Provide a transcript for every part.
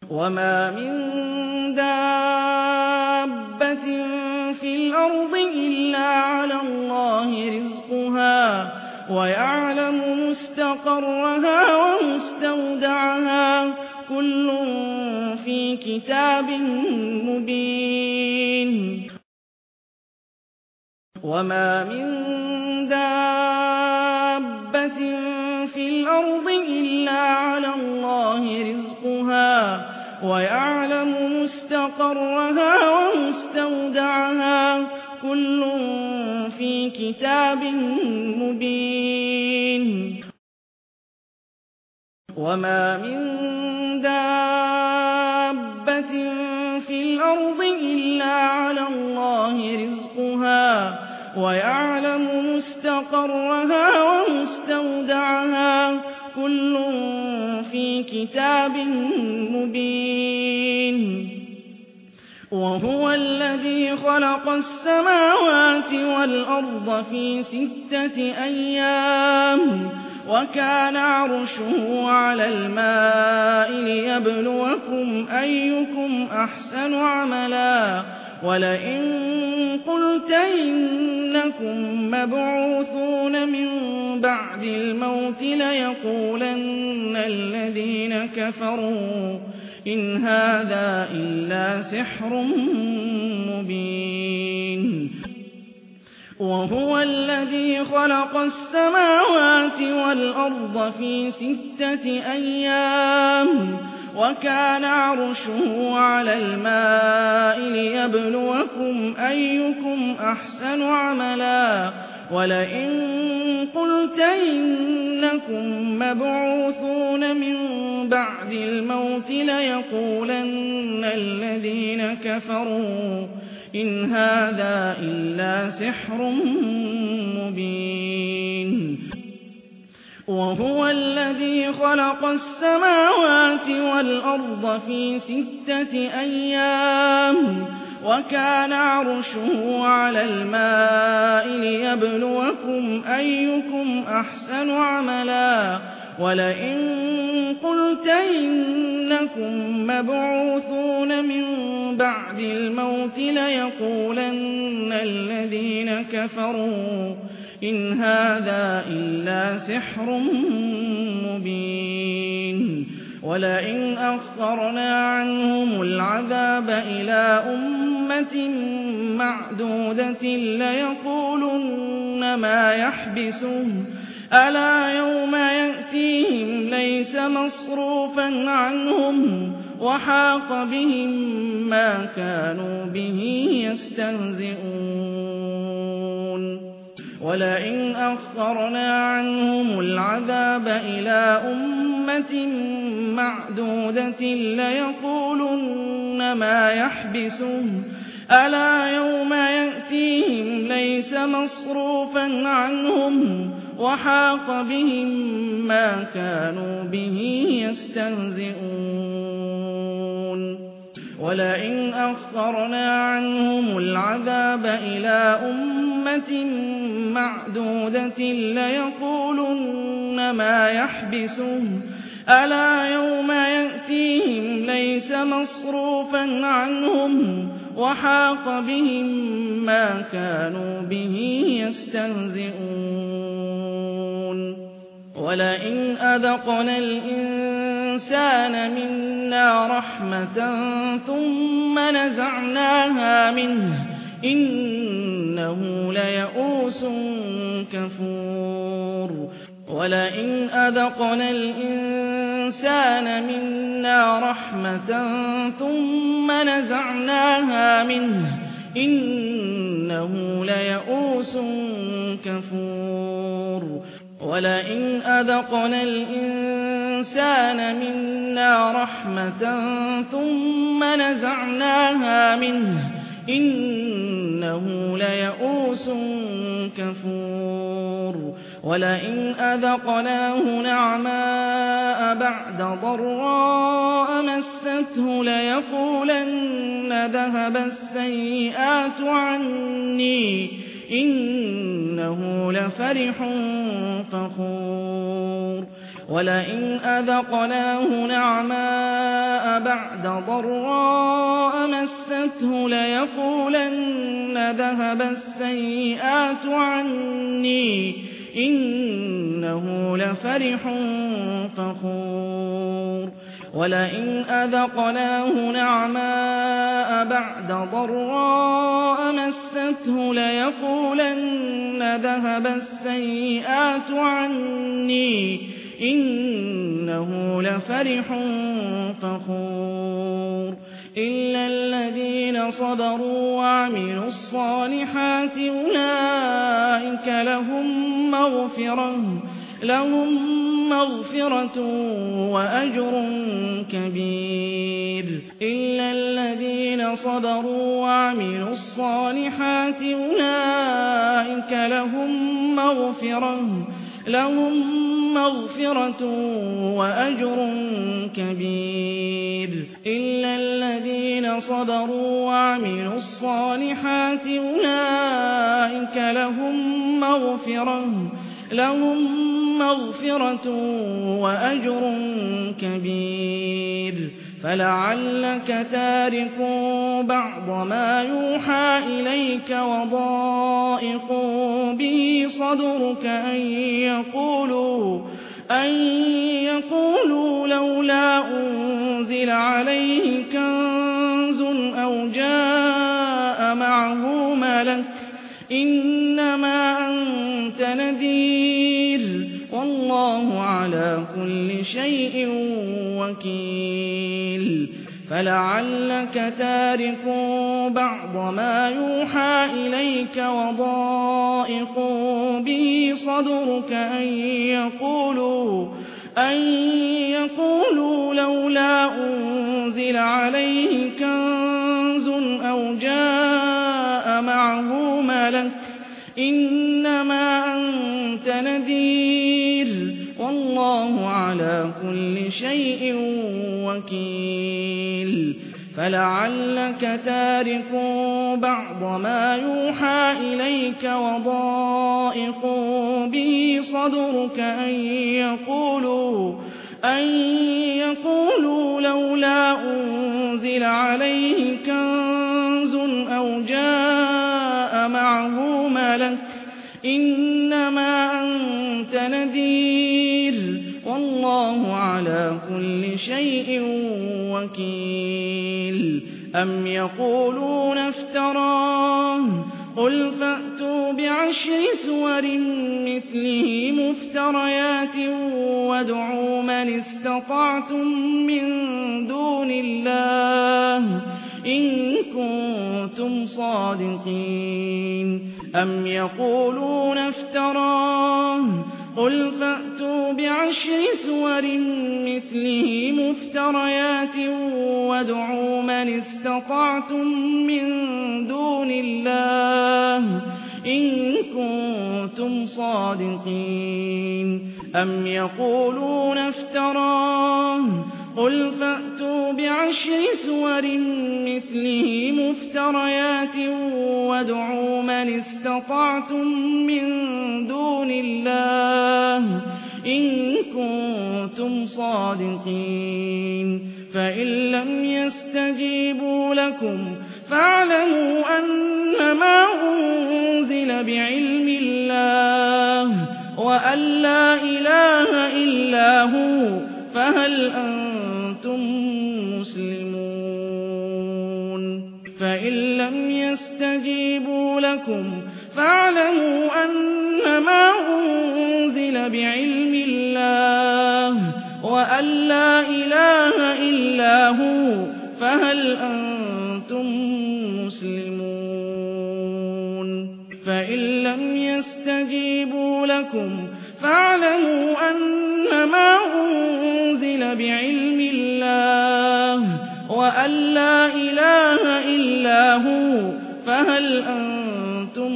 وما من دابة في الأرض إلا على الله رزقها ويعلم مستقرها ومستودعها كل في كتاب مبين وما من دابة في الأرض إلا على الله رزقها ويعلم مستقرها ومستودعها كل في كتاب مبين وما من دابة في الأرض إلا على الله رزقها ويعلم مستقرها ومستودعها كل في كتاب مبين وهو الذي خلق السماوات والأرض في 6 أيام وكان عرشه على الماء ليبلوكم أيكم أحسن عملا ولئن قلت إنكم مبعوثون من بعد الموت ليقولن الذين كفروا إن هذا إلا سحر مبين وهو الذي خلق السماوات والأرض في 6 أيام وكان عرشه على الماء ليبلوكم أيكم أحسن عملا ولئن قلت إنكم مبعوثون من بعد الموت ليقولن الذين كفروا إن هذا إلا سحر مبين وهو الذي خلق السماوات والأرض في 6 أيام وكان عرشه على الماء ليبلوكم أيكم أحسن عملا ولئن قلت إنكم مبعوثون من بعد الموت ليقولن الذين كفروا إن هذا إلا سحر مبين ولئن أخرنا عنهم العذاب إلى أمة معدودة ليقولن ما يحبسه ألا يوم يأتيهم ليس مصروفا عنهم وحاق بهم ما كانوا به يستهزئون ولئن أخرنا عنهم العذاب إلى أمة معدودة ليقولن ما يحبسه ألا يوم يأتيهم ليس مصروفا عنهم وحاق بهم ما كانوا به يستهزئون ولئن أخرنا عنهم العذاب إلى أمة معدودة ليقولن ما يحبسه ألا يوم يأتيهم ليس مصروفا عنهم وحاق بهم ما كانوا به يستهزئون ولئن أذقنا الإنسان منا رحمة ثم نزعناها منه إنه ليئوس كفور ولئن أذقنا الإنسان منا رحمة ثم نزعناها منه إنه ليئوس كفور ولئن أذقنا الإنسان منا رحمة ثم نزعناها منه إنه ليئوس كفور ولئن أذقناه نعماء بعد ضراء مسته ليقولن ذهب السيئات عني إنه لفرح فخور ولئن أذقناه نعماء بعد ضراء مسته ليقولن ذهب السيئات عني إنه لفرح فخور ولئن أذقناه نعماء بعد ضراء مسته ليقولن ذهب السيئات عني إنه لفرح فخور إلا الذين صبروا وعملوا الصالحات أولئك لهم مغفرة وأجر كبير إلا الذين صبروا وعملوا الصالحات أولئك لهم مغفرة وأجر كبير إلا الذين صبروا وعملوا الصالحات أولئك لهم مغفرة وأجر كبير فلعلك تارك بعض ما يوحى إليك وضائق به صدرك أن يقولوا لولا أنزل عليه كنز أو جاء معه ملك إنما أنت نذير والله على كل شيء وكيل فلعلك تارك بعض ما يوحى إليك وضائق به صدرك أن يقولوا لولا أنزل عليه كنز أو جاء معه ملك إنما أنت نذير والله على كل شيء وكيل فلعلك تارك بعض ما يوحى إليك وضائق به صدرك أن يقولوا لولا أنزل عليه كنز أو جاء معه ملك إنما أنت نذير والله على كل شيء وكيل أم يقولون افتراه قل فأتوا بعشر سور مثله مفتريات وادعوا من استطعتم من دون الله إن كنتم صادقين أم يقولون افتراه قل فأتوا بعشر سور مثله مفتريات وادعوا من استطعتم من دون الله إن كنتم صادقين أم يقولون افتراه قل فأتوا بعشر سور مثله مفتريات وادعوا من استطعتم من دون الله إن كنتم صادقين فإن لم يستجيبوا لكم فاعلموا أنما أنزل بعلم الله وأن لا إله إلا هو فهل أنتم مسلمون فإن لم يستجيبوا لكم فاعلموا أنما أنزل بعلم الله وأن لا إله إلا هو فهل أنتم مسلمون فإن لم يستجيبوا لكم فاعلموا أنما أنزل بعلم الله وأن لا إله إلا هو فهل أنتم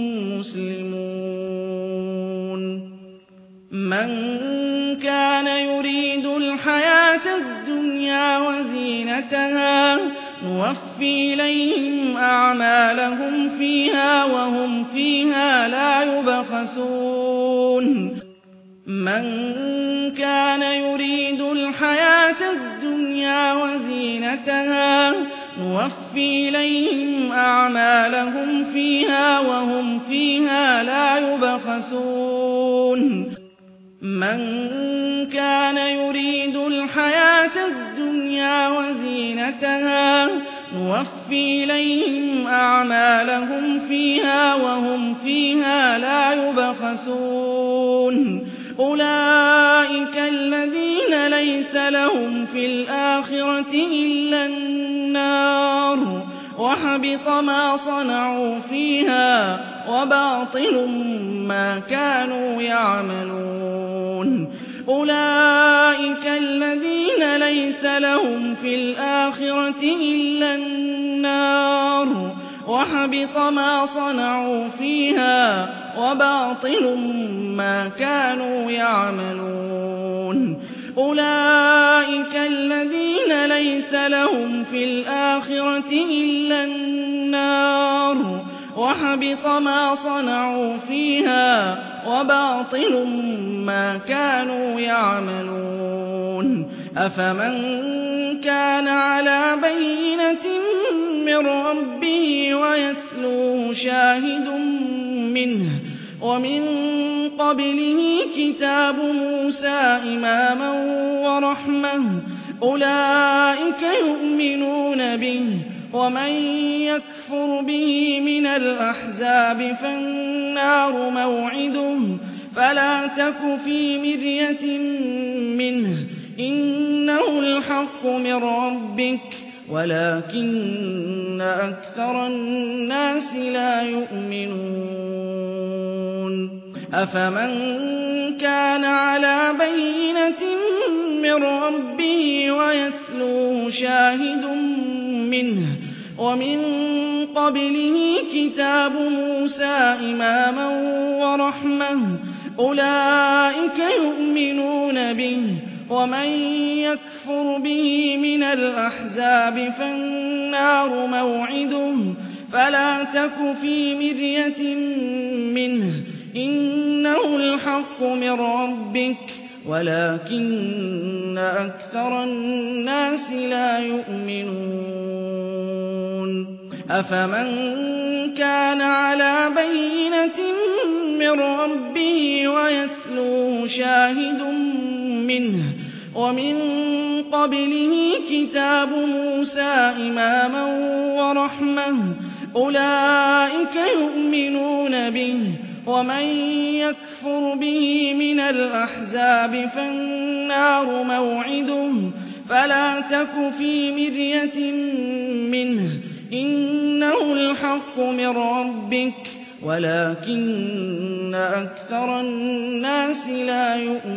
مسلمون من كان يريد الحياة الدنيا وزينتها نوفي إليهم أعمالهم فيها وهم فيها لا يبخسون مَن كَانَ يُرِيدُ الْحَيَاةَ الدُّنْيَا وَزِينَتَهَا نُوَفِّي إِلَيْهِمْ أَعْمَالَهُمْ فِيهَا وَهُمْ فِيهَا لَا يُبْخَسُونَ مَن كَانَ يُرِيدُ الْحَيَاةَ الدُّنْيا وَزِينَتَهَا نُوَفِّي إِلَيْهِمْ أَعْمَالَهُمْ فِيهَا وَهُمْ فِيهَا لَا يُبْخَسُونَ أُولَئِكَ الَّذِينَ لَيْسَ لَهُمْ فِي الْآخِرَةِ إِلَّا النَّارُ وَحَبِطَ مَا صَنَعُوا فِيهَا وَبَاطِلٌ مَّا كَانُوا يَعْمَلُونَ أُولَئِكَ الَّذِينَ لَيْسَ لَهُمْ فِي الْآخِرَةِ إِلَّا النَّارُ وَحَبِطَ مَا صَنَعُوا فِيهَا وَبَاطِلٌ مَّا كَانُوا يَعْمَلُونَ أُولَئِكَ الَّذِينَ لَيْسَ لَهُمْ فِي الْآخِرَةِ إِلَّا النَّارُ وَحَبِطَ مَا صَنَعُوا فِيهَا وَبَاطِلٌ مَّا كَانُوا يَعْمَلُونَ أَفَمَن كَانَ عَلَىٰ بَيِّنَةٍ مِّن رَّبِّهِ وَيَتْلُوهُ شَاهِدٌ مِّنْهُ وَمِن قَبْلِهِ كِتَابُ مُوسَىٰ إِمَامًا وَرَحْمَةً أُولَٰئِكَ يُؤْمِنُونَ بِهِ وَمَن يَكْفُرْ بِهِ مِنَ الْأَحْزَابِ فَالنَّارُ مَوْعِدُهُ فَلَا تَكُ فِي مِرْيَةٍ مِّنْهُ إِنَّهُ الْحَقُّ مِن رَّبِّكَ وَلَٰكِنَّ أَكْثَرَ النَّاسِ لَا يُؤْمِنُونَ أَفَمَن كَانَ عَلَىٰ بَيِّنَةٍ مِّن رَّبِّهِ وَيَتْلُوهُ شَاهِدٌ مِّنْهُ وَمِن قَبْلِهِ كِتَابُ مُوسَىٰ إِمَامًا وَرَحْمَةً أُولَٰئِكَ يُؤْمِنُونَ بِهِ وَمَن يَكْفُرْ بِهِ مِنَ الْأَحْزَابِ فَالنَّارُ مَوْعِدُهُ فَلَا تَكُ فِي مِرْيَةٍ مِّنْهُ إِنَّهُ الْحَقُّ مِن رَّبِّكَ وَلَٰكِنَّ أَكْثَرَ النَّاسِ لَا يُؤْمِنُونَ أَفَمَن كَانَ عَلَىٰ بَيِّنَةٍ مِّن رَّبِّهِ وَيَتْلُوهُ شَاهِدٌ مِّنْهُ وَمِن قَبْلِهِ كِتَابُ مُوسَىٰ إِمَامًا وَرَحْمَةً أُولَٰئِكَ يُؤْمِنُونَ بِهِ وَمَن يَكْفُرْ بِهِ مِنَ الْأَحْزَابِ فَالنَّارُ مَوْعِدُهُ فَلَا تَكُ فِي مِرْيَةٍ مِّنْهُ إِنَّهُ الْحَقُّ مِن رَّبِّكَ وَلَٰكِنَّ أَكْثَرَ النَّاسِ لَا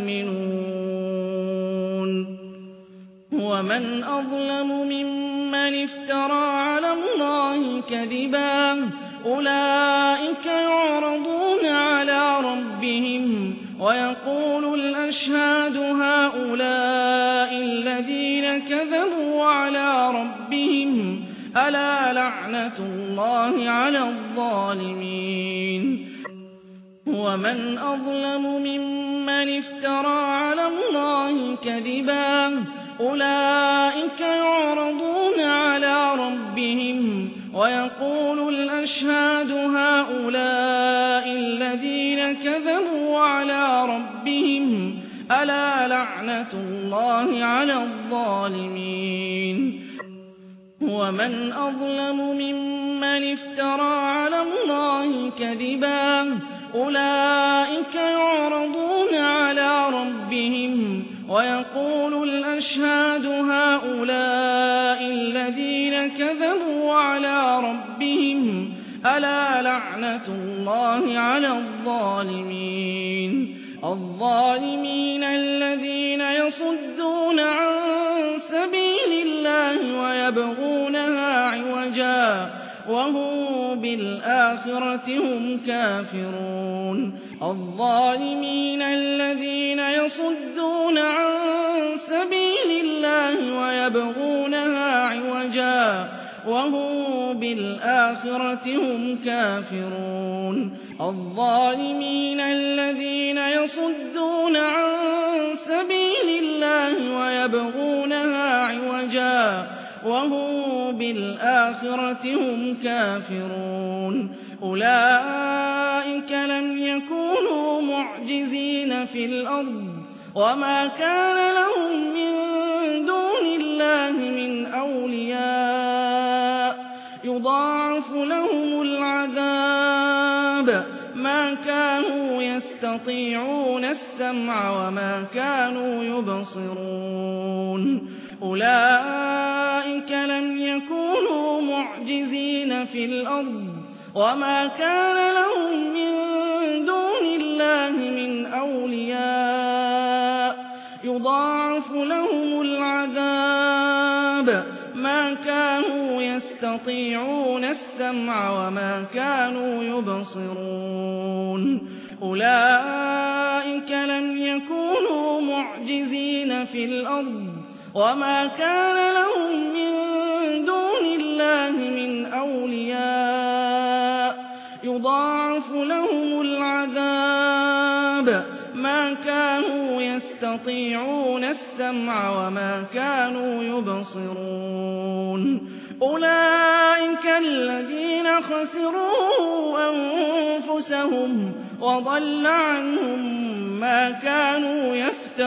يُؤْمِنُونَ وَمَنْ أَظْلَمُ مِمَّنِ افْتَرَىٰ عَلَى اللَّهِ كَذِبًا أُولَٰئِكَ يُعْرَضُونَ عَلَىٰ رَبِّهِمْ وَيَقُولُ الْأَشْهَادُ هَٰؤُلَاءِ الَّذِينَ كَذَبُوا عَلَىٰ رَبِّهِمْ أَلَا لَعْنَةُ اللَّهِ عَلَى الظَّالِمِينَ وَمَنْ أَظْلَمُ مِمَّنِ افْتَرَىٰ عَلَى اللَّهِ كَذِبًا أُولَٰئِكَ يُعْرَضُونَ عَلَىٰ رَبِّهِمْ وَيَقُولُ الْأَشْهَادُ هَٰؤُلَاءِ الَّذِينَ كَذَبُوا عَلَىٰ رَبِّهِمْ أَلَا لَعْنَةُ اللَّهِ عَلَى الظَّالِمِينَ وَمَنْ أَظْلَمُ مِمَّنِ افْتَرَىٰ عَلَى اللَّهِ كَذِبًا أُولَٰئِكَ يُعْرَضُونَ عَلَىٰ رَبِّهِمْ وَيَقُولُ الْأَشْهَادُ هَٰؤُلَاءِ الَّذِينَ كَذَبُوا عَلَىٰ رَبِّهِمْ أَلَا لَعْنَةُ اللَّهِ عَلَى الظَّالِمِينَ الظَّالِمِينَ الَّذِينَ يَصُدُّونَ عَن سَبِيلِ اللَّهِ وَيَبْغُونَهَا عِوَجًا وَهُم بِالْآخِرَةِ هُمْ كَافِرُونَ الظَّالِمِينَ الَّذِينَ يَصُدُّونَ عَن سَبِيلِ اللَّهِ وَيَبْغُونَهَا عِوَجًا وهم بالآخرة هم كافرون الظالمين الذين يصدون عن سبيل الله ويبغونها عوجا وهم بالآخرة هم كافرون أولئك لم يكونوا معجزين في الأرض وما كان لهم من دون الله من أولياء يضاعف لهم العذاب ما كانوا يستطيعون السمع وما كانوا يبصرون أولئك لم يكونوا معجزين في الأرض وما كان لهم من دون الله من أولياء يضاعف لهم العذاب ما كانوا يستطيعون السمع وما كانوا يبصرون أولئك لم يكونوا معجزين في الأرض وما كان لهم من دون الله من أولياء يضاعف لهم العذاب ما كانوا يستطيعون السمع وما كانوا يبصرون أولئك الذين خسروا أنفسهم وضل عنهم ما كانوا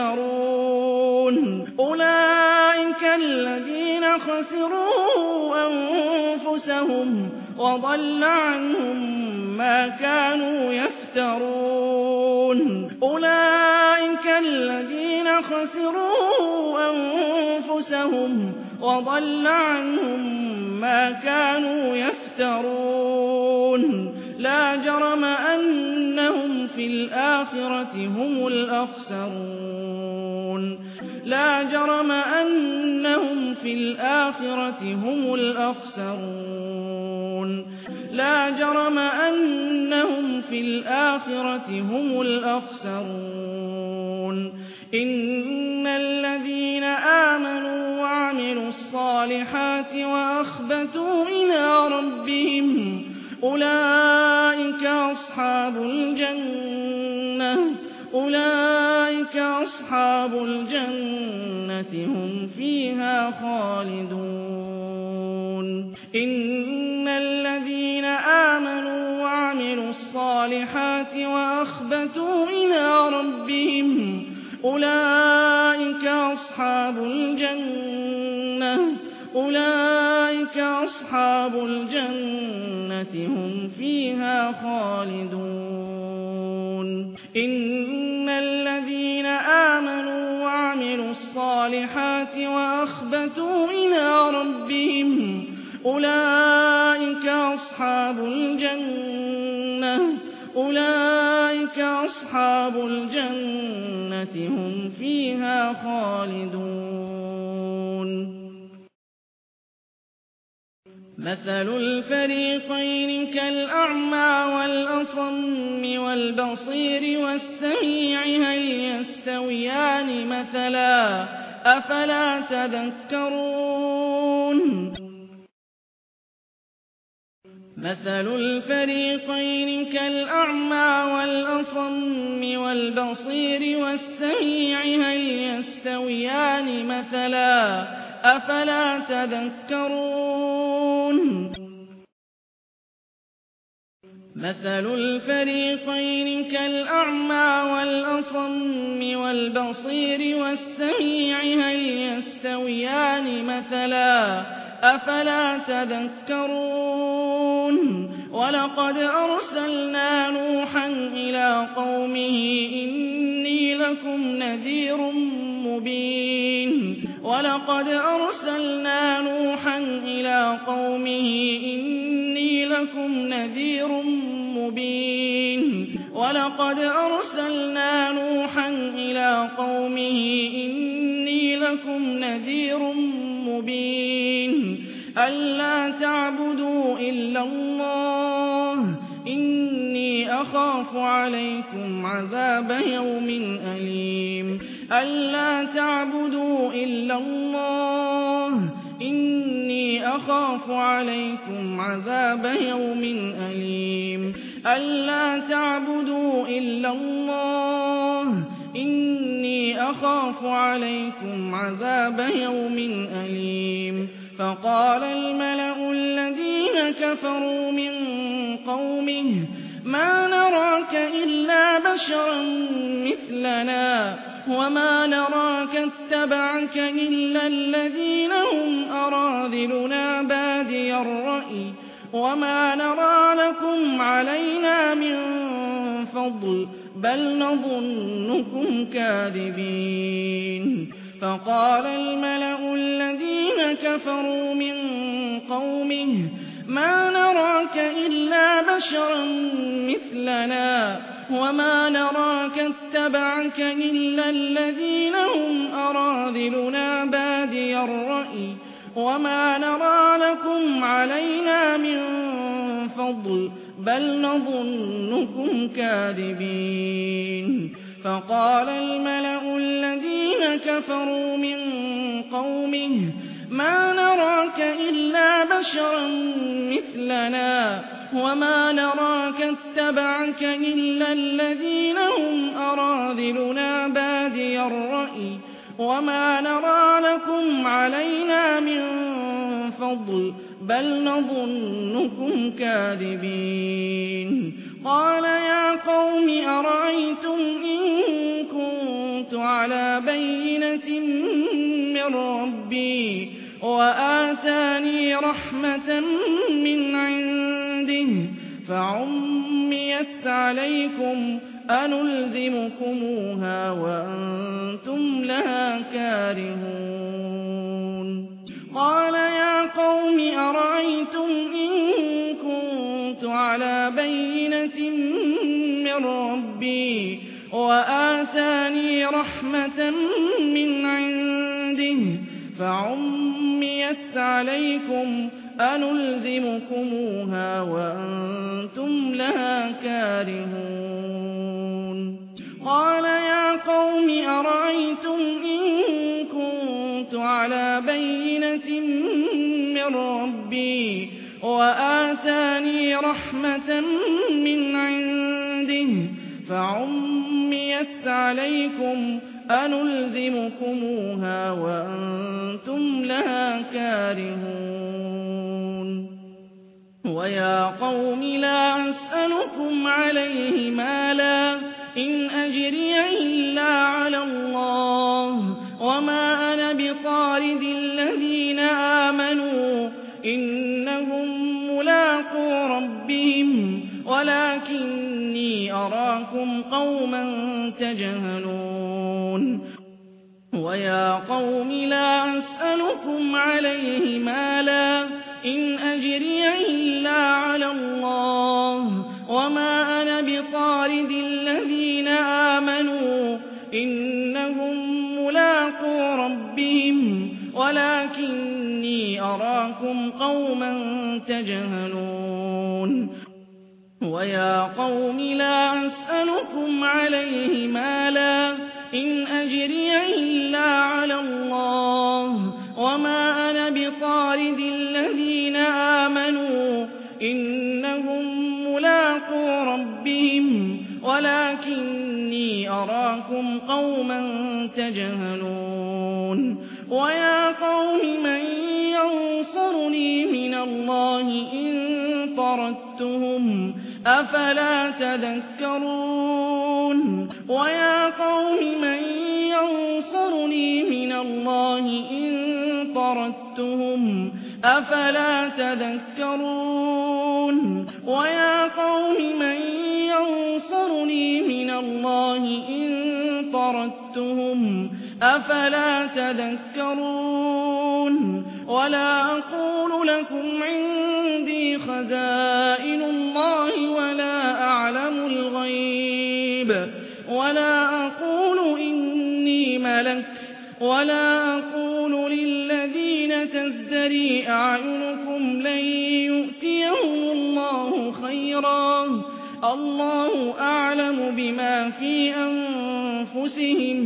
يفترون أولئك الذين خسروا أنفسهم وضل عنهم ما كانوا يفترون أولئك الذين خسروا أنفسهم وضل عنهم ما كانوا يفترون لا جرم أنهم في الآخرة هم الأخسرون لا جرم أنهم في الآخرة هم الأخسرون لا جرم أنهم في الآخرة هم الأخسرون إن الذين آمنوا وعملوا الصالحات وأخبتوا إلى ربهم أولئك أصحاب الجنة أولئك أصحاب الجنة هم فيها خالدون إن الذين آمنوا وعملوا الصالحات وأخبتوا إلى ربهم أولئك أصحاب الجنة أولئك أصحاب الجنة هم فيها خالدون إن الذين آمنوا وعملوا الصالحات وأخبتوا إلى ربهم أولئك أصحاب الجنة أولئك أصحاب الجنة هم فيها خالدون مثل الفريقين كالأعمى والأصم والبصير والسميع هل يستويان مثلا أفلا تذكرون مثل الفريقين كالأعمى والأصم والبصير والسميع هل يستويان مثلا أفلا تذكرون مثل الفريقين كالأعمى والأصم والبصير والسميع هل يستويان مثلا أفلا تذكرون ولقد أرسلنا نوحا إلى قومه إني لكم نذير مبين ولقد أرسلنا نوحا إلى قومه إني لكم نذير مبين ولقد أرسلنا نوحا إلى قومه إني لكم نذير مبين ألا تعبدوا إلا الله إني أخاف عليكم عذاب يوم أليم ألا تعبدوا إلا الله إني أخاف عليكم عذاب يوم أليم ألا تعبدوا إلا الله إني أخاف عليكم عذاب يوم أليم فقال الملأ الذين كفروا من قومه ما نراك إلا بشرا مثلنا وما نراك اتبعك إلا الذين هم أراذلنا بادي الرأي وما نرى لكم علينا من فضل بل نظنكم كاذبين فقال الملأ الذين كفروا من قومه ما نراك إلا بشرا مثلنا وما نراك اتبعك إلا الذين هم أراذلنا بادي الرأي وما نرى لكم علينا من فضل بل نظنكم كاذبين فقال الملأ الذين كفروا من قومه ما نراك إلا بشرا مثلنا وما نراك اتبعك إلا الذين هم أراذلنا بادي الرأي وما نرى لكم علينا من فضل بل نظنكم كاذبين قال يا قوم أرأيتم إن كنت على بينة من ربي وآتاني رحمة من عنده فعميت عليكم أنلزمكموها وأنتم لها كارهون قال يا قوم أرأيتم إن كنت على بينة من ربي وآتاني رحمة من عنده فعميت عليكم أنلزمكموها وأنتم لها كارهون قال يا قوم أرأيتم إن كنت على بينة من ربي وآتاني رحمة من عنده فعميت عليكم أنلزمكموها وأنتم لها كارهون ويا قوم لا أسألكم عليه مالا إن أجري إلا على الله وما أنا بطارد الذين آمنوا إنهم ملاقو ربهم ولكني أراكم قوما تجهلون ويا قوم لا أسألكم عليه مالا إن أجري إلا على الله وما أنا بطارد الذين آمنوا إنهم ملاقو ربهم ولكني أراكم قوما تجهلون ويا قوم لا أسألكم عليه مالا إن أجري إلا على الله وما أنا بطارد الذين آمنوا إنهم ملاقو ربهم ولكني أراكم قوما تجهلون ويا قوم من ينصرني من الله إن طردتهم أفلا تذكرون ويا قوم من ينصرني من الله إن طردتهم أفلا تذكرون ويا قوم من ينصرني من الله إن طردتهم أفلا تذكرون ولا أقول لكم عندي خزائن الله ولا أعلم الغيب ولا أقول إني ملك ولا أقول للذين تزدري أعينكم لن يؤتيهم الله خيرا الله أعلم بما في أنفسهم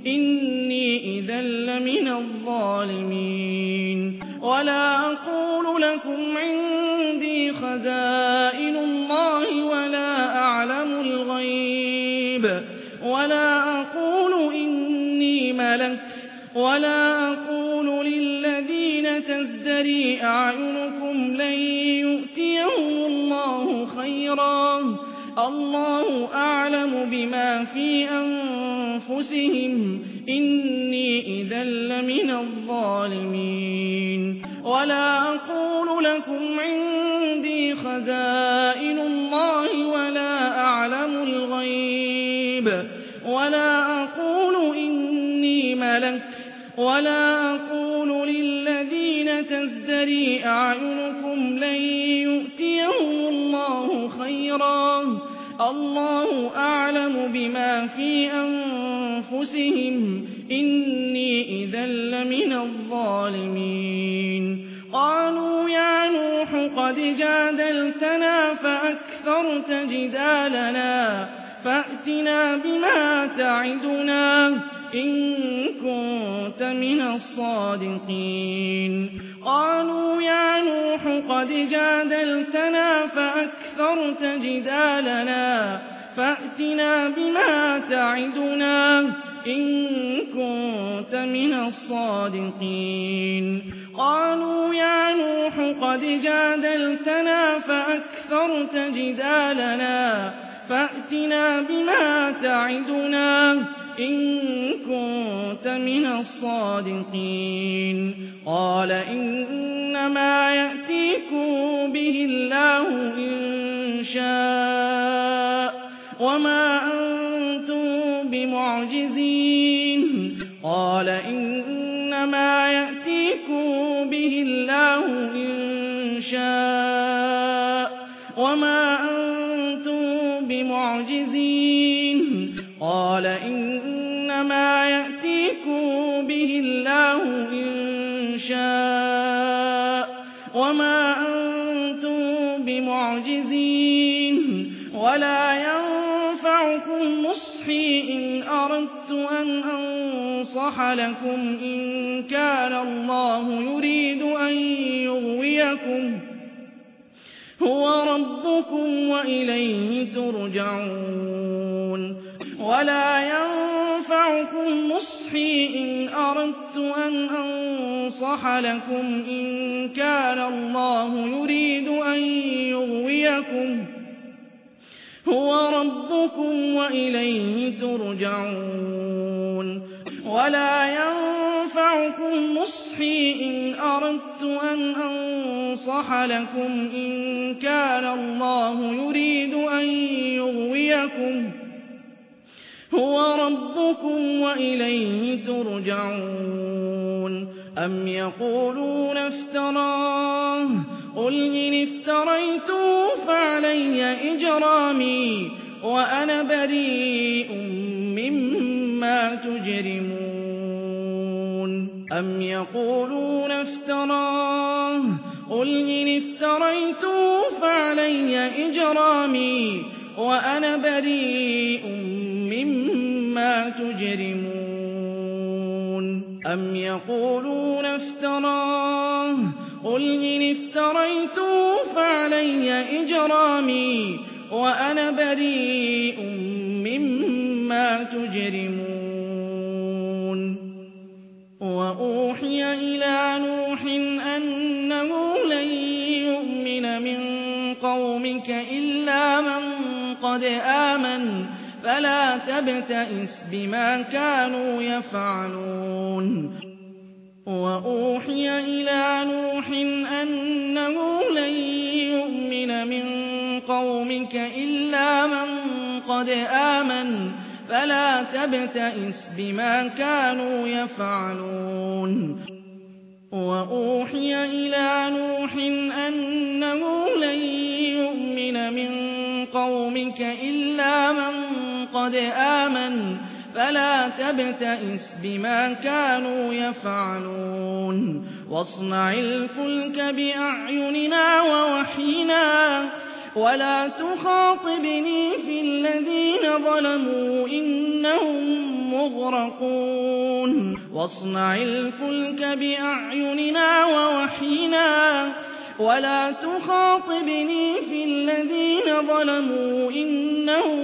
إني إذا لمن الظالمين ولا أقول لكم عندي خزائن الله ولا أعلم الغيب ولا أقول إني ملك ولا أقول للذين تزدري أعينكم لن يؤتيهم الله خيرا الله أعلم بما في أنفسهم إني إذا لمن الظالمين ولا أقول لكم عندي خزائن الله ولا أعلم الغيب ولا أقول إني ملك ولا أقول للذين تزدري أعينكم لن يؤتيهم الله خيرا الله أعلم بما في أنفسهم إني إذا لمن الظالمين قالوا يا نوح قد جادلتنا فأكثرت جدالنا فأتنا بما تعدنا إن كنت من الصادقين قالوا يا نوح قد جادلتنا فأكثرت جدالنا فأتنا بما تعدنا إن كنت من الصادقين قالوا يا نوح قد جادلتنا فأكثرت جدالنا فأتنا بما تعدنا إن كنت من الصادقين قال إنما يأتيكم به الله إن شاء وما أنتم بمعجزين قال إنما يأتيكم به الله إن شاء وما أنتم بمعجزين قال إنما يأتيكم به الله إن شاء وما أنتم بمعجزين ولا ينفعكم نصحي إن أردت أن أنصح لكم إن كان الله يريد أن يغويكم هو ربكم وإليه ترجعون ولا ينفعكم نصحي إن أردت أن أنصح لكم إن كان الله يريد أن يغويكم هو ربكم وإليه ترجعون ولا ينفعكم نصحي إن أردت أن أنصح لكم إن كان الله يريد أن يغويكم هو ربكم وإليه ترجعون أم يقولون افتراه قل إن افتريته فعلي إجرامي وأنا بريء مما تجرمون أم يقولون افتراه قل إن افتريته فعلي إجرامي وأنا بريء مما تجرمون أم يقولون افتراه قل إن افتريته فعلي إجرامي وأنا بريء مما تجرمون وأوحي إلى نوح أنه لن يؤمن من قومك إلا من قد آمن فلا تبتئس بما كانوا يفعلون وأوحي إلى نوح أنه لن يؤمن من قومك إلا من قد آمن فلا تبتئس بما كانوا يفعلون وأوحي إلى نوح أنه لن يؤمن من قومك إلا من قد آمن فلا تبتئس بما كانوا يفعلون واصنع الفلك بأعيننا ووحينا ولا تخاطبني في الذين ظلموا إنهم مغرقون واصنع الفلك بأعيننا ووحينا ولا تخاطبني في الذين ظلموا إنهم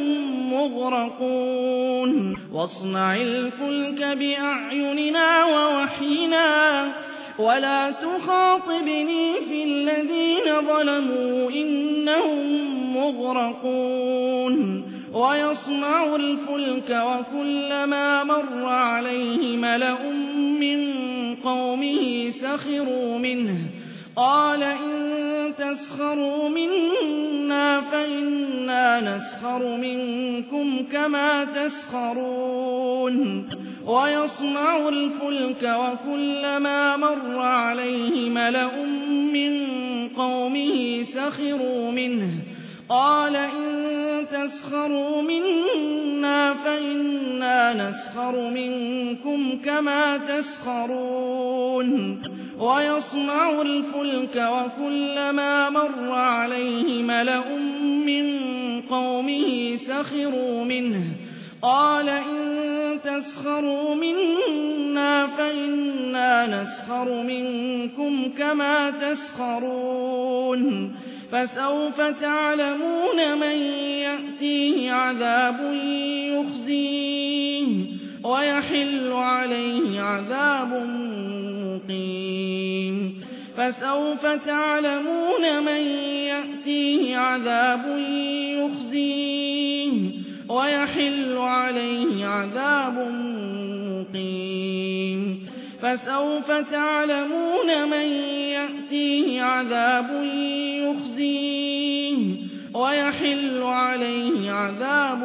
مغرقون واصنع الفلك بأعيننا ووحينا ولا تخاطبني في الذين ظلموا إنهم مغرقون ويصنع الفلك وكلما مر عليه ملأ من قومه سخروا منه قال إن تسخروا منا فإنا نسخر منكم كما تسخرون ويصنع الفلك وكلما مر عليه ملأ من قومه سخروا منه قال إن تسخروا منا فإنا نسخر منكم كما تسخرون ويصنع الفلك وكلما مر عليه ملأ من قومه سخروا منه قال إن تسخروا منا فإنا نسخر منكم كما تسخرون فسوف تعلمون من يأتيه عذاب يخزيه ويحل عليه عذاب مقيم فسوف تعلمون من يأتيه عذاب يخزيه ويحل عليه عذاب مقيم فسوف تعلمون من يأتيه عذاب يخزيه ويحل عليه عذاب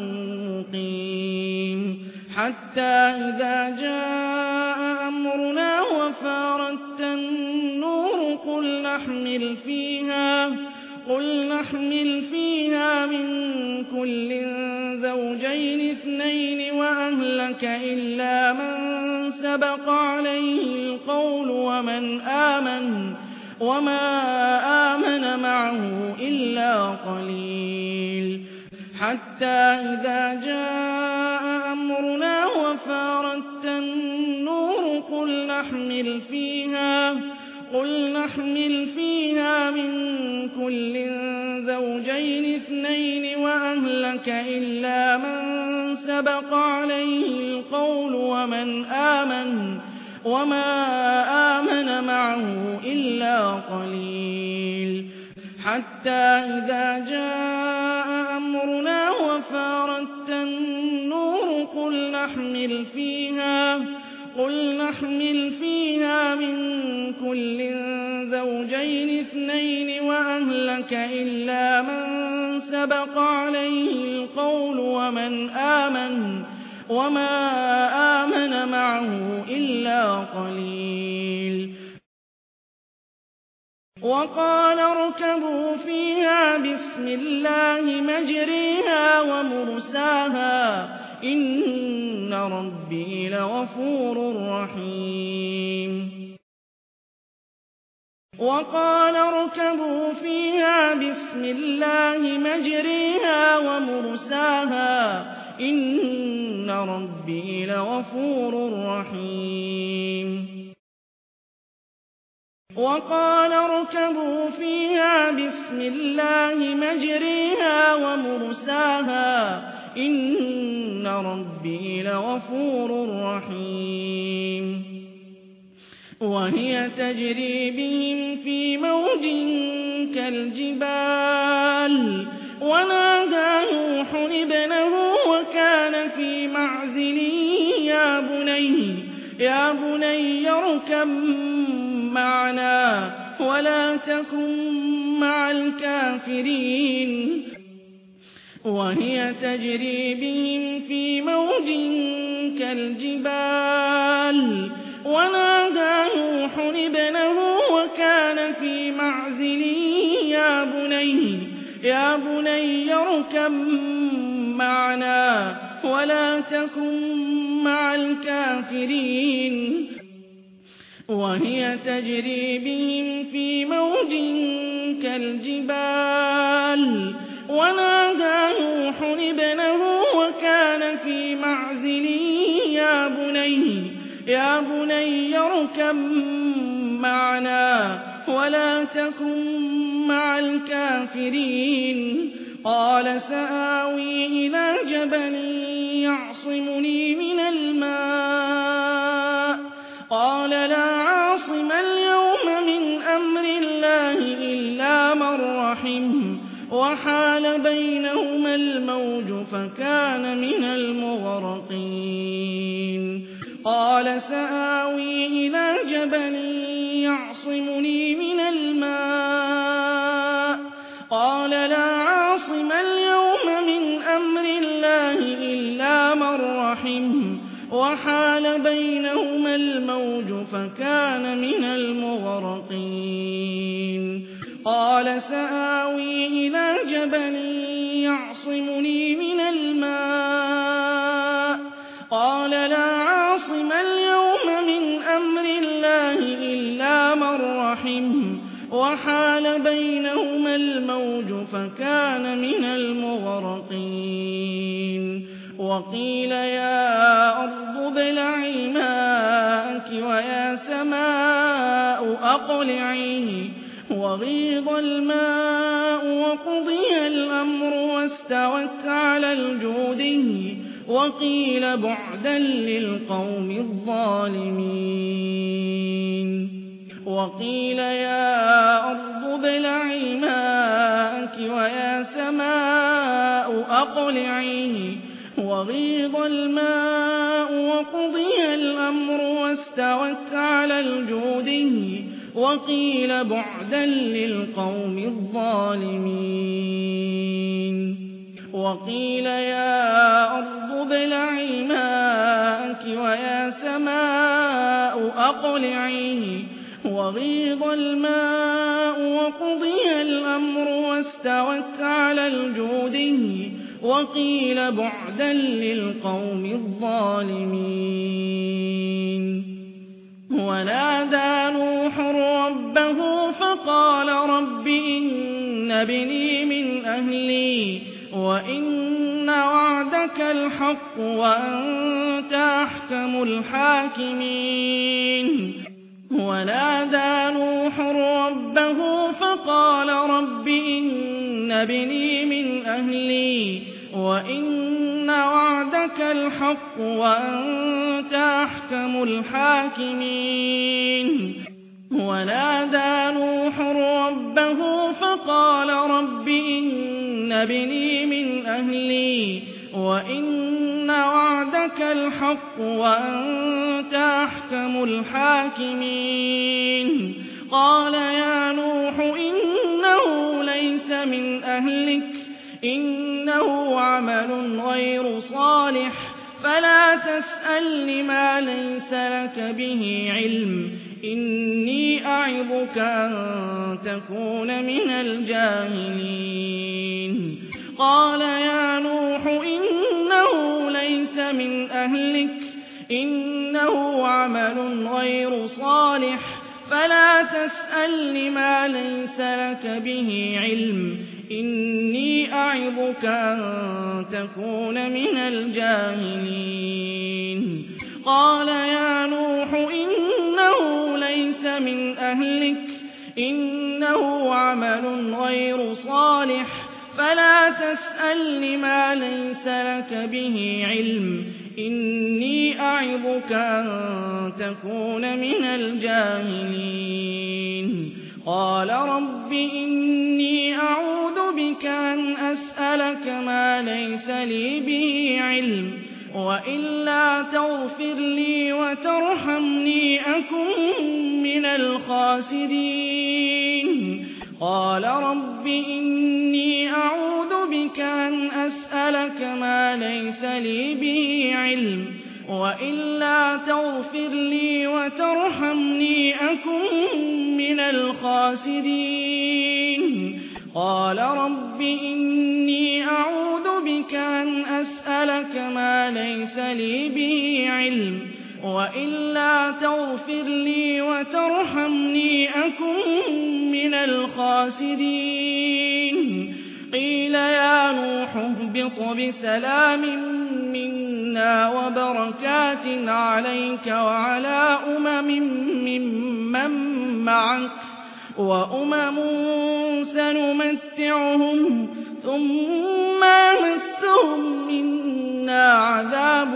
مقيم حتى إذا جاء أمرنا وفارت النور قل نحمل فيها من كل زوجين اثنين وأهلك إلا من سبق عليه القول وما آمن معه إلا قليل حتى إذا جاء أمرنا وفارت النور قل نحمل فيها من كل زوجين اثنين وأهلك إلا من سبق عليه القول وما آمن معه إلا قليل حتى إذا جاء أمرنا وفارت النور قل نحمل فيها من كل زوجين اثنين وأهلك إلا من سبق عليه القول وما آمن معه إلا قليل وقال اركبوا فيها بسم الله مجريها ومرساها إن ربي لغفور رحيم وقال اركبوا فيها بسم الله مجريها ومرساها إن ربي لغفور رحيم وقال اركبوا فيها بسم الله مجريها ومرساها إن ربي لغفور رحيم وهي تجري بهم في موج كالجبال ونادى نوح ابنه وكان في معزل يا بني اركب معنا ولا تكن مع الكافرين وهي تجري بهم في موج كالجبال ونادى نوح ابنه وكان في معزل يا بني اركب معنا ولا تكن مع الكافرين وهي تجري بهم في موج كالجبال ونادى نوح ابنه وكان في معزل يا بني اركب معنا ولا تكن مع الكافرين. قال سآوي إلى جبل يعصمني من الماء. قال لا عاصم اليوم من أمر الله إلا من رحم، وحال بينهما الموج فكان من المغرقين. قال سآوي إلى جبل يعصمني من الماء. قال لا عاصم اليوم من أمر الله إلا من رحم، وحال بينهما الموج فكان من المغرقين. قال سآوي إلى جبل يعصمني من الماء. قال لا عاصم اليوم من أمر الله إلا من رحم، وحال بينهما الموج فكان من المغرقين. وقيل يا أرض ابلعي ماءك ويا سماء أقلعي، وغيض الماء وقضي الأمر واستوت على الجودي، وقيل بعدا للقوم الظالمين. وقيل يا أرض ابلعي ماءك ويا سماء أقلعي، وغيض الماء وقضي الأمر واستوت على الجودي، وقيل بعدا للقوم الظالمين. وقيل يا أرض ابلعي ماءك ويا سماء أقلعي، وغيض الماء وقضي الأمر واستوت على الجودي، وقيل بعدا للقوم الظالمين. ونادى نوح ربه فقال رب إن ابني من أهلي وإن وعدك الحق وأنت أحكم الحاكمين. ونادى نوح ربه فقال رب إن ابني من أهلي وإن وعدك الحق وأنت أحكم الحاكمين. ونادى نوح ربه فقال رب إن ابني من أهلي وإن وعدك الحق وأنت أحكم الحاكمين. قال يا نوح إنه ليس من أهلك، إنه عمل غير صالح، فلا تسألني ما ليس لك به علم، إني أعظك أن تكون من الجاهلين. قال يا نوح إنه ليس من أهلك، إنه عمل غير صالح، فلا تسألني ما ليس لك به علم، إني أعظك أن تكون من الجاهلين. قال يا نوح إنه ليس من أهلك، إنه عمل غير صالح، فلا تسألني ما ليس لك به علم، إني أعظك أن تكون من الجاهلين. قال رب إني أعوذ بك أن أسألك ما ليس لي به علم، وإلا تغفر لي وترحمني أكن من الخاسرين. قال رب إني أعوذ بك أن أسألك ما ليس لي به علم، وإلا تغفر لي وترحمني أكن من الخاسرين. قال رب إني أعوذ بك أن أسألك ما ليس لي به علم، وإلا تغفر لي وترحمني أكن من الخاسرين. قيل يا نوح اهبط بسلام منا مِنَّا وَبَرَكَاتٍ عَلَيْكَ وَعَلَىٰ مِمَّن مَّعَكَ وَأُمَمٌ سَنُمَتِّعُهُمْ ثُمَّ يَمَسُّهُم مِّنَّا عَذَابٌ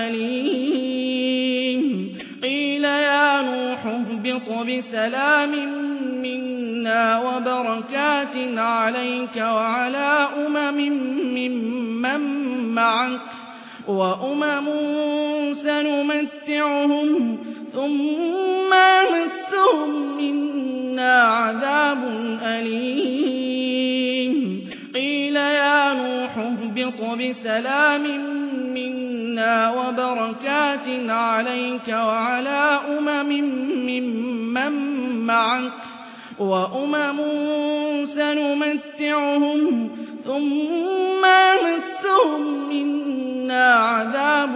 أَلِيمٌ قِيلَ يَا نُوحُ اهْبِطْ بِسَلَامٍ مِّنَّا وَبَرَكَاتٍ عَلَيْكَ وَعَلَىٰ مِمَّن مَّعَكَ وَأُمَمٌ سَنُمَتِّعُهُمْ ثُمَّ يَمَسُّهُم مِّنَّا عَذَابٌ أَلِيمٌ قِيلَ يَا نُوحُ اهْبِطْ بِسَلَامٍ مِّنَّا وَبَرَكَاتٍ عَلَيْكَ وَعَلَىٰ مِمَّن مَّعَكَ وَأُمَمٌ سَنُمَتِّعُهُمْ ثُمَّ يَمَسُّهُم مِّنَّا عَذَابٌ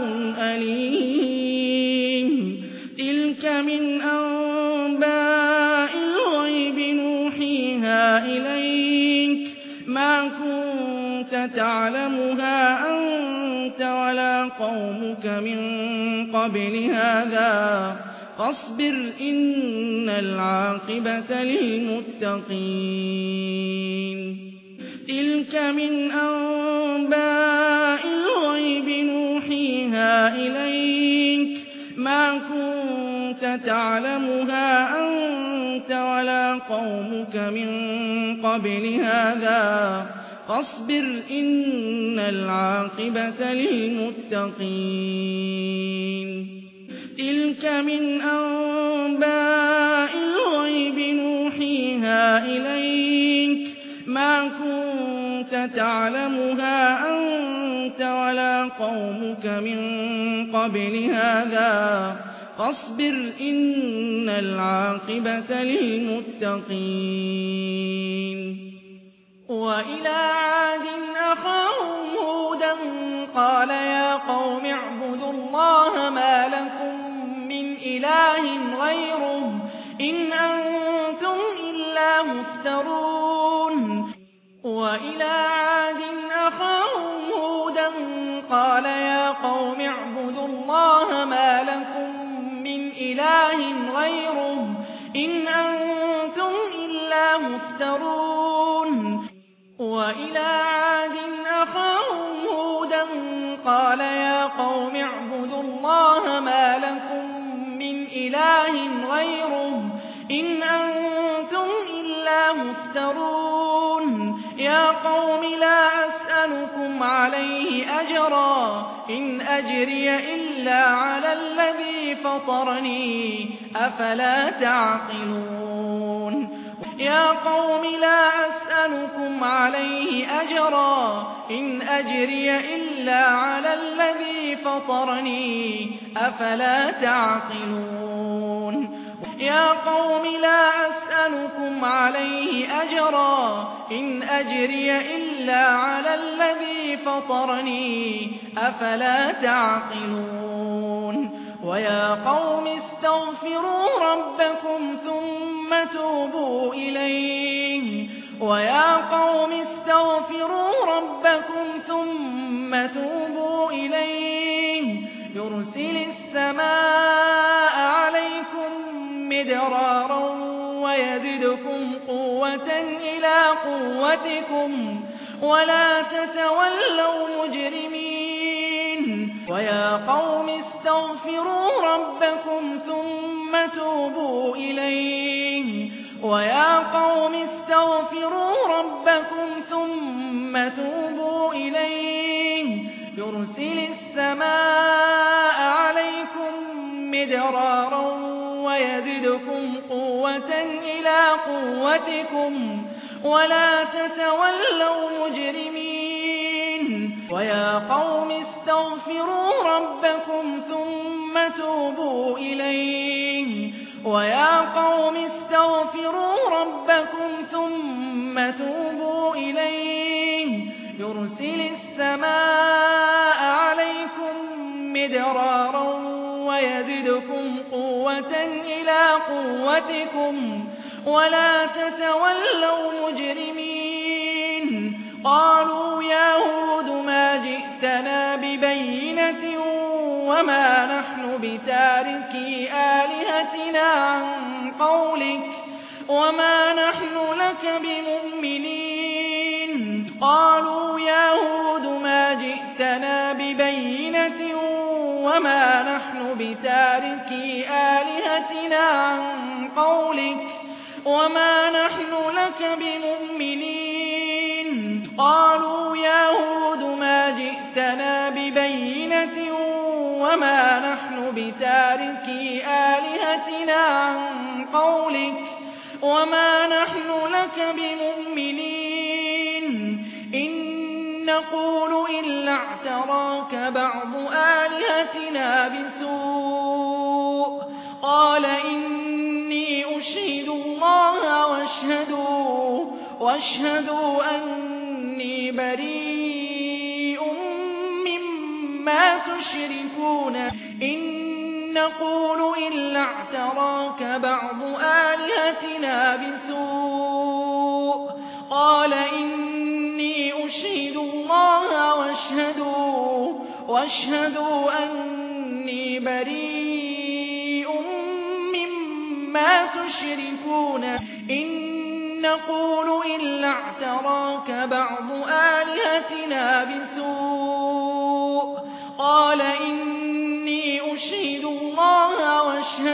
أَلِيمٌ تِلْكَ مِنْ أَنبَاءِ الْغَيْبِ نُوحِيهَا إِلَيْكَ مَا كُنتَ تَعْلَمُهَا أَنتَ وَلَا قَوْمُكَ مِن قَبْلِ هَٰذَا فاصبر إن العاقبة للمتقين تلك من أنباء الغيب نوحيها إليك ما كنت تعلمها أنت ولا قومك من قبل هذا فاصبر إن العاقبة للمتقين تلك من أنباء الغيب نوحيها إليك ما كنت تعلمها أنت ولا قومك من قبل هذا فاصبر إن العاقبة للمتقين وإلى عاد أخاهم هودا قال يا قوم اعبدوا الله ما لكم من إله غيره إن أنتم إلا مفترون وإلى عاد أخاهم هودا قال يا قوم اعبدوا الله ما لكم من إله غيره إن أنتم إلا مفترون وإلى عاد أخاهم هودا قال يا قوم اعبدوا الله ما لكم من إله غيره إن أنتم إلا مفترون يا قوم لا أسألكم عليه أجرا إن أجري إلا على الذي فطرني أفلا تعقلون يا قوم لا أسألكم عليه أجرا إن أجري إلا على الذي فطرني أفلا تعقلون يا قوم لا أسألكم عليه أجرا إن أجري إلا على الذي فطرني أفلا تعقلون ويا قوم استغفروا ربكم ثم توبوا إليه ويا قوم استغفروا ربكم ثم توبوا إليه يرسل السماء عليكم مدرارا ويزدكم قوة إلى قوتكم ولا تتولوا مجرمين ويا قوم استغفروا ربكم ثم توبوا إليه ويا قوم استغفروا ربكم ثم توبوا إليه يرسل السماء عليكم مدرارا ويزدكم قوة إلى قوتكم ولا تتولوا مجرمين ويا قوم استغفروا ربكم ثم توبوا إليه ويا قوم استغفروا ربكم ثم توبوا إليه يرسل السماء عليكم مدرارا ويزدكم قوة إلى قوتكم ولا تتولوا مجرمين قالوا يا هود ما جئتنا ببينة وما نحن بتاركي آلهتنا عن قولك وما نحن لك بمؤمنين قالوا يا هود ما جئتنا ببينة وما نحن بتاركي آلهتنا عن قولك وما نحن لك بمؤمنين قالوا يا هود ما جئتنا ببينة وما نحن بتاركي آلهتنا عن قولك وما نحن لك بمؤمنين إن نقول إلا اعتراك بعض آلهتنا بسوء قال إني أشهد الله واشهدوا أني بريء مما تشركون إن نقول إلا اعتراك بعض آلهتنا بسوء قال إني أشهد الله واشهدوا أني بريء مما تشركون إن نقول إلا اعتراك بعض آلهتنا بسوء قال إني أشهد الله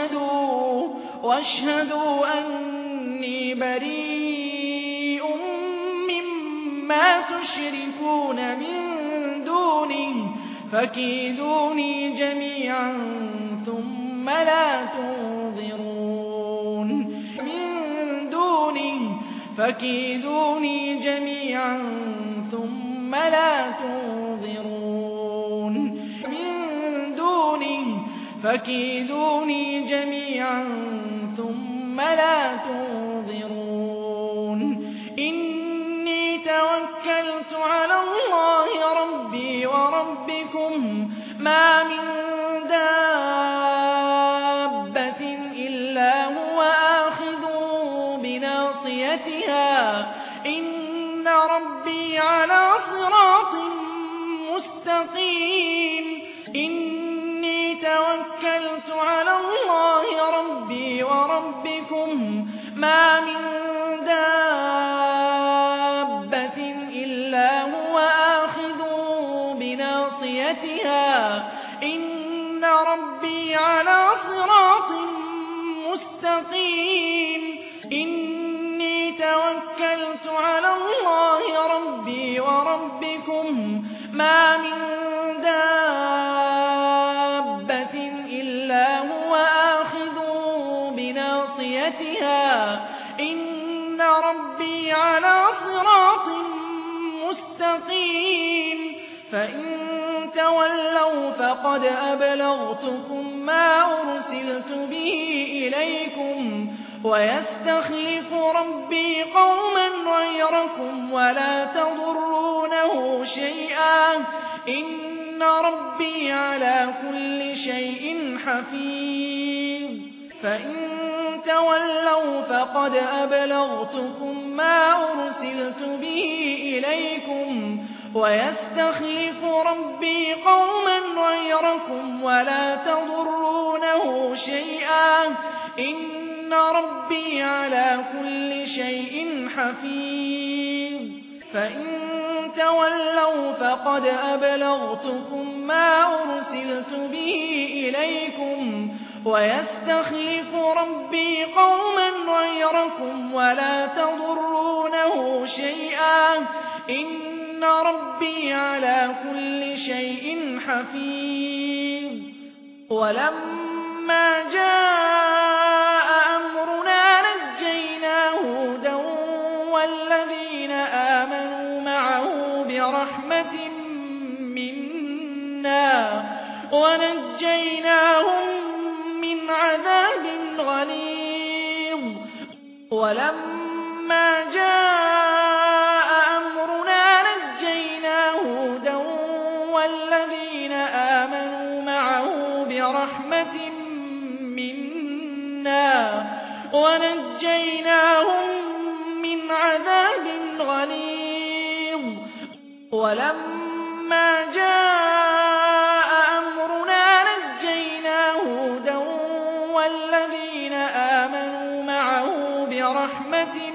واشهدوا أني بريء مما تشركون من دونه فكيدوني جميعا ثم لا تنظرون فكيدوني جميعا ثم لا تنظرون من دونه فكيدوني جميعا ثم لا تنظرون إني توكلت على الله ربي وربكم ما من دابة إلا هو آخذ بناصيتها إن ربي على صراط مستقيم إني توكلت على الله ربي وربكم ما من دابة إلا هو آخذ بناصيتها إن ربي على صراط مستقيم إني توكلت على الله ربي وربكم ما من دابة إلا هو آخذ بناصيتها إن ربي على صراط مستقيم فإن تولوا فقد أبلغتكم ما أرسلت به إليكم ويستخلف ربي قوما غيركم ولا تضرونه شيئا إن ربي على كل شيء حفيظ فإن تولوا فقد أبلغتكم ما أرسلت به إليكم ويستخلف ربي قوما غيركم ولا تضرونه شيئا إن ربي على كل شيء حفيظ فإن تولوا فقد أبلغتكم ما أرسلت به إليكم ويستخلف ربي قوما غيركم ولا تضرونه شيئا إن ربي على كل شيء حفيظ ولما جاء أمرنا نجينا هودا والذين آمنوا معه برحمة منا ونجيناهم من عذاب غليظ ولما جاء أمرنا نجينا هودا والذين آمنوا معه برحمة منا ونجيناهم من عذاب غليظ ولما جاء أمرنا برحمة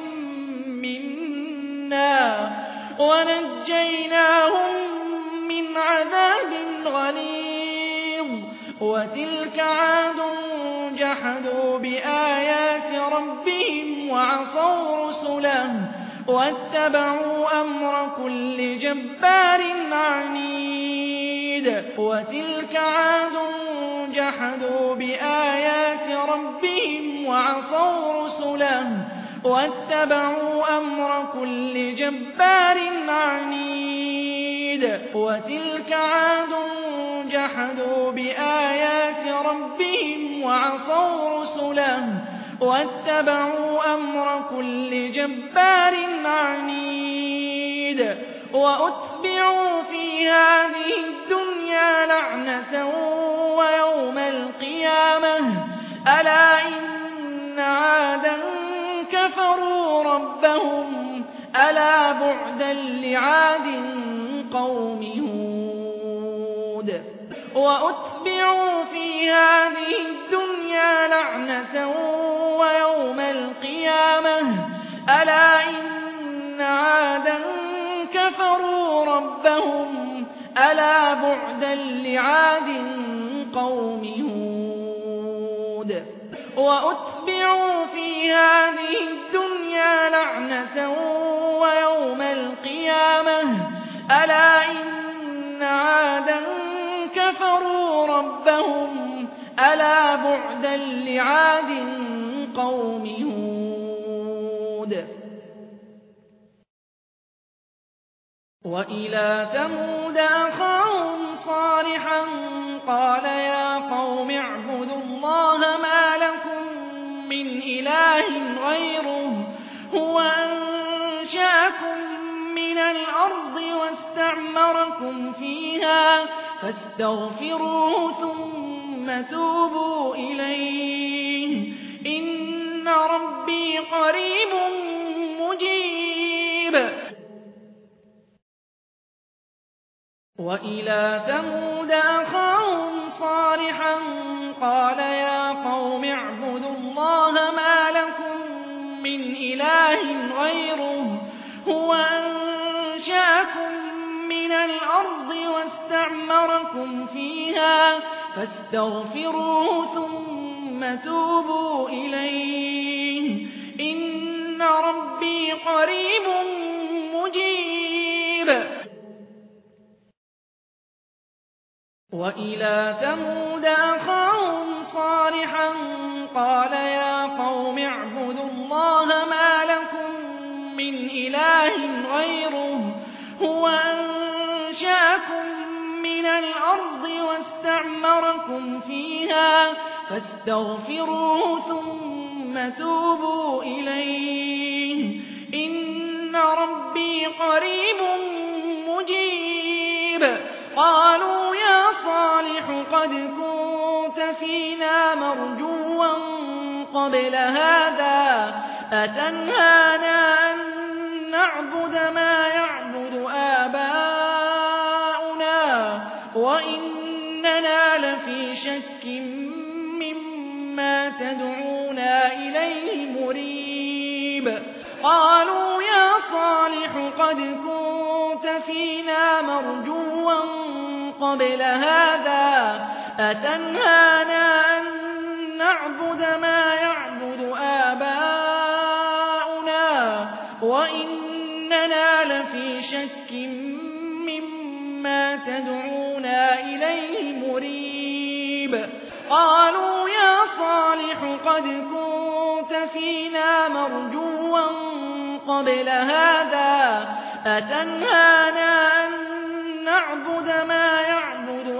منا ونجيناهم من عذاب غليظ وتلك عاد جحدوا بآيات ربهم وعصوا رسله واتبعوا أمر كل جبار عنيد وتلك عاد جحدوا بآيات ربهم وعصوا رسله واتبعوا أمر كل جبار عنيد وتلك عاد جحدوا بآيات ربهم وعصوا رسله واتبعوا أمر كل جبار عنيد وأتبعوا في هذه الدنيا لعنة ويوم القيامة ألا إن عادا كفروا ربهم ألا بعدا لعاد قوم هود وأتبعوا في هذه الدنيا لعنة ويوم القيامة ألا إن عادا كفروا ربهم ألا بعدا لعاد قوم هود وأتبعوا في هذه الدنيا لعنة ويوم القيامة ألا إن عادا كفروا ربهم ألا بعدا لعاد قوم هود وإلى ثمود أخاهم صالحا قال يا قوم اعبدوا الله ما لكم من إله غيره هو أنشأكم من الأرض واستعمركم فيها فاستغفروه ثم توبوا إليه إن ربي قريب مجيب وإلى ثمود أخاهم صالحا قال يا قوم اعبدوا الله ما لكم من إله غيره هو أنشأكم من الأرض واستعمركم فيها فاستغفروه ثم توبوا إليه إن ربي قريب مجيب وإلى ثمود أخاهم صالحا قال يا قوم اعبدوا الله ما لكم من إله غيره هو أنشأكم من الأرض واستعمركم فيها فاستغفروه ثم توبوا إليه إن ربي قريب مجيب قالوا يا صالح قد كنت فينا مرجوا قبل هذا أتنهانا أن نعبد ما يعبد آباؤنا وإننا لفي شك مما تدعونا إليه مريب قالوا يا صالح قد كنت فينا مرجوا قبل هذا أتنهانا أن نعبد ما يعبد آباؤنا وإننا لفي شك مما تدعونا إليه مريب قالوا يا صالح قد كنت فينا مرجوا قبل هذا أتنهانا أن نعبد ما يعبد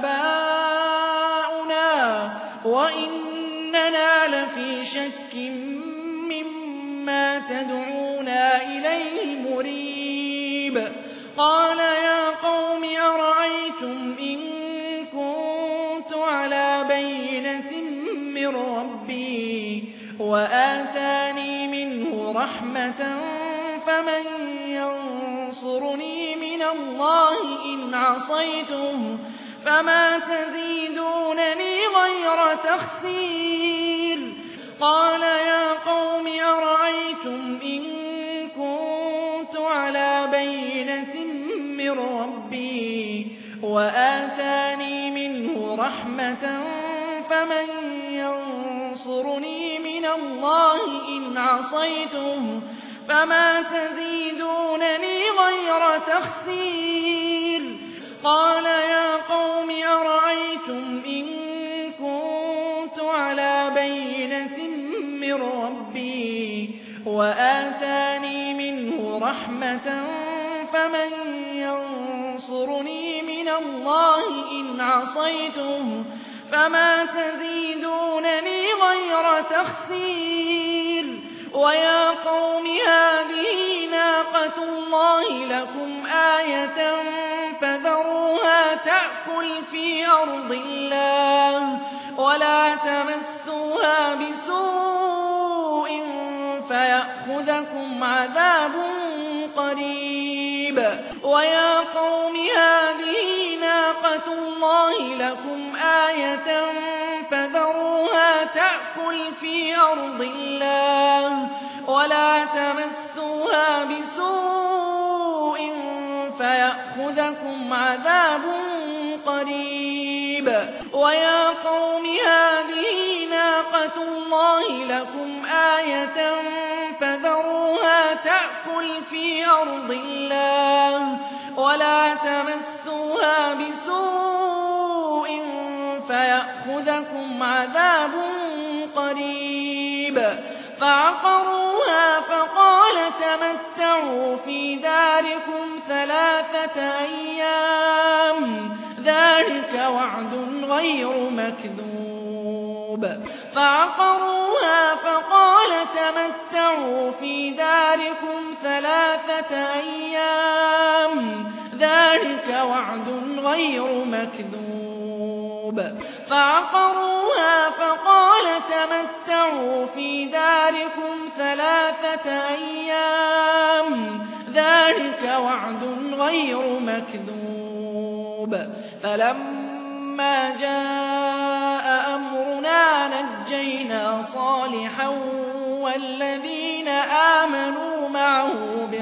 آباؤنا وإننا لفي شك مما تدعونا إليه مريب قال يا قوم أرأيتم إن كنت على بينة من ربي وآتاني منه رحمة فمن ينصرني من الله إن عصيته فما تزيدونني غير تخسير قال يا قوم أرأيتم أَرَأَيْتُمْ إِن كُنتُ عَلَىٰ بَيِّنَةٍ مِّن رَّبِّي وَآتَانِي مِنْهُ رَحْمَةً فَمَن يَنصُرُنِي مِنَ اللَّهِ إِنْ عَصَيْتُهُ فَمَا تَزِيدُونَنِي غَيْرَ تَخْسِيرٍ قَالَ يَا قَوْمِ أَرَأَيْتُمْ إِن كُنتُ عَلَىٰ بَيِّنَةٍ مِّن رَّبِّي وَآتَانِي مِنْهُ رَحْمَةً فَمَن يَنصُرُنِي مِنَ اللَّهِ إِنْ عَصَيْتُهُ فَمَا تَزِيدُونَنِي غَيْرَ تَخْسِيرٍ وَيَا قَوْمِ هَٰذِهِ نَاقَةُ اللَّهِ لَكُمْ آيَةً فَذَرُوهَا تَأْكُلْ فِي أَرْضِ اللَّهِ وَلَا تَمَسُّوهَا بِسُوءٍ فَيَأْخُذَكُمْ عَذَابٌ قَرِيبٌ وَيَا قَوْمِ هَٰذِهِ نَاقَةُ اللَّهِ لَكُمْ آيَةً فَذَرُوهَا تَأْكُلْ فِي أَرْضِ اللَّهِ وَلَا تَمَسُّوهَا بِسُوءٍ فَيَأْخُذَكُمْ عَذَابٌ قَرِيبٌ وَيَا قَوْمِ هَٰذِهِ نَاقَةُ اللَّهِ لَكُمْ آيَةً فَذَرُوهَا تَأْكُلْ فِي أَرْضِ اللَّهِ وَلَا تَمَسُّوهَا بِسُوءٍ فَيَأْخُذَكُمْ عَذَابٌ قَرِيبٌ فَعَقَرُوهَا فَقَالَ تَمَتَّعُوا فِي دَارِكُمْ 3 أَيَّامٍ ذَٰلِكَ وَعْدٌ غَيْرُ مَكْذُوبٍ فَعَقَرُوهَا فَقَالَ تَمَتَّعُوا فِي دَارِكُمْ 3 أَيَّامٍ ذَٰلِكَ وَعْدٌ غَيْرُ مَكْذُوبٍ فَعَقَرُوهَا فَقَالَ تَمَتَّعُوا فِي دَارِكُمْ 3 أَيَّامٍ ذَٰلِكَ وَعْدٌ غَيْرُ مَكْذُوبٍ فَلَمَّا جَاءَ أَمْرُنَا نَجَّيْنَا صَالِحًا وَالَّذِينَ آمَنُوا مَعَهُ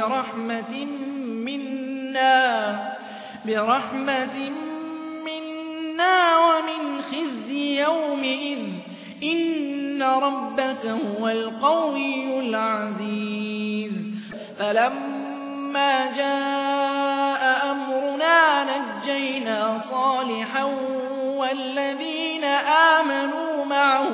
بِرَحْمَةٍ مِّنَّا وَمِنْ خِزْيِ يَوْمِئِذٍ ۗ إِنَّ رَبَّكَ هُوَ الْقَوِيُّ الْعَزِيزُ فَلَمَّا جَاءَ أَمْرُنَا نَجَّيْنَا صَالِحًا وَالَّذِينَ آمَنُوا مَعَهُ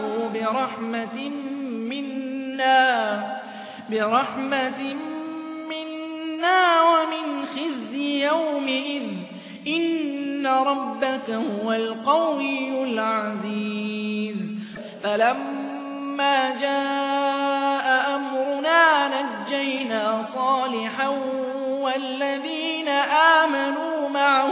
بِرَحْمَةٍ مِّنَّا وَمِنْ خِزْيِ يَوْمِئِذٍ ۗ إِنَّ رَبَّكَ هُوَ الْقَوِيُّ الْعَزِيزُ فَلَمَّا جَاءَ أَمْرُنَا نَجَّيْنَا صَالِحًا وَالَّذِينَ آمَنُوا مَعَهُ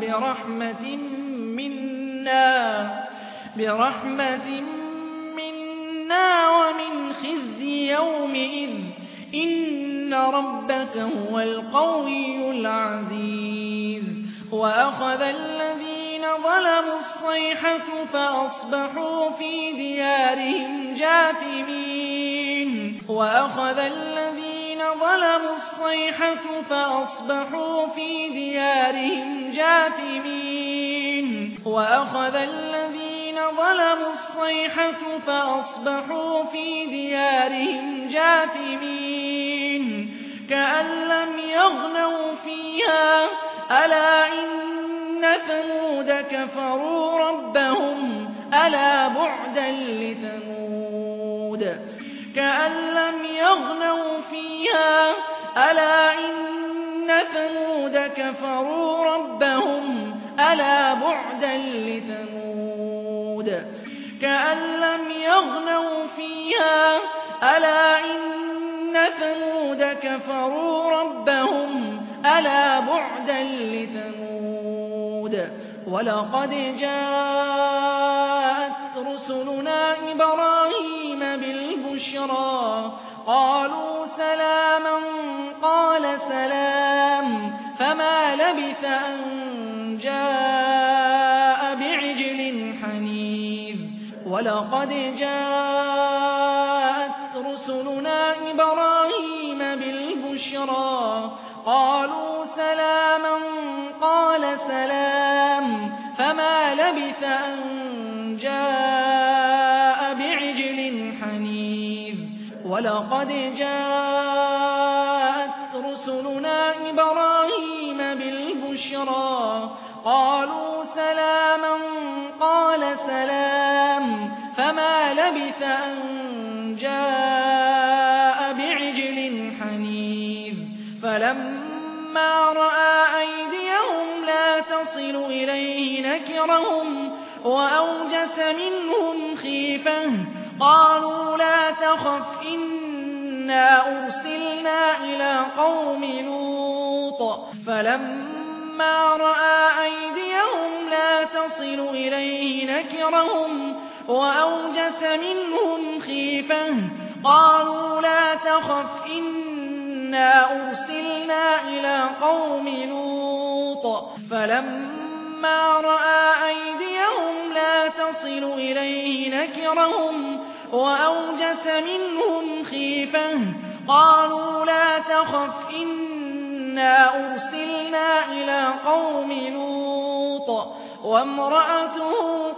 بِرَحْمَةٍ مِّنَّا وَمِنْ خِزْيِ يَوْمِئِذٍ ۗ إِنَّ رَبَّكَ هُوَ الْقَوِيُّ الْعَزِيزُ وَأَخَذَ الَّذِينَ ظَلَمُوا الصَّيْحَةُ فَأَصْبَحُوا فِي دِيَارِهِمْ جَاثِمِينَ وَأَخَذَ الَّذِينَ ظَلَمُوا الصَّيْحَةُ فَأَصْبَحُوا فِي دِيَارِهِمْ جَاثِمِينَ وَأَخَذَ الَّذِينَ ظَلَمُوا الصَّيْحَةُ فَأَصْبَحُوا فِي دِيَارِهِمْ جَاثِمِينَ كَأَن لَّمْ يَغْنَوْا فِيهَا أَلَا إِنَّ ثَمُودَ كَفَرُوا رَبَّهُمْ أَلَا بُعْدًا لِّثَمُودَ كَأَن لَّمْ يَغْنَوْا فِيهَا أَلَا إِنَّ ثَمُودَ كَفَرُوا رَبَّهُمْ أَلَا بُعْدًا لِّثَمُودَ كَأَن لَّمْ يَغْنَوْا فِيهَا أَلَا إِنَّ ثَمُودَ كَفَرُوا رَبَّهُمْ أَلَا بُعْدًا لِّثَمُودَ. وَلَقَدْ جَاءَتْ رُسُلُنَا إِبْرَاهِيمَ بِالْبُشْرَىٰ قَالُوا سَلَامًا قَالَ سَلَامٌ فَمَا لَبِثَ أَن جَاءَ بِعِجْلٍ حَنِيذٍ وَلَقَدْ جَاءَتْ رسلنا إبراهيم بالبشرى قالوا سلاما قال سلام فما لبث أن جاء بعجل حنيذ ولقد جاءت رسلنا إبراهيم بالبشرى قالوا سلاما قال سلام فما لبث أن جاء بعجل حنيذ فلما رأى أيديهم لا تصل إليه نكرهم وأوجس منهم خيفة قالوا لا تخف إنا أرسلنا إلى قوم لوط فلما رأى أيديهم لا تصل إليه نكرهم وأوجس منهم خيفة قالوا لا تخف إنا أرسلنا إلى قوم لوط فلما رأى أيديهم لا تصل إليه نكرهم وأوجس منهم خيفة قالوا لا تخف إنا أرسلنا إلى قوم لوط وامرأته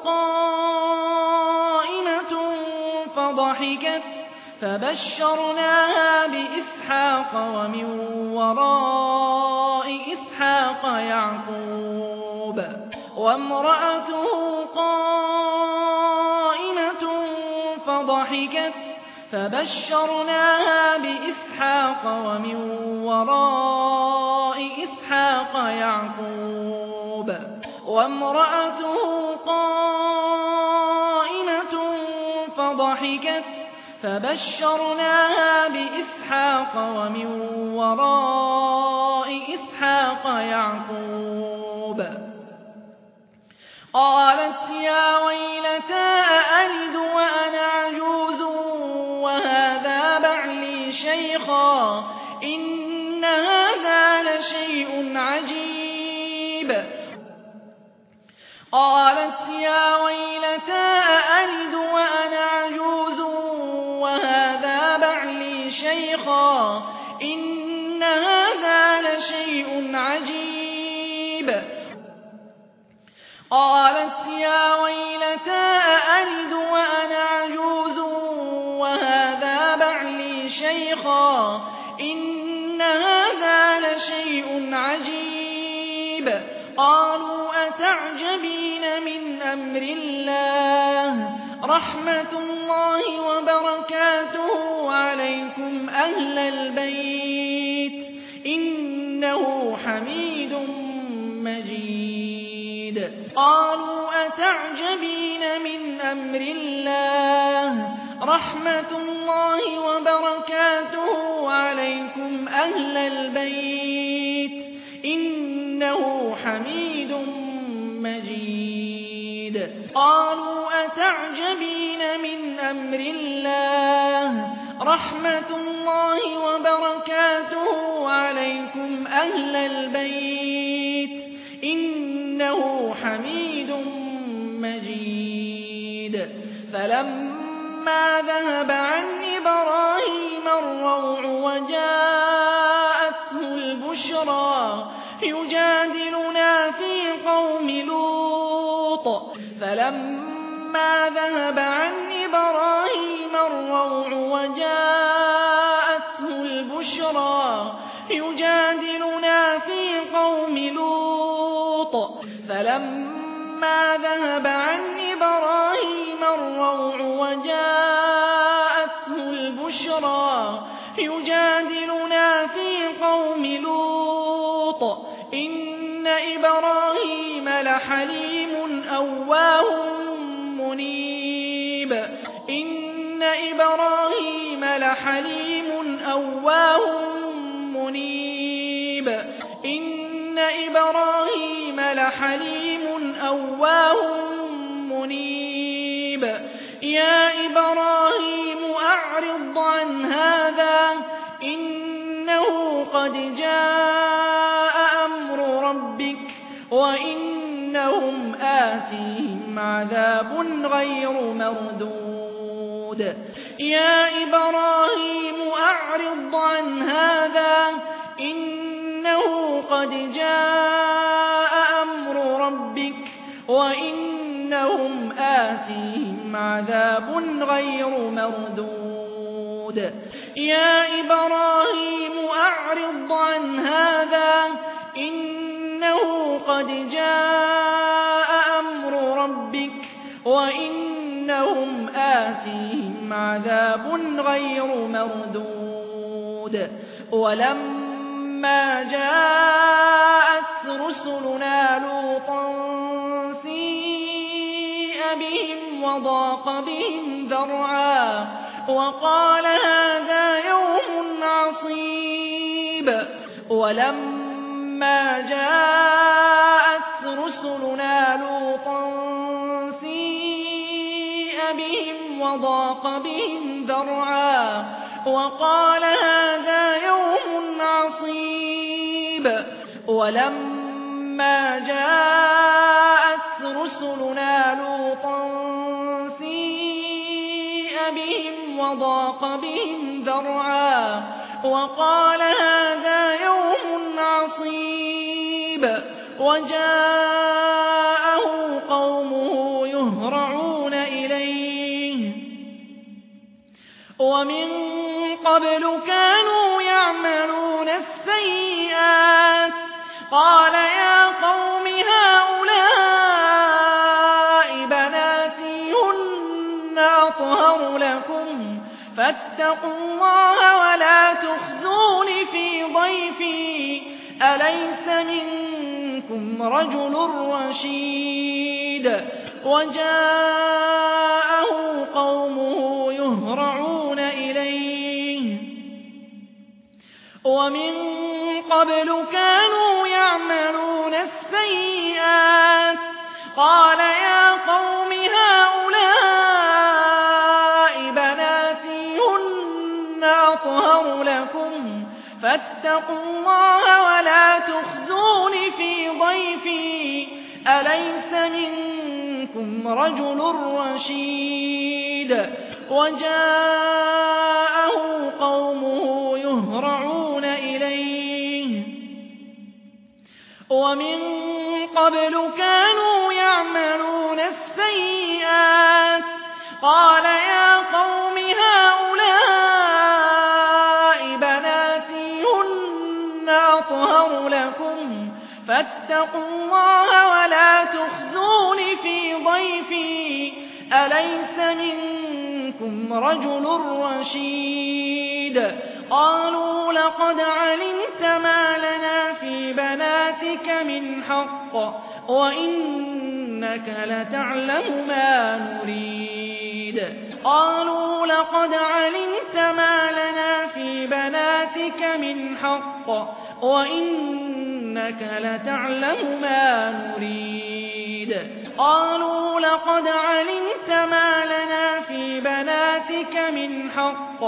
قائمة فضحكت فبشرناها بإسحاق ومن وراء إسحاق يعقوب وامرأته قائمة فضحكت فبشرناها بإسحاق ومن وراء إسحاق يعقوب وامرأته قائمة فضحكت فبشرناها بإسحاق ومن وراء إسحاق يعقوب قالت يا ويلتى أألد وأنا عجوز وهذا بعلي شيخا إن هذا لشيء عجيب قالت يا ويلتى أألد وأنا عجوز وهذا بعلي شيخا إن هذا لشيء عجيب قالت يا ويلتى أألد وأنا عجوز وهذا بعلي شيخا إن هذا لشيء عجيب قالوا أتعجبين من أمر الله رحمة الله وبركاته عليكم أهل البيت إنه حميد مجيد قالوا أتعجبين من أمر الله رحمة الله وبركاته عليكم أهل البيت إنه حميد مجيد قالوا أتعجبين من أمر الله رحمة الله وبركاته عليكم أهل البيت إنه حميد مجيد فلما ذهب عن إبراهيم الروع وجاءته البشرى يجادلنا في قوم لوط فلما ذهب عن إبراهيم الروع وجاءته البشرى يجادلنا في قوم لوط فلما ذهب عن إبراهيم الروع وجاءته البشرى يجادلنا في قوم لوط إن إبراهيم لحليم أواه منيب إن إبراهيم لحليم أواه منيب إن إبراهيم لحليم أواه منيب يا إبراهيم أعرض عن هذا إنه قد جاء أمر ربك وإنهم آتيهم عذاب غير مردود يا إبراهيم أعرض عن هذا إنه قد جاء أمر ربك وإنهم آتيهم عذاب غير مردود يا إبراهيم أعرض عن هذا إنه قد جاء أمر ربك وإنهم آتيهم عذاب غير مردود ولما جاءت رسلنا لوطا سيء بهم وضاق بهم ذرعا وقال هذا يوم عصيب ولما جاءت رسلنا لوطا سيء بهم وضاق بهم ذرعا وقال هذا يوم عصيب ولما جاءت رسلنا لوطا سيء بهم وضاق بهم ذرعا وقال هذا يوم عصيب وجاءه قومه يهرعون إليه ومن قبل كانوا يعملون السيئات قال يا قوم هؤلاء بناتي هن أطهر لكم فاتقوا الله ولا تخزون في ضيفي أليس منكم رجل رشيد وجاءه قومه يهرعون إليه ومن قبل كانوا يعملون السيئات قال يا قوم هؤلاء بناتي هن أطهر لكم فاتقوا الله ولا تخزون في ضيفي أليس منكم رجل رشيد وجاءه قومه يهرعون إليه ومن قبل كانوا يعملون السيئات قال يا قوم هؤلاء بناتي هن أطهر لكم فاتقوا الله ولا تخزون في ضيفي أليس منكم رجل رشيد قالوا لقد علمت ما لنا في بناتك من حق وإنك لتعلم ما نريد قالوا لقد علمت ما لنا في بناتك من حق وإنك لتعلم ما نريد قالوا لقد علمت ما لنا في بناتك من حق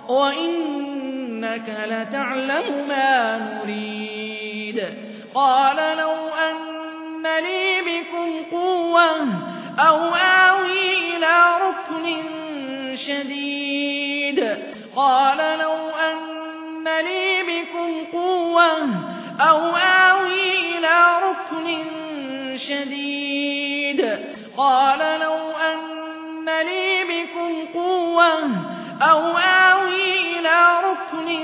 وإنك لتعلم ما نريد قال لو أن لي بكم قوة أو آوي إلى ركن شديد قال لو أن لي بكم قوة أو آوي إلى ركن شديد قال لو أن لي بكم قوة أو آوي إلى ركن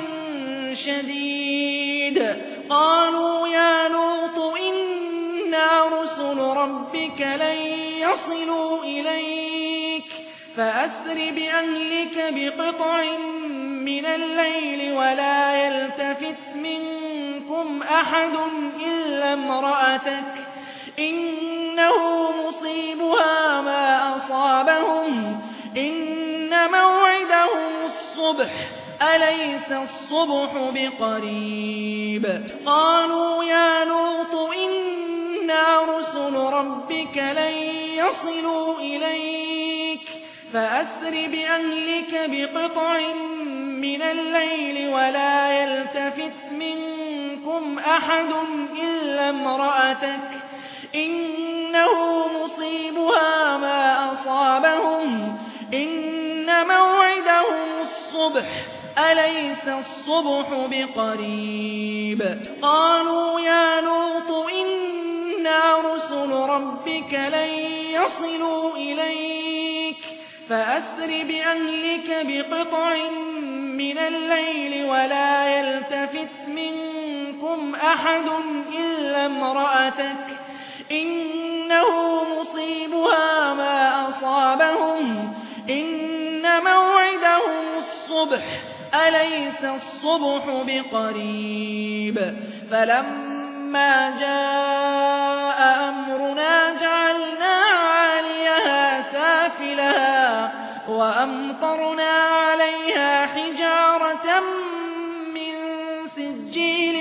شديد قالوا يا لوط إنا رسل ربك لن يصلوا إليك فأسر بأهلك بقطع من الليل ولا يلتفت منكم أحد إلا امرأتك إنه مصيبها ما أصابهم إن موعدهم الصبح أليس الصبح بقريب قالوا يا لوط إنا رسل ربك لن يصلوا إليك فأسر بأهلك بقطع من الليل ولا يلتفت منكم أحد إلا امرأتك إنه مصيبها ما أصابهم إن إِنَّ مَوْعِدَهُمُ الصُّبْحُ أَلَيْسَ الصُّبْحُ بِقَرِيبٍ قَالُوا يَا لُوطُ إِنَّا رُسُلُ رَبِّكَ لَن يَصِلُوا إِلَيْكَ فَأَسْرِ بِأَهْلِكَ بِقِطْعٍ مِّنَ اللَّيْلِ وَلَا يَلْتَفِتْ مِنكُمْ أَحَدٌ إِلَّا امْرَأَتَكَ إِنَّهُ مُصِيبُهَا مَا أَصَابَهُمْ إِنَّ مَوْعِدَهُمُ الصُّبْحُ أَلَيْسَ الصُّبْحُ بِقَرِيبٍ فَلَمَّا جَاءَ أَمْرُنَا جَعَلْنَا عَالِيَهَا سَافِلَهَا وَأَمْطَرْنَا عَلَيْهَا حِجَارَةً مِّن سِجِّيلٍ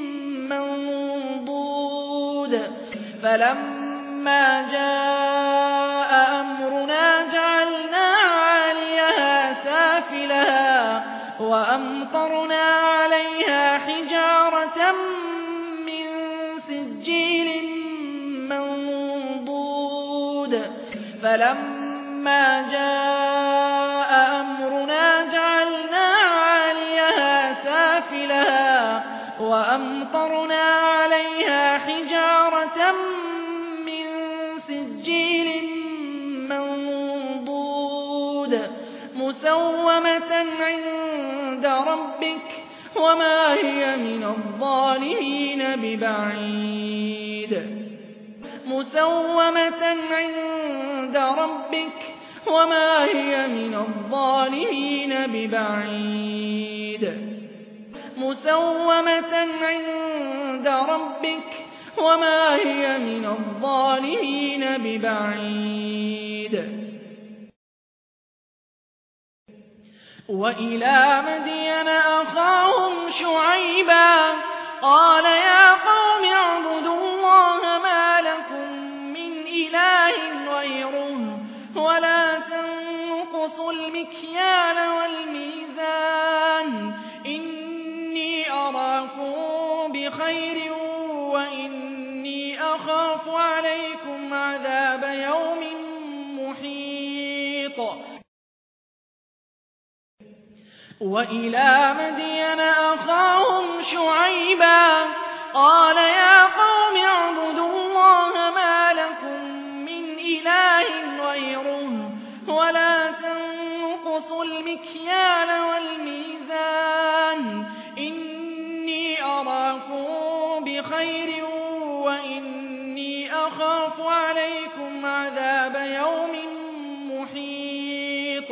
مَّنضُودٍ فَلَمَّا جَاءَ أَمْرُنَا جَعَلْنَا عَالِيَهَا سَافِلَهَا وَأَمْطَرْنَا عَلَيْهَا حِجَارَةً مِّن سِجِّيلٍ مَّنضُودٍ فَلَمَّا جَاءَ أَمْرُنَا جَعَلْنَا عَالِيَهَا سَافِلَهَا وَأَمْطَرْنَا عَلَيْهَا حِجَارَةً مِّن سِجِّيلٍ مَّنضُودٍ مُّسَوَّمَةً عِندَ رَبِّكَ وَمَا هِيَ مِنَ الظَّالِمِينَ بِبَعِيدٍ مُّسَوَّمَةً عِندَ رَبِّكَ وَمَا هِيَ مِنَ الظَّالِمِينَ بِبَعِيدٍ مُّسَوَّمَةً عِندَ رَبِّكَ وَمَا هِيَ مِنَ الظَّالِمِينَ بِبَعِيدٍ وَإِلَىٰ مَدْيَنَ أَخَاهُمْ شُعَيْبًا قَالَ يَا قَوْمِ اعْبُدُوا اللَّهَ مَا لَكُم مِّنْ إِلَٰهٍ غَيْرُهُ وَلَا تَنقُصُوا الْمِكْيَالَ وَالْمِيزَانَ إِنِّي أَرَاكُم بِخَيْرٍ وَإِنِّي أَخَافُ عَلَيْكُمْ عَذَابَ يَوْمٍ مُّحِيطٍ وَإِلَىٰ مَدْيَنَ أَخَاهُمْ شُعَيْبًا قَالَ يَا قَوْمِ اعْبُدُوا اللَّهَ مَا لَكُم مِّنْ إِلَٰهٍ غَيْرُهُ وَلَا تَنقُصُوا الْمِكْيَالَ وَالْمِيزَانَ إِنِّي أَرَاكُم بِخَيْرٍ وَإِنِّي أَخَافُ عَلَيْكُمْ عَذَابَ يَوْمٍ مُّحِيطٍ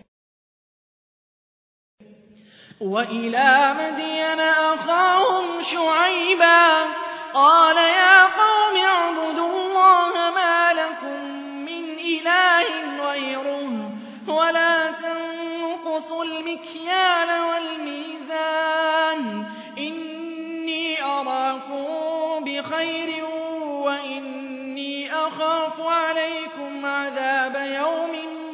وَإِلَىٰ مَدْيَنَ أَخَاهُمْ شُعَيْبًا قَالَ يَا قَوْمِ اعْبُدُوا اللَّهَ مَا لَكُم مِّنْ إِلَٰهٍ غَيْرُهُ وَلَا تَنقُصُوا الْمِكْيَالَ وَالْمِيزَانَ إِنِّي أَرَاكُم بِخَيْرٍ وَإِنِّي أَخَافُ عَلَيْكُمْ عَذَابَ يَوْمٍ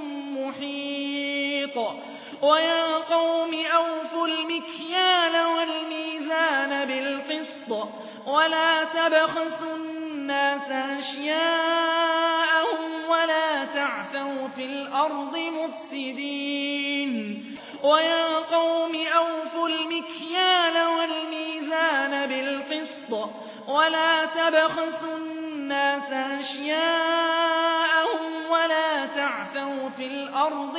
مُّحِيطٍ وَيَا قَوْمِ أَوْفُوا الْمِكْيَالَ وَالْمِيزَانَ بِالْقِسْطِ وَلَا تَبْخَسُوا النَّاسَ أَشْيَاءَهُمْ وَلَا تَعْثَوْا فِي الْأَرْضِ مُفْسِدِينَ وَيَا قَوْمِ أَوْفُوا الْمِكْيَالَ وَالْمِيزَانَ بِالْقِسْطِ وَلَا تَبْخَسُوا النَّاسَ أَشْيَاءَهُمْ وَلَا تَعْثَوْا فِي الْأَرْضِ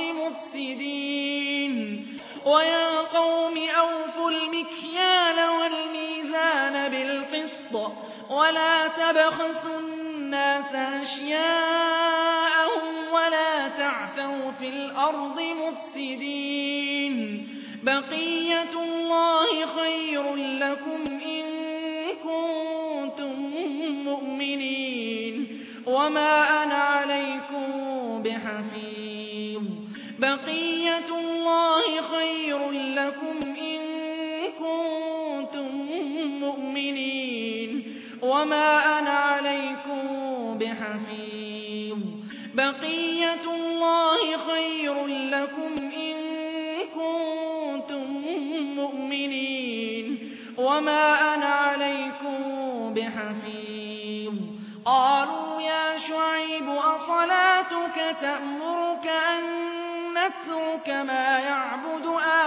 مُفْسِدِينَ وَيَا قَوْمِ أَوْفُوا الْمِكْيَالَ وَالْمِيزَانَ بِالْقِسْطِ وَلَا تَبْخَسُوا النَّاسَ أَشْيَاءَهُمْ وَلَا تَعْثَوْا فِي الْأَرْضِ مُفْسِدِينَ بَقِيَّةُ اللَّهِ خَيْرٌ لَّكُمْ إِن كُنتُم مُّؤْمِنِينَ وَمَا أَنَا عَلَيْكُم بِحَفِيظٍ بَقِيَّةُ اللَّهِ خَيْرٌ لَّكُمْ إِن كُنتُم مُّؤْمِنِينَ وَمَا أَنَا عَلَيْكُم بِحَفِيظٍ بَقِيَّةُ اللَّهِ خَيْرٌ لَّكُمْ إِن كُنتُم مُّؤْمِنِينَ وَمَا أَنَا عَلَيْكُم بِحَفِيظٍ قَالُوا يَا شُعَيْبُ أَصَلَاتُكَ تَأْمُرُكَ أَن نَّتْرُكَ كما يعبد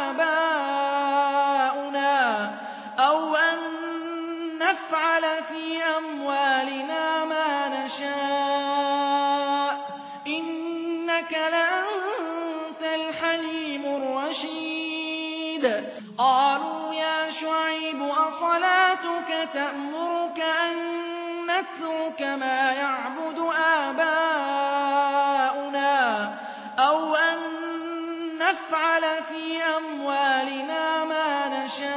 آباؤنا أو أن نفعل في أموالنا ما نشاء إنك لأنت الحليم الرشيد قالوا يا شعيب أصلاتك تأمرك أن نترك ما يعبد آباؤنا أو أن نفعل في أموالنا ما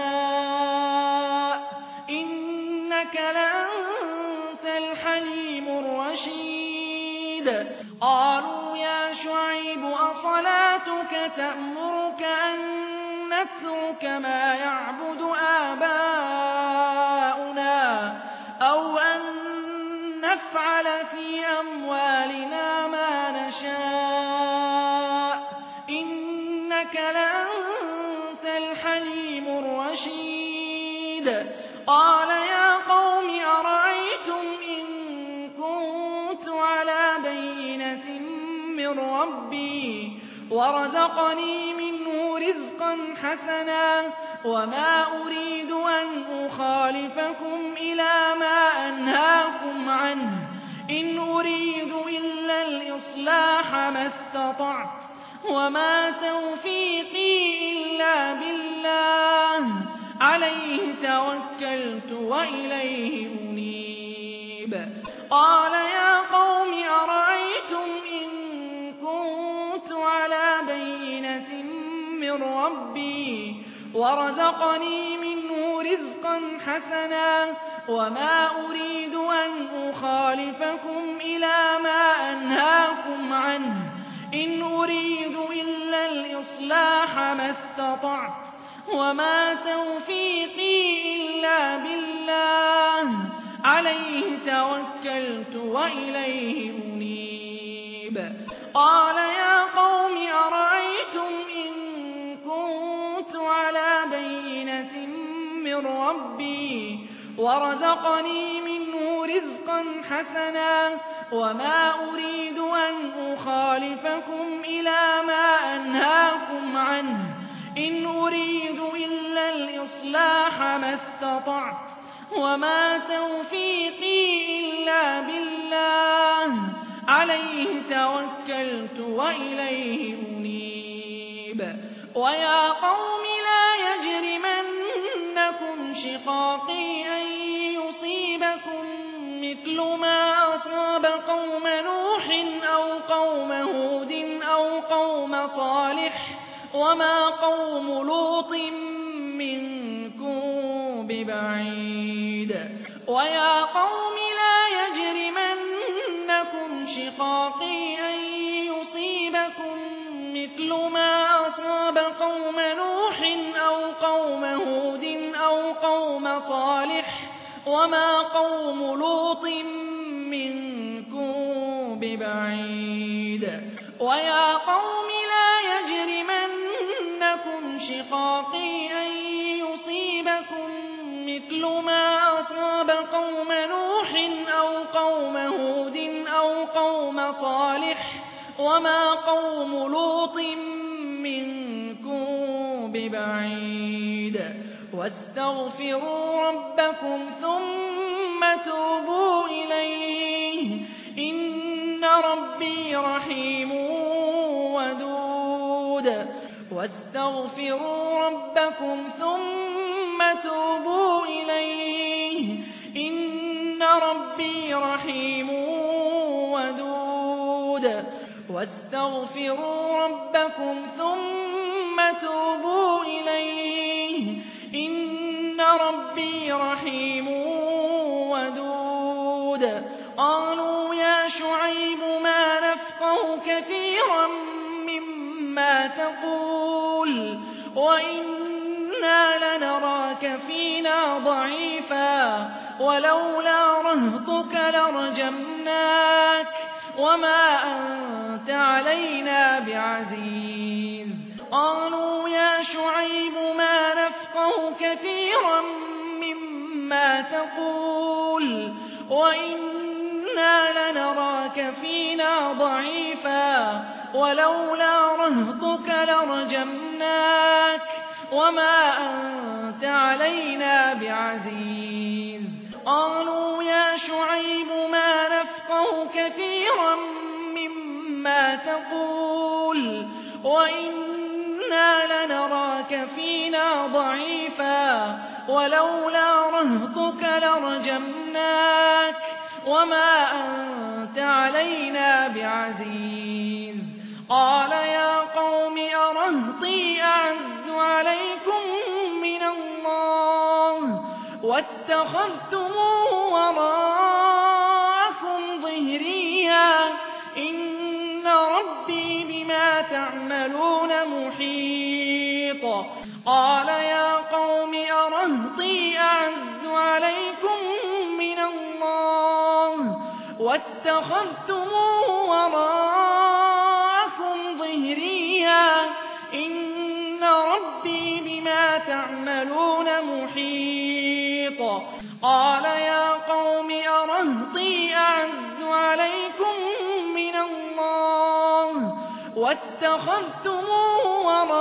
نشاء إنك لأنت الحليم الرشيد قالوا يا شعيب أصلاتك تأمرك أن نترك ما يعبد آباؤنا أو أن نفعل في أموالنا ما نشاء إنك لأنت الحليم الرشيد قال يا قوم أرأيتم إن كنت على بينة من ربي ورزقني منه رزقا حسنا وما أريد أن أخالفكم إلى ما أنهاكم عنه إن أريد إلا الإصلاح ما استطعت وما توفيقي إلا بالله عليه توكلت وإليه أنيب قال يا قوم أرأيتم إن كنت على بينة من ربي ورزقني منه رزقا حسنا وما أريد أن أخالفكم إلى ما أنهاكم عنه إن أريد إلا الإصلاح ما استطعت وما توفيقي إلا بالله عليه توكلت وإليه أنيب قال يا قوم أرأيتم إن كنت على بينة من ربي ورزقني منه رزقا حسنا وما أريد أن أخالفكم إلى ما أنهاكم عنه إن أريد إلا الإصلاح ما استطعت وما توفيقي إلا بالله عليه توكلت وإليه أنيب ويا قوم لا يجرمنكم شقاقي أن يصيبكم مثل ما أصاب قوم نوح أو قوم هود أو قوم صالح وما قوم لوط منكم ببعيد ويا قوم لا يجرمنكم شقاقي أن يصيبكم مثل ما أصاب قوم نوح أو قوم هود أو قوم صالح وما قوم لوط منكم ببعيد ويا قوم لا يجرمنكم شقاقي أن يصيبكم مثل ما أصاب قوم نوح أو قوم هود أو قوم صالح وما قوم لوط منكم ببعيد واستغفروا ربكم ثم توبوا إليه إن ربي رحيم ودود واستغفروا ربكم ثم توبوا إليه إن ربي رحيم ودود واستغفروا ربكم ثم توبوا إليه إن ربي رحيم ودود قالوا يا شعيب ما نفقه كثيرا مما تقول وإنا لنراك فينا ضعيفا ولولا رهطك لرجمناك وما أنت علينا بعزيز قالوا يا شعيب ما نفقه كثيرا مما تقول وإنا لنراك فينا ضعيفا ولولا رهطك لرجمناك وما أنت علينا بعزيز قالوا يا شعيب ما نفقه كثيرا مما تقول وإنا لنراك فينا ضعيفا ولولا رهطك لرجمناك وما أنت علينا بعزيز قال يا قوم أرهطي أعز عليكم من الله واتخذتموه وراءكم ظهريا إن ربي بما تعملون محيط قال يا قوم أرهطي أعز عليكم من الله واتخذتموه وراءكم ظهريا إن ربي بما تعملون محيط قال يا قوم أرهطي أعز عليكم من الله واتخذتموه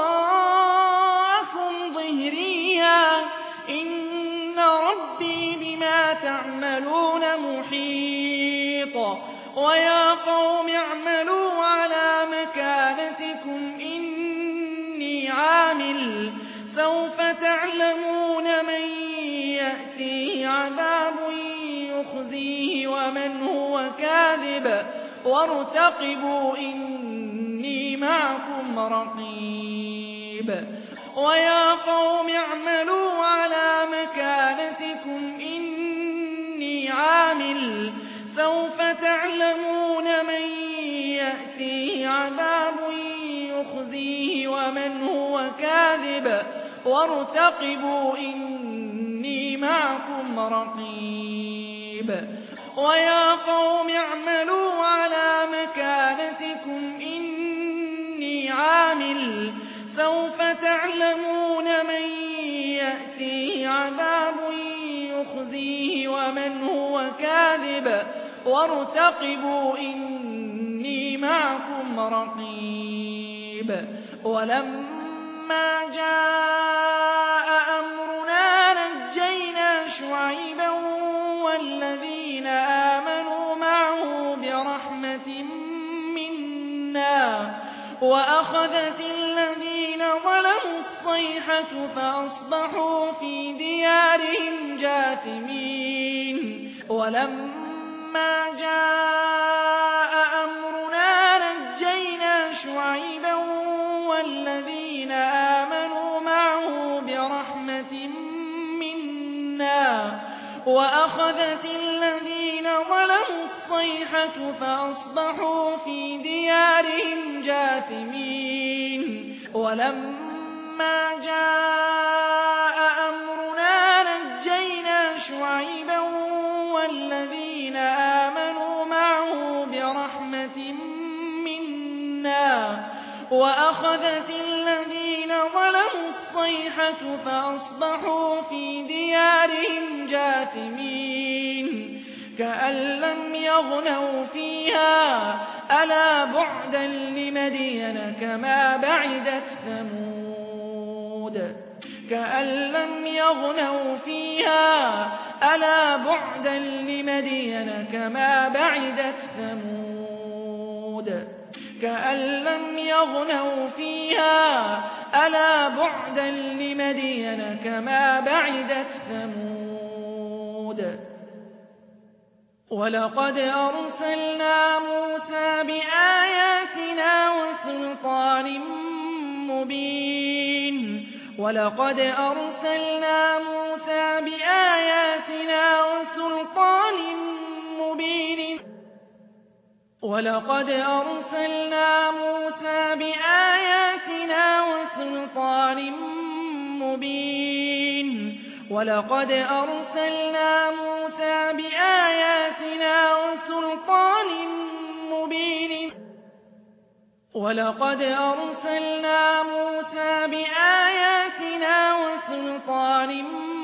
وراءكم ظهريا إن ربي بما تعملون محيط ويا قوم اعملوا على مكانتكم إني عامل سوف تعلمون من يأتيه عذاب يخزيه ومن هو كاذب وارتقبوا إني معكم رقيب ويا قوم اعملوا على مكانتكم إني عامل سوف تعلمون من يأتيه عذاب يخزيه ومن هو كاذب وارتقبوا إني معكم رقيب ويا قوم اعملوا على مكانتكم إني عامل سوف تعلمون من يأتيه عذاب يخزيه ومن هو كاذب وارتقبوا إني معكم رقيب ولما جاء أمرنا نجينا شعيبا والذين آمنوا معه برحمة منا وأخذت الذين ظلموا الصيحة فأصبحوا في ديارهم جاثمين ولما جاء أمرنا نجينا شعيبا والذين آمنوا معه برحمة منا وأخذت الذين ظلموا الصيحة فأصبحوا في ديارهم جاثمين ولما جاء أمرنا نجينا شعيبا والذين آمنوا معه برحمة منا وأخذت الذين ظلموا الصيحة فأصبحوا في ديارهم جاثمين كأن لم يغنوا فيها ألا بعدا لمدين كما بعدت ثمود كأن لم يغنوا فيها ألا بعدا لمدين كما بعدت ثمود كأن لم يغنوا فيها ألا بعدا لمدين كما بعدت ثمود ولقد أرسلنا موسى بآياتنا وسلطان مبين ولقد أرسلنا موسى بآياتنا وسلطان مبين ولقد أرسلنا موسى بآياتنا وسلطان مبين ولقد أرسلنا موسى بآياتنا وسلطان مبين ولقد أرسلنا موسى بآياتنا وسلطان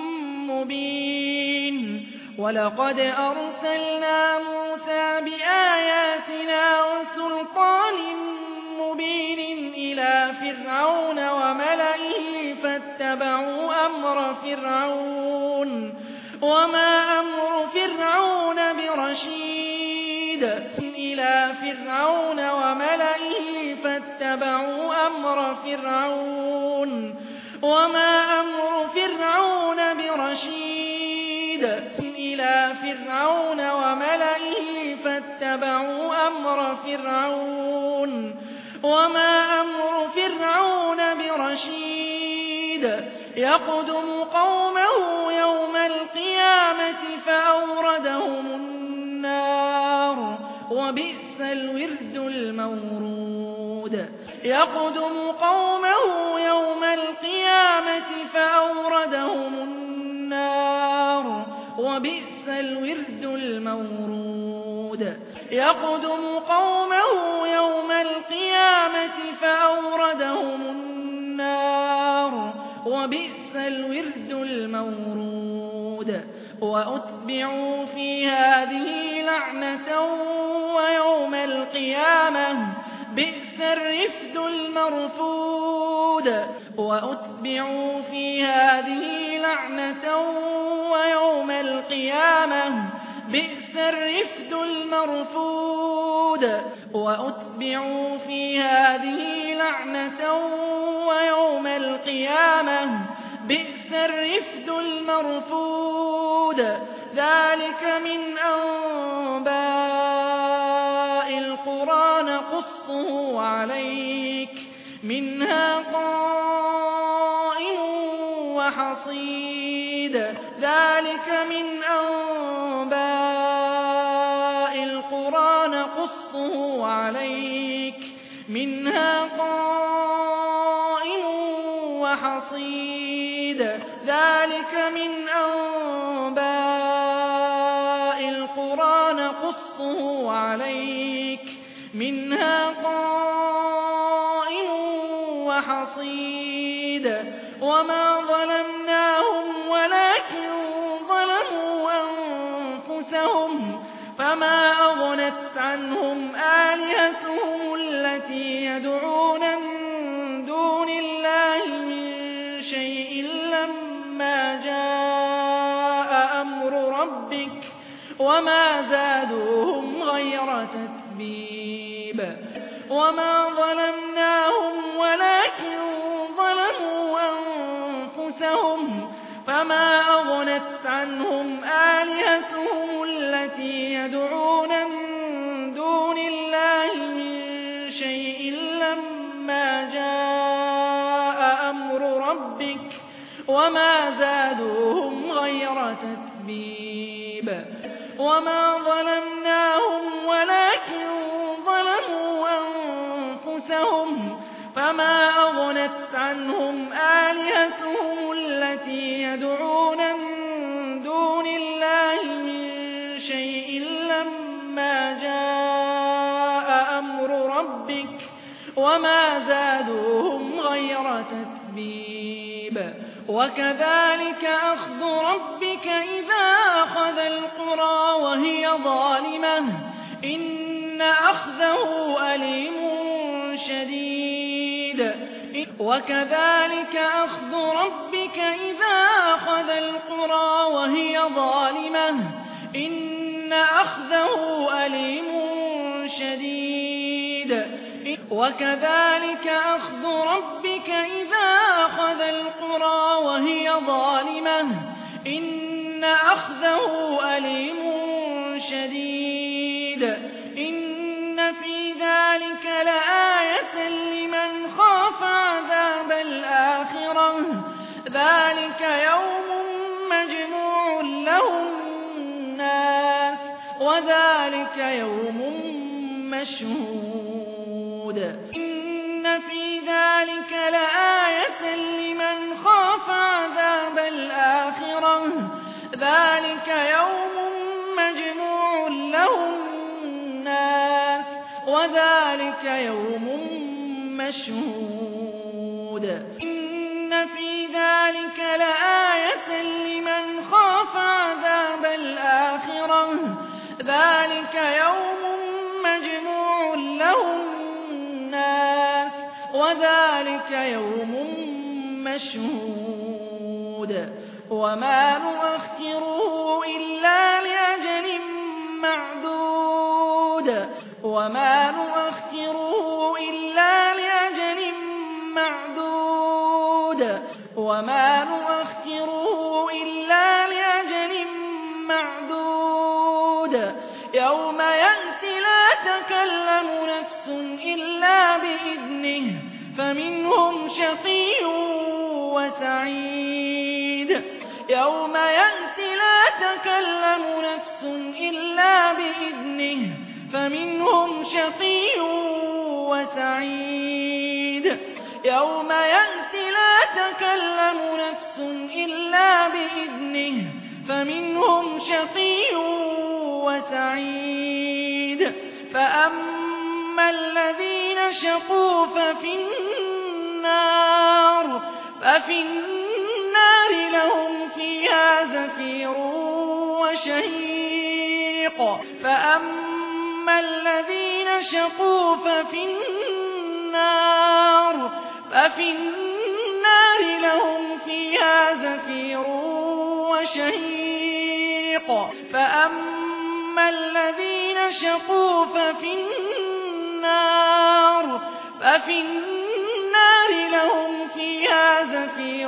مبين ولقد أرسلنا موسى بآياتنا وسلطان إلى فرعون وملئه فاتبعوا أمر فرعون وما أمر فرعون برشيد إلى فرعون وملئه فاتبعوا أمر فرعون وما أمر فرعون برشيد إلى فرعون وملئه فاتبعوا أمر فرعون وما أمر فرعون برشيد يقدم قومه يوم القيامة فأوردهم النار وبئس الورد المورود يقدم قومه يوم القيامة فأوردهم النار وبئس الورد المورود يقدم قومه يوم القيامة فأوردهم النار وبئس الورد المورود وأتبعوا في هذه لعنة ويوم القيامة بئس الرفد المرفود وأتبعوا في هذه لعنة ويوم القيامة بئس الرفد المرفود وأتبعوا في هذه لعنة ويوم القيامة بئس الرفد المرفود ذلك من أنباء القرى نقصه عليك منها قائم وحصيد ذلك من أنباء القرى نقصه عليك منها قائم وحصيد ذلك من أنباء القرى نقصه عليك منها قائم وحصيد وما ظلمناهم ولكن ظلموا أنفسهم فما أغنت عنهم آلهتهم التي يدعون من دون الله من شيء لما جاء أمر ربك وما زادوهم غير تتبيب وما ظلمناهم ولكن ظلموا أنفسهم فما أغنت عنهم آلهتهم التي يدعون من دون الله من شيء لما جاء أمر ربك وما زادوهم غير تتبيب وما ظلمناهم ولكن ظلموا أنفسهم فما أغنت عنهم آلهتهم التي يدعون من دون الله من شيء لما جاء أمر ربك وما زادوهم غير تتبيب وكذلك أخذ ربك إذا أخذ القرى وهي ظالمة إن أخذه أليم شديد وكذلك أخذ ربك إذا أخذ القرى وهي ظالمة إن أخذه أليم شديد وكذلك أخذ ربك إذا أخذ القرى وهي ظالمة إن أخذه أليم شديد إن في ذلك لآية لمن خاف عذاب الآخرة ذلك يوم مجموع له الناس وذلك يوم مشهود إن في ذلك لآية لمن خاف عذاب الآخرة ذلك يوم مجموع له الناس وذلك يوم مشهود إن في ذلك لآية لمن خاف عذاب الآخرة ذلك يوم مجموع له الناس وذلك مشهود وما نؤخره إلا لأجل معدود وما نؤخره إلا لأجل معدود وما نؤخره إلا لأجل معدود يوم يأتي لا تكلم نفس إلا بإذنه فمنهم شقي وسعيد يوم يأتي لا تكلم نفس إلا بإذنه فمنهم شقي وسعيد يوم يأتي لا تكلم نفس إلا بإذنه فمنهم شقي وسعيد فأما الذين شقوا ففي النار لهم فيها زفير وشهيق فأما الذين شقوا ففي النار لهم فيها زفير وشهيق فأما الذين شقوا ففي النار لهم فيها زفير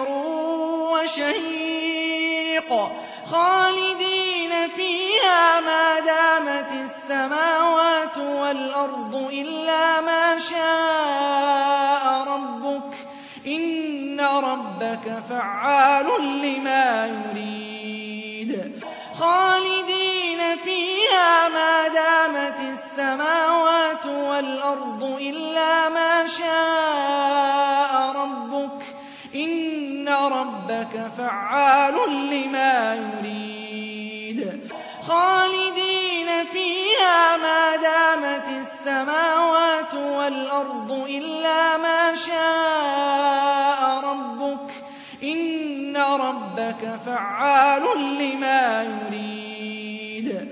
وشهيق خالدين فيها ما دامت السماوات والأرض إلا ما شاء ربك إن ربك فعال لما يريد خالدين فيها ما دامت السماوات والأرض إلا ما شاء ربك إن ربك فعال لما يريد خالدين فيها ما دامت السماوات والأرض إلا ما شاء ربك إن ربك فعال لما يريد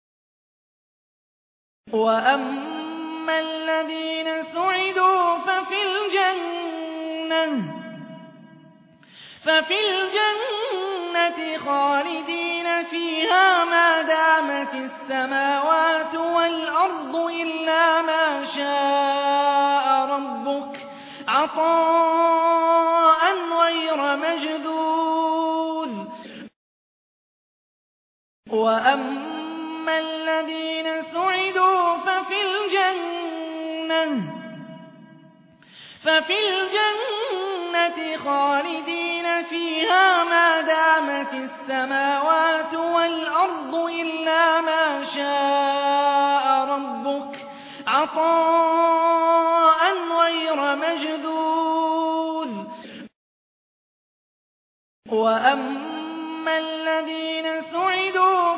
وأما الذين سعدوا ففي الجنة خالدين فيها ما دامت السماوات والأرض إلا ما شاء ربك عطاء غير مجدود وأما الذين سعدوا ففي الجنة خالدين فيها ما دامت السماوات والأرض إلا ما شاء ربك عطاء غير مجدود وأما الذين سعدوا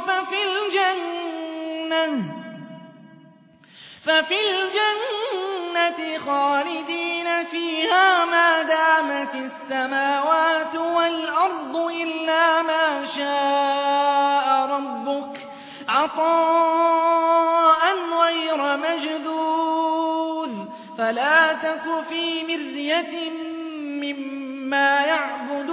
ففي الجنة خالدين فيها ما دامت السماوات والأرض إلا ما شاء ربك عطاء غير مجدود فلا تك في مرية مما يعبد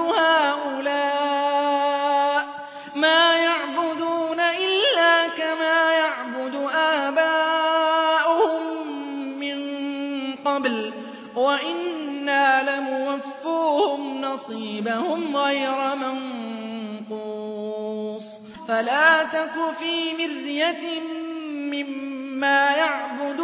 هؤلاء ما يعبدون إلا كما يعبد آباؤهم من قبل وإنا لموفوهم نصيبهم غير منقوص فلا تك في مرية مما يعبد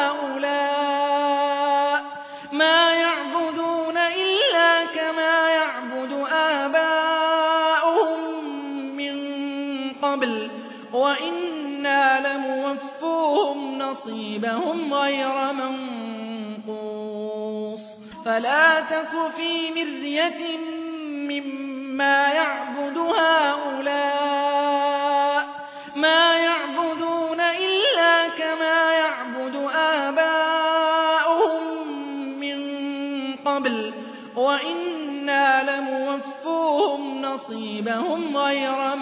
هؤلاء ما يعبدون إلا كما يعبد آباؤهم من قبل وإنا لموفوهم نصيبهم غير منقوص فلا تك في مرية مما يعبد هؤلاء ما يعبدون إلا كما يعبد آباؤهم من قبل وإنا لموفوهم نصيبهم غير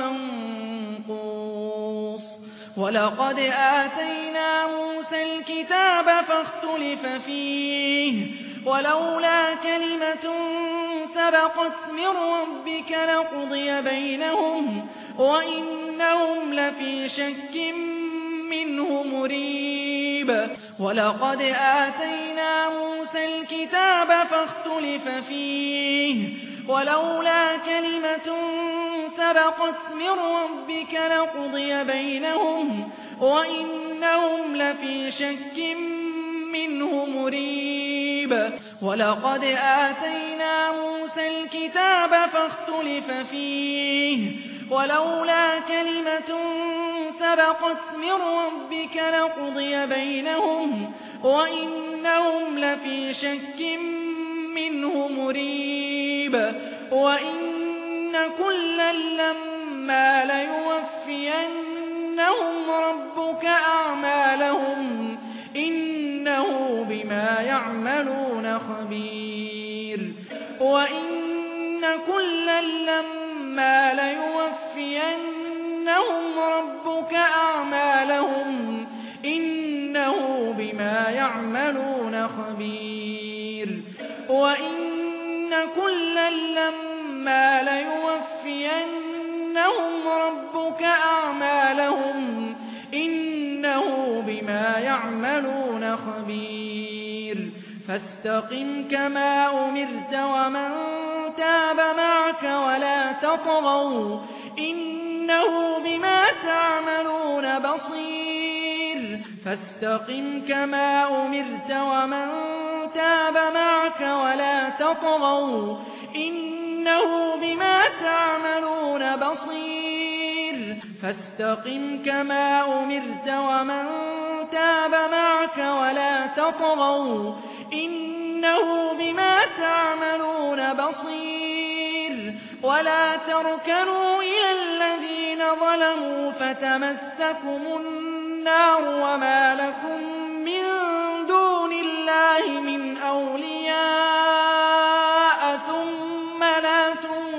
منقوص ولقد آتينا موسى الكتاب فاختلف فيه ولولا كلمة سبقت من ربك لقضي بينهم وإنهم لفي شك منه مريب ولقد آتينا موسى الكتاب فاختلف فيه ولولا كلمة سبقت من ربك لقضي بينهم وإنهم لفي شك منه مريب ولقد آتينا موسى الكتاب فاختلف فيه ولولا كلمة سبقت من ربك لقضي بينهم وإنهم لفي شك منه مريب وإن كلا لما ليوفينهم ربك أعمالهم إنه بما يعملون خبير وإن كلا لما ليوفينهم ربك أعمالهم إنه بما يعملون خبير وإن كلا لما ليوفينهم ربك أعمالهم إنه بما يعملون خبير فاستقم كما أمرت ومن تاب معك ولا تطغوا إنه بما تعملون بصير فاستقم كما أمرت ومن تاب معك ولا تطغوا إنه بما تعملون بصير فاستقم كما أمرت ومن تاب معك ولا تطغوا إنه بما تعملون بصير ولا تركنوا إلى الذين ظلموا فتمسكم النار وما لكم من دون الله من أولياء ثم لا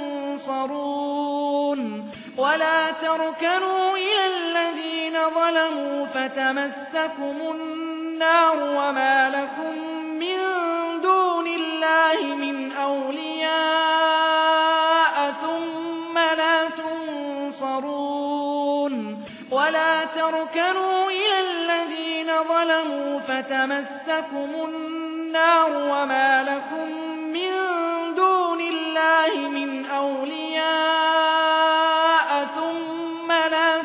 تنصرون ولا تركنوا إلى الذين ظلموا فتمسكم النار وما لكم من دون الله من أولياء ثم لا تنصرون ولا تركنوا إلى الذين ظلموا فتمسكم النار وما لكم من دون الله من أولياء ثم لا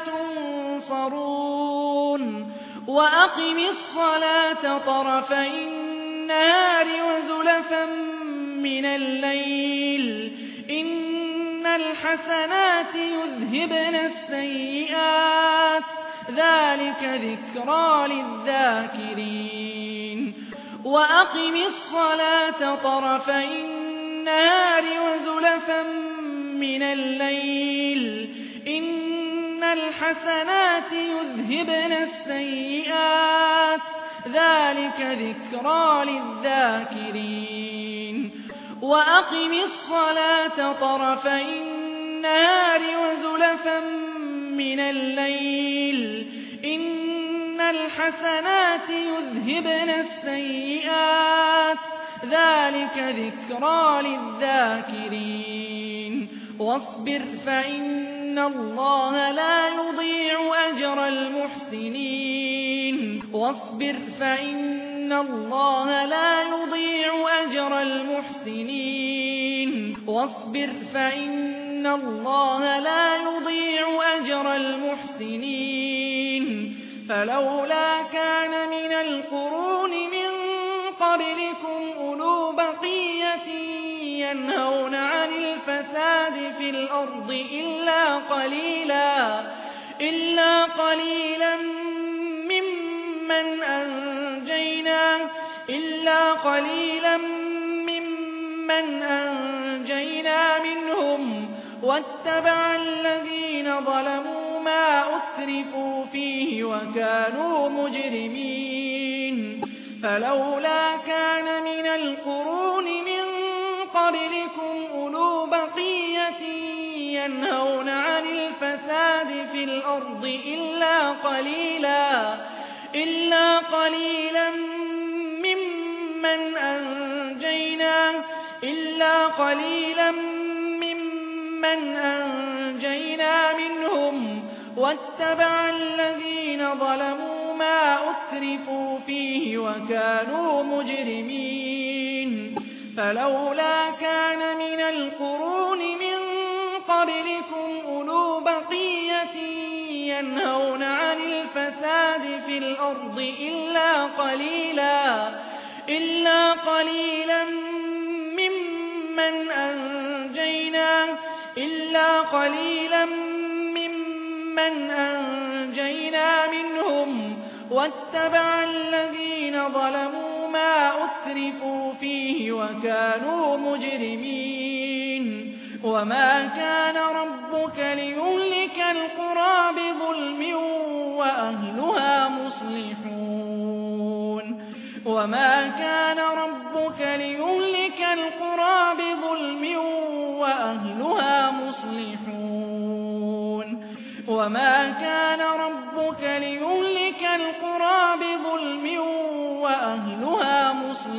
تنصرون وأقم الصلاة طرفي النهار وزلفا من الليل إن الحسنات يذهبن السيئات ذلك ذكرى للذاكرين وأقم الصلاة طرفي النهار وزلفا من الليل إن الحسنات يذهبن السيئات ذلك ذكرى للذاكرين وأقم الصلاة طرفي النهار وزلفا من الليل إن الحسنات يذهبن السيئات ذلك ذكرى للذاكرين واصبر فإن الله لا يضيع أجر المحسنين واصبر فإن الله لا يضيع أجر المحسنين واصبر فإن الله لا يضيع أجر المحسنين فلولا كان من القرون من قبلكم أولو بقية ينهون عن الفساد في الأرض إلا قليلا ممن أنجينا منهم واتبع الذين ظلموا ما أترفوا فيه وكانوا مجرمين فلولا كان من القرون من قبلكم أولو بقية ينهون عن الفساد في الأرض إلا قليلا ممن أنجينا إلا قليلا ممن أنجينا منهم واتبع الذين ظلموا ما أترفوا فيه وكانوا مجرمين فلولا كان من القرون من قبلكم أولو بقية ينهون عن الفساد في الأرض إلا قليلا ممن أنجينا منهم واتبع الذين ظلموا ما أترفوا فيه وكانوا مجرمين وما كان ربك ليهلك القرى بظلم وأهلها مصلحون وما كان ربك ليهلك القرى بظلم وأهلها مصلحون وما كان ربك ليهلك القرى بظلم وأهلها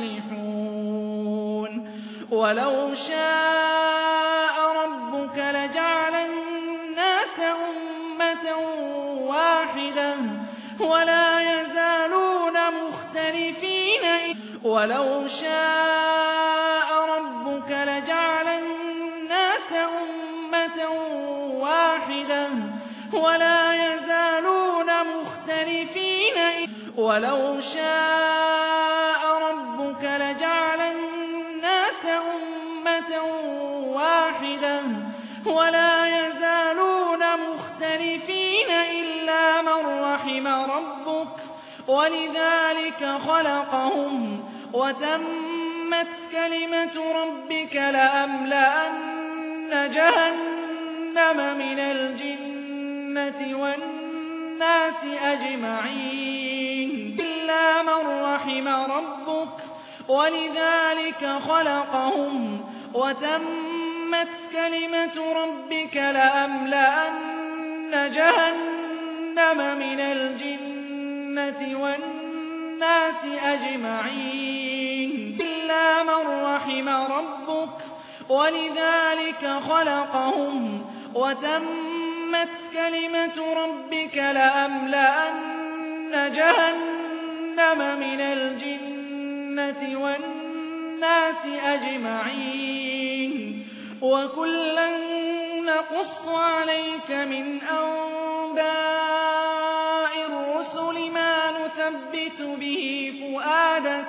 مصلحون ولو شاء ربك لجعل الناس أمة واحدة ولا يزالون مختلفين ولو شاء ربك لجعل الناس أمة واحدة ولا يزالون مختلفين ولو شاء ربك لجعل الناس أمة واحدة ولا يزالون مختلفين إلا من رحم ربك ولذلك خلقهم وتمت كلمة ربك لأملأن جهنم من الجنة والناس أجمعين إلا من رحم ربك ولذلك خلقهم وتمت كلمة ربك لأملأن جهنم من الجنة والناس أجمعين إلا من رحم ربك ولذلك خلقهم وتمت كلمة ربك لأملأن جهنم من الجنة والناس أجمعين وكلا نقص عليك من أنباء الرسل ما نثبت به فؤادك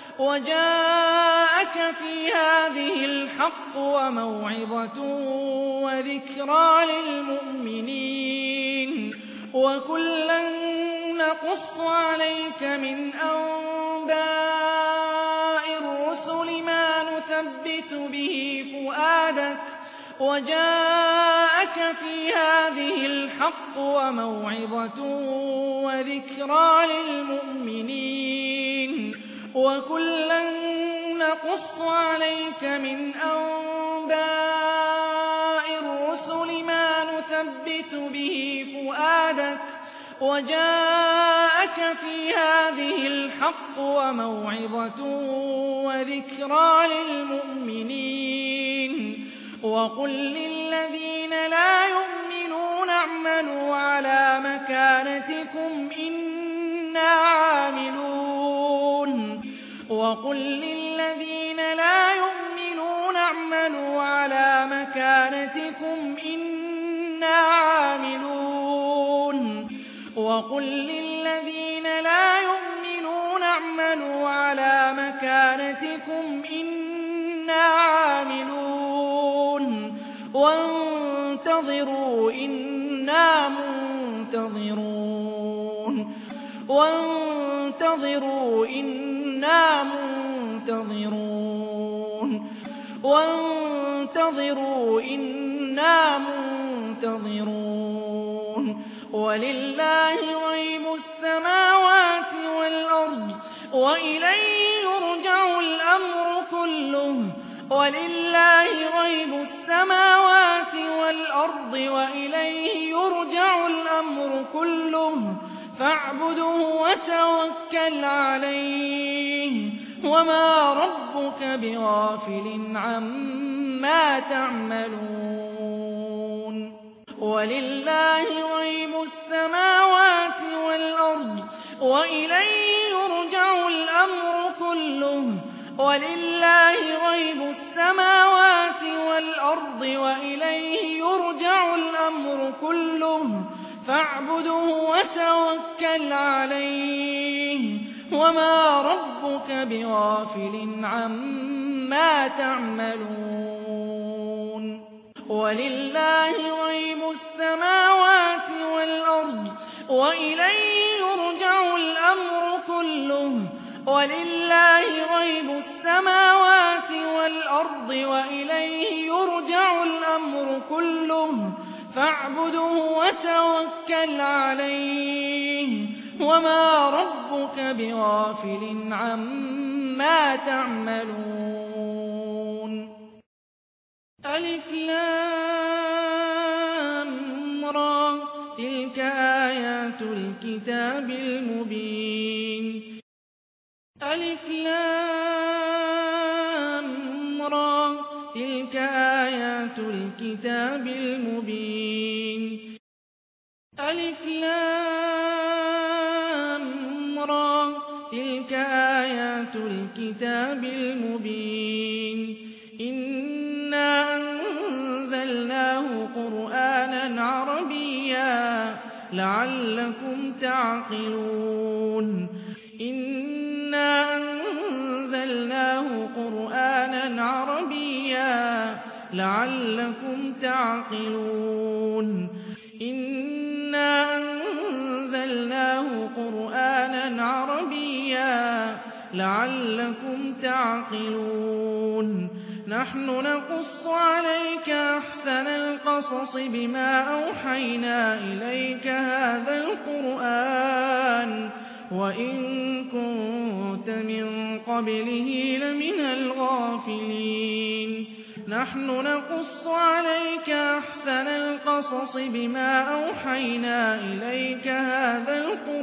وجاءك في هذه الحق وموعظة وذكرى للمؤمنين وكلا نقص عليك من أنباء الرسل ما نثبت به فؤادك وجاءك في هذه الحق وموعظة وذكرى للمؤمنين وكلا نقص عليك من أنباء الرسل ما نثبت به فؤادك وجاءك في هذه الحق وموعظة وذكرى للمؤمنين وقل للذين لا يؤمنون اعملوا على مكانتكم إنا عاملون وقل للذين لا يؤمنون اعملوا على مكانتكم إنا عاملون وقل للذين لا يؤمنون اعملوا على مكانتكم إنا عاملون وانتظروا إنا منتظرون وانتظروا إنا منتظرون وانتظروا إنا منتظرون ولله غيب السماوات والأرض وإليه يرجع الأمر كله ولله غيب السماوات والأرض وإليه يرجع الأمر كله فاعبده وتوكل عليه وما ربك بغافل عما تعملون ولله غيب السماوات والأرض وإليه يرجع الأمر كله ولله غيب السماوات والأرض وإليه يرجع الأمر كله فاعبده وتوكل عليه وما ربك بغافل عما تعملون ولله غيب السماوات والأرض وإليه يرجع الأمر كله ولله غيب السماوات والأرض وإليه يرجع الأمر كله فاعبده وتوكل عليه وما ربك بغافل عما تعملون ألف لام را تلك آيات الكتاب المبين ألف لام را تلك آيات الكتاب المبين ألف لام را تلك آيات الكتاب المبين إنا أنزلناه قرآنا عربيا لعلكم تعقلون إنا أنزلناه قرآنا عربيا لعلكم تعقلون إنا أنزلناه قرآنا عربيا لعلكم تعقلون نحن نقص عليك أحسن القصص بما أوحينا إليك هذا القرآن وإن كنت من قبله لمن الغافلين نحن نقص عليك أحسن القصص بما أوحينا إليك هذا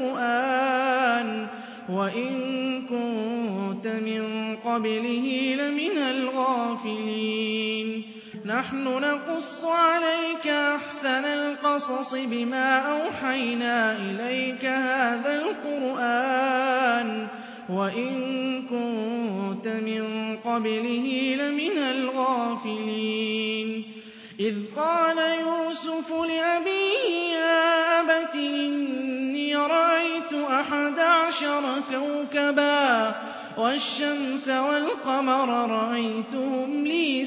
القرآن وإن كنت من قبله لمن الغافلين نحن نقص عليك أحسن القصص بما أوحينا إليك هذا القرآن وإن كنت من قبله لمن الغافلين إذ قال يوسف لأبيه يا أبت إني رأيت 11 كوكبا والشمس والقمر رأيتهم لي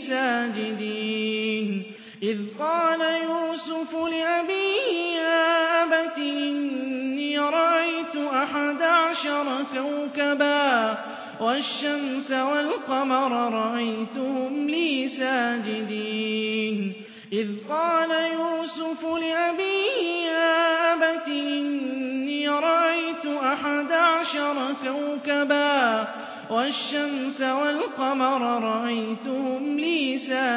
ساجدين إذ قال يوسف لأبيه يا أبت إني رأيت 11 كوكبا والشمس والقمر رأيتهم لي ساجدين إذ قال يوسف لأبيه يا أبت إني رأيت 11 كوكبا والشمس والقمر رأيتهم لي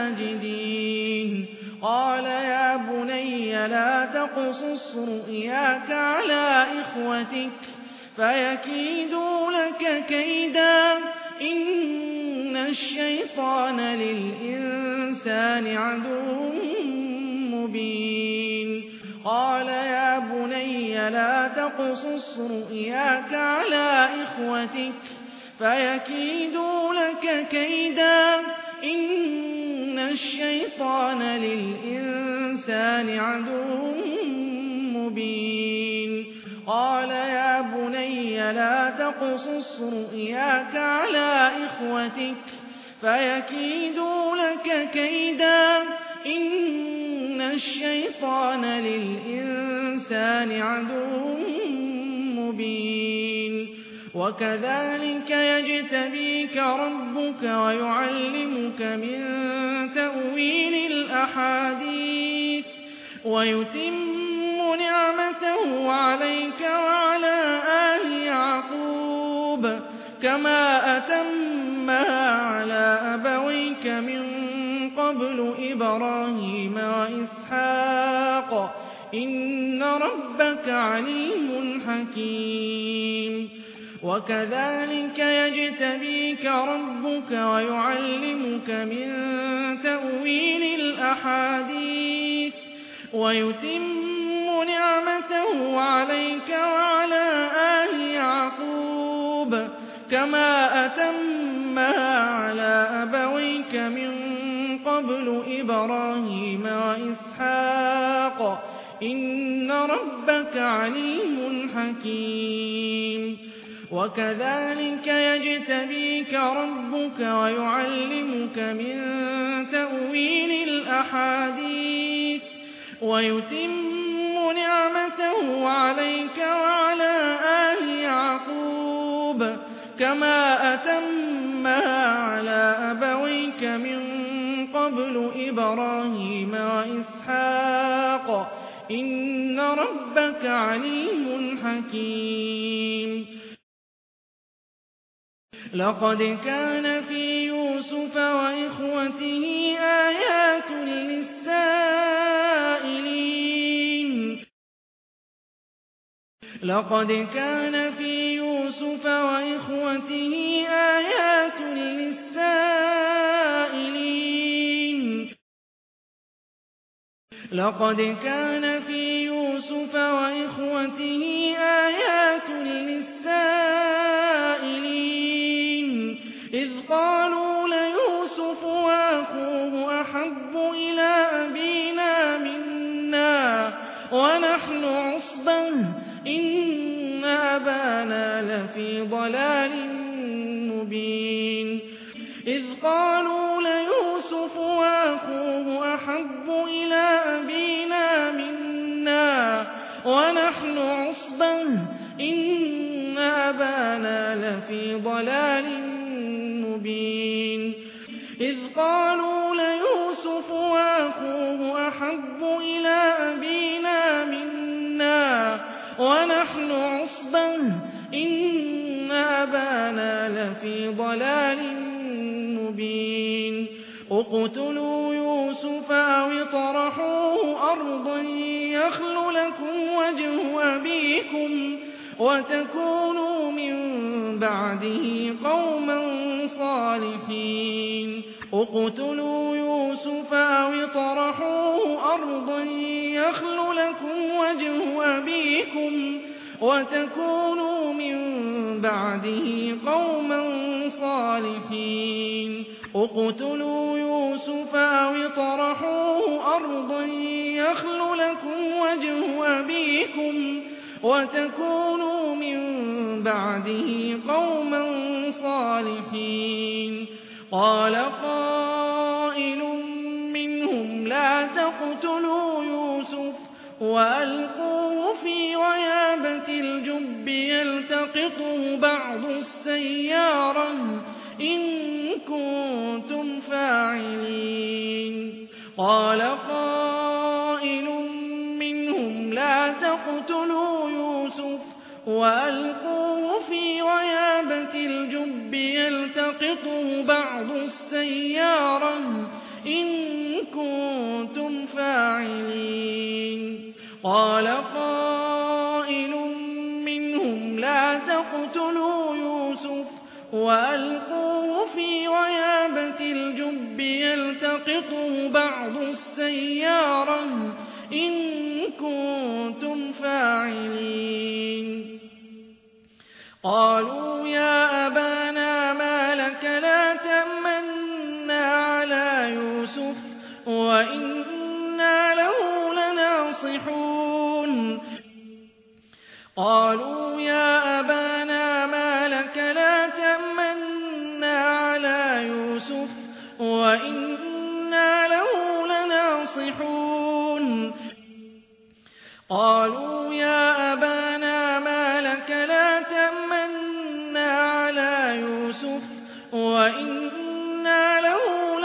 ساجدين قال يا بني لا تقصص رؤياك على إخوتك فيكيدوا لك كيدا إن الشيطان للإنسان عدو مبين قال يا بني لا تقصص رؤياك على إخوتك فيكيدوا لك كيدا إن الشيطان للإنسان عدو مبين قال يا بني لا تقصص رؤياك على إخوتك فيكيدوا لك كيدا إن الشيطان للإنسان عدو مبين وكذلك يجتبيك ربك ويعلمك من تأويل الأحاديث ويتم نعمته عليك وعلى آل يعقوب كما أتمها على أبويك من قبل إبراهيم وإسحاق إن ربك عليم حكيم وكذلك يجتبيك ربك ويعلمك من تأويل الأحاديث ويتم نعمته عليك وعلى آل يعقوب كما أتمها على أبويك من قبل إبراهيم وإسحاق إن ربك عليم حكيم وكذلك يجتبيك ربك ويعلمك من تأويل الأحاديث ويتم نعمته عليك وعلى آل يعقوب كما أتمها على أبويك من قبل إبراهيم وإسحاق إن ربك عليم حكيم لقد كان في يوسف وإخوته آيات للسائلين لقد كان في يوسف وإخوته آيات للسائلين لقد كان في يوسف وإخوته آيات للسائلين إذ قالوا ليوسف وأخوه أحب إلى أبينا منا ونحن عصبة إن أبانا لفي ضلال مبين إذ قالوا ليوسف وأخوه أحب إلى أبينا منا ونحن عصبة إن أبانا لفي ضلال مبين إذ قالوا ليوسف وأخوه أحب إلى أبينا منا ونحن عصبة إن أبانا لفي ضلال مبين اقتلوا يوسف أو اطرحوه أرضا يخل لكم وجه أبيكم وتكونوا من بعده قوما صالحين اقتلوا يوسف أو اطرحوه أرضا يخل لكم وجه أبيكم وتكونوا من بعده قوما صالحين اقتلوا يوسف أو اطرحوه أرضا يخل لكم وجه أبيكم وتكونوا من بعده قوما صالحين قال قائل منهم لا تقتلوا يوسف وألقوه في غيابة الجب يلتقطه بعض السيارة إن كنتم فاعلين قال قائل منهم لا تقتلوا يوسف وألقوه في غيابة الجب يلتقطه بعض السيارة إن كنتم فاعلين قال قائل منهم لا تقتلوا يوسف وألقوه في غيابة الجب يلتقطه بعض السيارة إن كنتم فاعلين قالوا يا أبانا ما لك لا تأمنا على يوسف وإنا له لناصحون قالوا يا أبانا ما لك لا تأمنا على يوسف وإنا له لناصحون قالوا يا أبانا ما لك لا تأمنا على يوسف وإنا له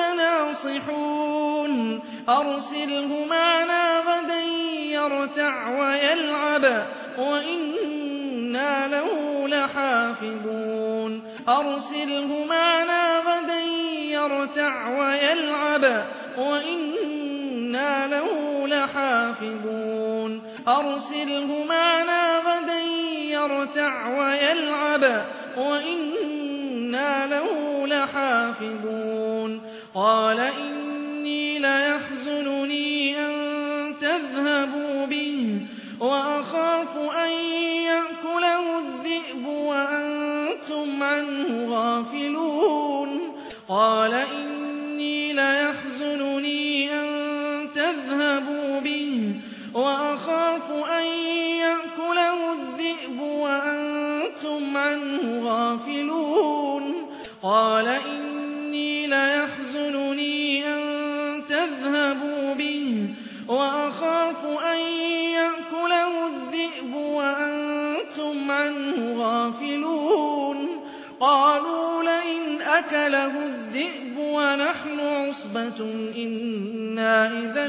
لناصحون أرسله معنا غدا يرتع ويلعب وإنا له لحافظون أرسله معنا غدا يرتع ويلعب وإنا له لحافظون أرسله معنا غدا يرتع ويلعب وإنا له لحافظون قال إني ليحزنني أن تذهبوا به وأخاف أن يأكله الذئب وأنتم عنه غافلون قال إني ليحزنني أن تذهبوا به وأخاف أن يأكله الذئب وأنتم عنه غافلون قال إني ليحزنني أن تذهبوا به وأخاف أن يأكله الذئب وأنتم عنه غافلون قالوا لئن أكله الذئب ونحن عصبة إنا إذا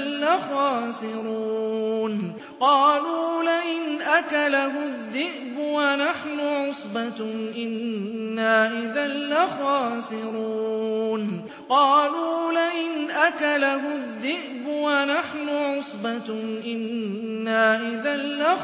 لخاسرون قالوا لئن أكله الذئب ونحن عصبة إنا إذا لخاسرون قالوا لئن أكله الذئب ونحن عصبة إنا إذا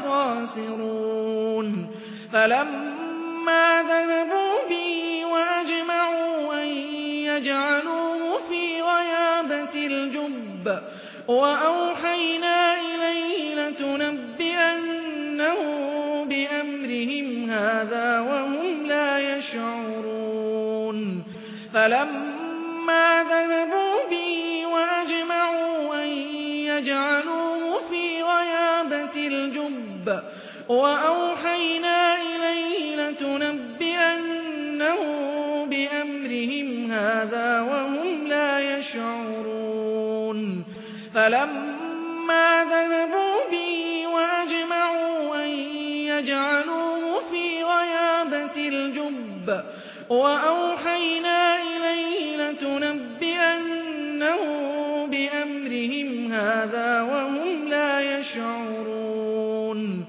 لخاسرون فلما ذهبوا به وأجمعوا أن يجعلوه في غيابة الجب وأوحينا إليه لتنبئنه بأمرهم هذا وهم لا يشعرون فلما ذهبوا به وأجمعوا أن يجعلوه في غيابة الجب وأوحينا إليه لتنبئنه بأمرهم هذا وهم لا يشعرون فلما ذهبوا به وأجمعوا أن يجعلوه في غيابة الجب وأوحينا إليه لتنبئنه بأمرهم هذا وهم لا يشعرون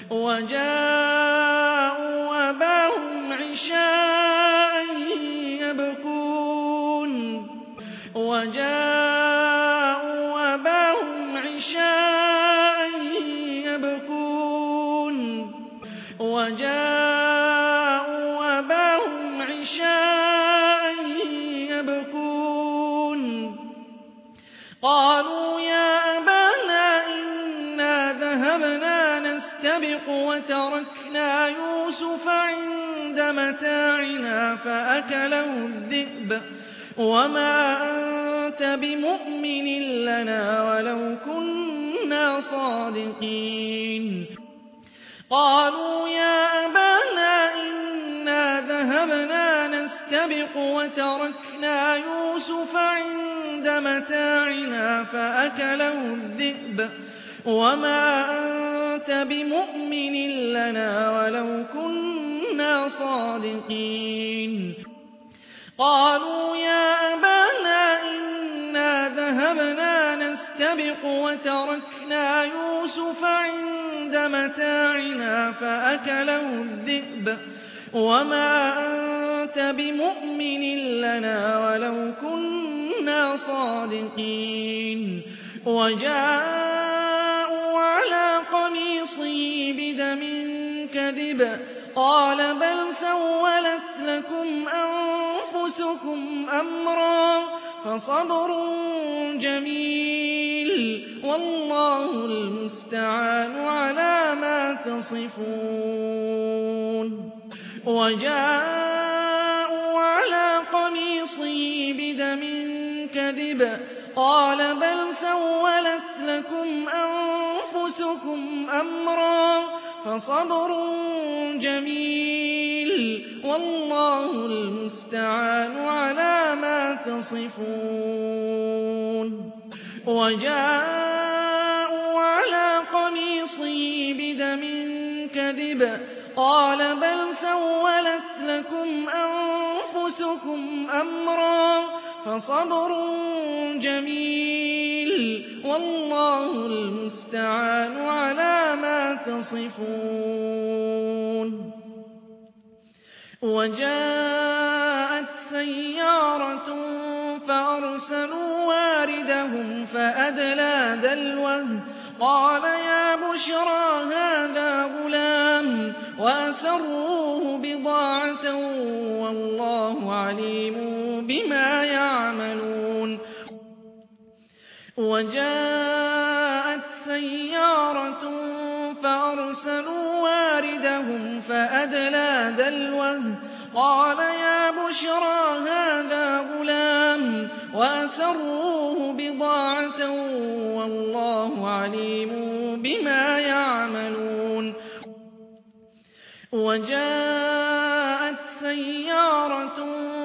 وجاءوا أباهم عشاء يبكون قالوا يا أبانا إنا ذهبنا نستبق وتركنا يوسف عند متاعنا فأكله الذئب وما أنت بمؤمن لنا ولو كنا صادقين قالوا يا أبانا إنا ذهبنا نستبق وتركنا يوسف عند متاعنا فأكله الذئب وما أنت بمؤمن لنا ولو كنا صادقين قالوا يا أبانا إنا ذهبنا نستبق وتركنا يوسف عند متاعنا فأكله الذئب وما أنت بمؤمن لنا ولو كنا صادقين وجاءوا على قميصه بدم كذب قال بل سولت لكم أنفسكم أمرا فصبر جميل والله المستعان على ما تصفون وجاءوا على قميصه بدم كذب قال بل سولت لكم أنفسكم أمرا فصبر جميل والله المستعان على ما تصفون وجاءوا على قميصه بدم كذب قال بل سولت لكم أنفسكم أمرا فصبر جميل والله المستعان على ما تصفون وجاءت سيارة فأرسلوا واردهم فأدلى دلوه قال يا بشرى هذا غلام وأسروه بضاعة والله عليم بما يعملون وجاءت سيارة فأرسلوا واردهم فأدلى دلوه قال يا بشرى هذا غلام وأسروه بضاعة والله عليم بما يعملون وجاءت سيارة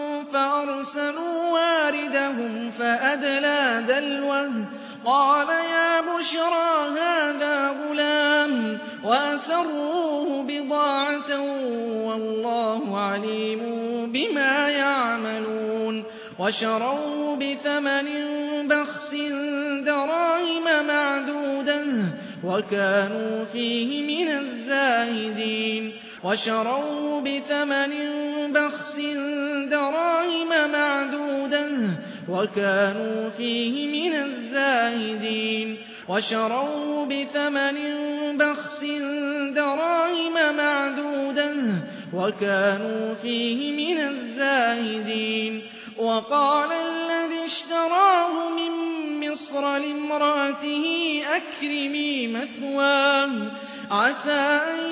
فأرسلوا واردهم فأدلى دلوه قال يا بشرى هذا غلام وأسروه بضاعة والله عليم بما يعملون وشروه بثمن بخس دراهم معدودة وكانوا فيه من الزاهدين وشروه بثمن بخس دراهم معدودة وكانوا فيه من الزاهدين وشروه بثمن بخس دراهم معدودة وكانوا فيه من الزاهدين وقال الذي اشتراه من مصر لامرأته أكرمي مثواه عسى أن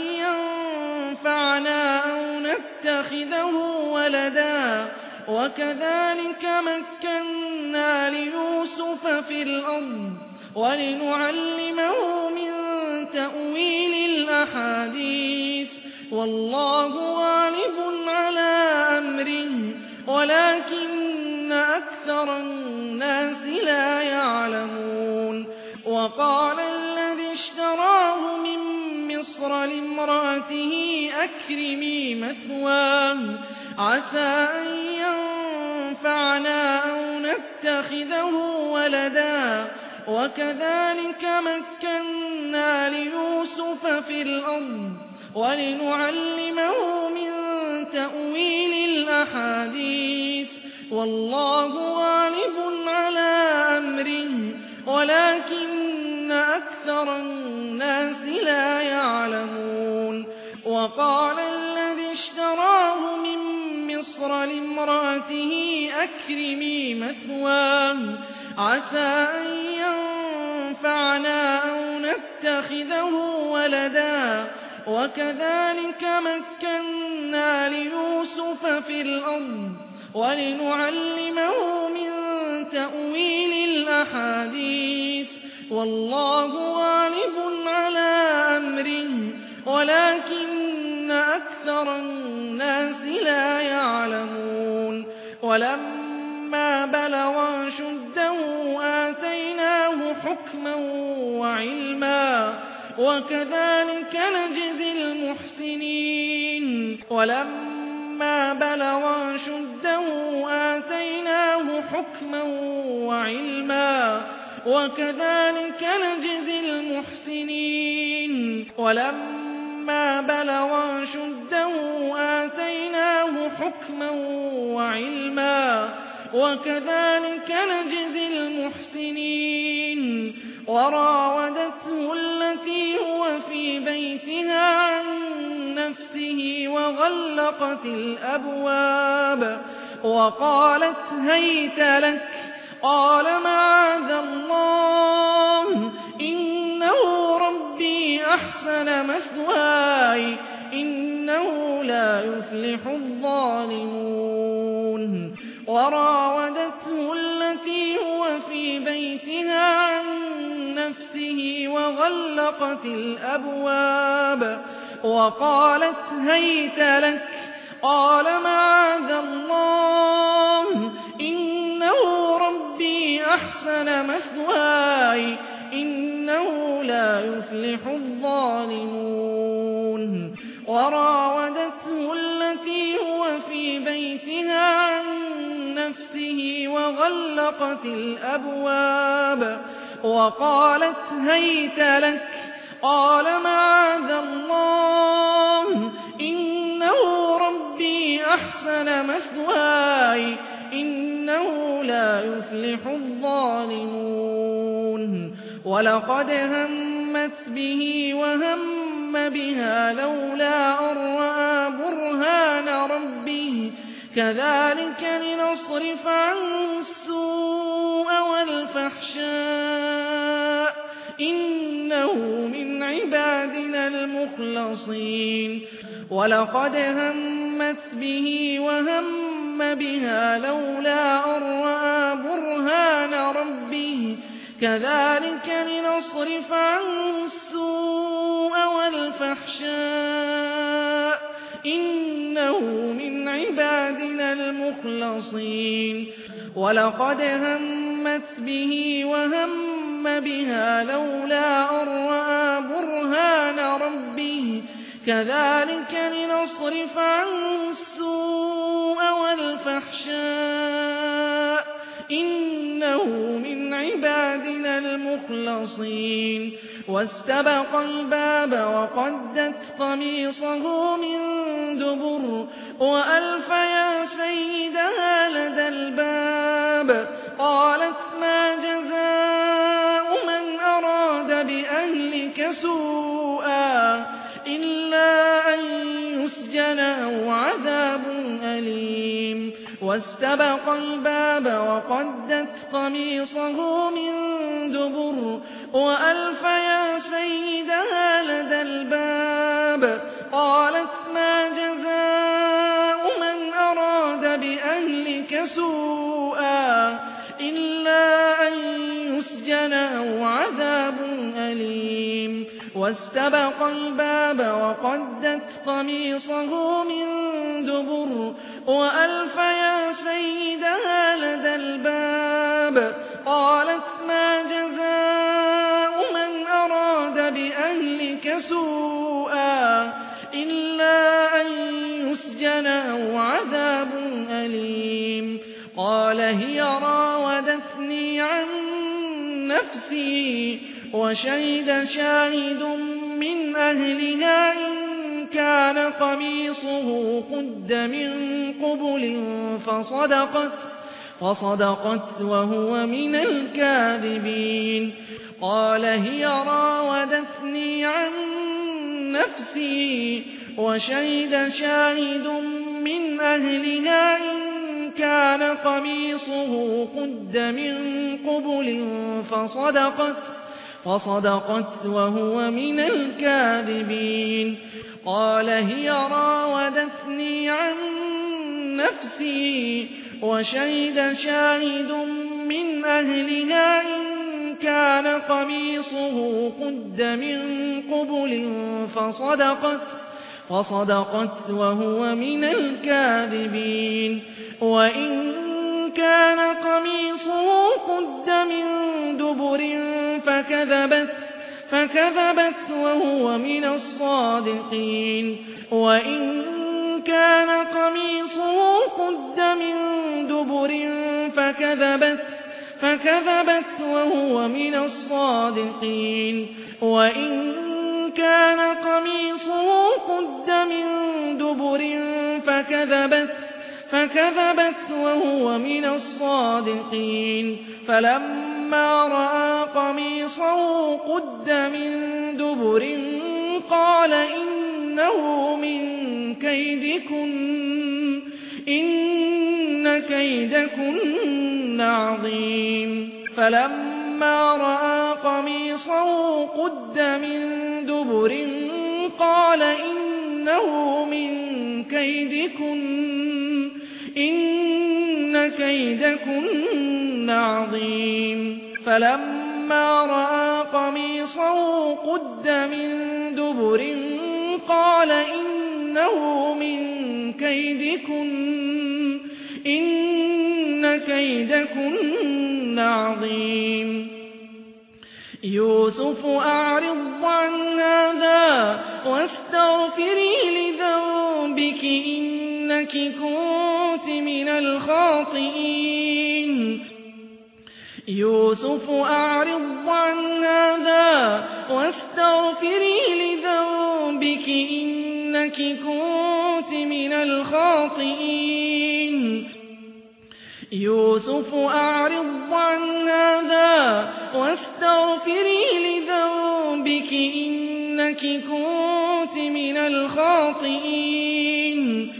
ينفعنا أو نتخذه ولدا وكذلك مكنا ليوسف في الأرض ولنعلمه من تأويل الأحاديث والله غالب على أمره ولكن أكثر الناس لا يعلمون وقال الذي اشتراه من مصر لامرأته أكرمي مثواه عسى أن ينفعنا أو نتخذه ولدا وكذلك مكنا ليوسف في الأرض ولنعلمه من تأويل الأحاديث والله غالب على أمره ولكن أكثر الناس لا يعلمون وقال الذي اشتراه من مصر لامرأته أكرمي مثواه عسى أن ينفعنا أو نتخذه ولدا وكذلك مكنا ليوسف في الأرض ولنعلمه من تأويل الأحاديث والله غالب على أمره ولكن أكثر الناس لا يعلمون ولما بلغ أشده آتيناه حكما وعلما وكذلك نجزي المحسنين ولما بلغ أشده آتيناه حكما وعلما وكذلك نجزي المحسنين ولما بلغ أشده آتيناه حكما وعلما وكذلك نجزي المحسنين وراودته التي هو في بيتها عن نفسه وغلقت الأبواب وقالت هيت لك قال معاذ الله إنه ربي أحسن مثواي إنه لا يفلح الظالمون وراودته التي هو في بيتها عن نفسه وغلقت الأبواب وقالت هيت لك قال معاذ الله إنه ربي أحسن مثواي إنه لا يفلح الظالمون وراودته التي هو في بيتها عن نفسه وغلقت الأبواب وقالت هيت لك قال معاذ الله إنه ربي أحسن مثواي إنه لا يفلح الظالمون ولقد همت به وهم بها لولا أن رأى برهان ربه كذلك لنصرف عنه السوء والفحشاء إنه من عبادنا المخلصين ولقد همت به وهم بها لولا أن رأى برهان ربه كذلك لنصرف عنه السوء والفحشاء إنه من عبادنا المخلصين ولقد همت به وهم بها لولا أن رأى برهان ربه كذلك لنصرف عنه السوء والفحشاء إنه من عبادنا المخلصين واستبق الباب وقدت قميصه من دبر وألف يا سيدها لدى الباب قالت ما جزاء من أراد بأهلك سوءا إلا أن يسجن أو عذاب أليم واستبق الباب وقدت قميصه من دبر وألف يا سيدها لدى الباب قالت ما جزاء من أراد بأهلك سوءا إلا أن يسجن أو عذاب أليم واستبق الباب وقدت قميصه من دبر وألف يا سيدها لدى الباب قالت ما جزاء من أراد بأهلك سوءا إلا أن يسجن أو عذاب أليم قال هي راودتني عن نفسي وشهد شاهد من أهلها إن كان قميصه قد من قبل فصدقت وهو من الكاذبين قال هي راودتني عن نفسي وشهد شاهد من أهلها إن كان قميصه قد من قبل فصدقت وهو من الكاذبين قال هي راودتني عن نفسي وشهد شاهد من أهلها إن كان قميصه قد من قبل فصدقت وهو من الكاذبين وإن كان قميصه قد من دبر فكذبت وهو من الصادقين وإن كان قميصه قد من دبر فكذبت وهو من الصادقين وإن كان قميصه قد من دبر فكذبت وهو من الصادقين فلما رأى قميصه قد من دبر قال إنه من كيدكن إن كيدكن عظيم فلما رأى قميصه قد من دبر قال إنه من كيدكن إن كيدكن عظيم فلما رأى قميصه قد من دبر قال إنه من كيدكن إن كيدكن عظيم يوسف أعرض عن هذا واستغفري لذنبك إنك كنت من الخاطئين يوسف أعرض عن هذا واستغفري لذنبك إنك كنت من الخاطئين يوسف أعرض عن هذا واستغفري لذنبك إنك إنك كنت من الخاطئين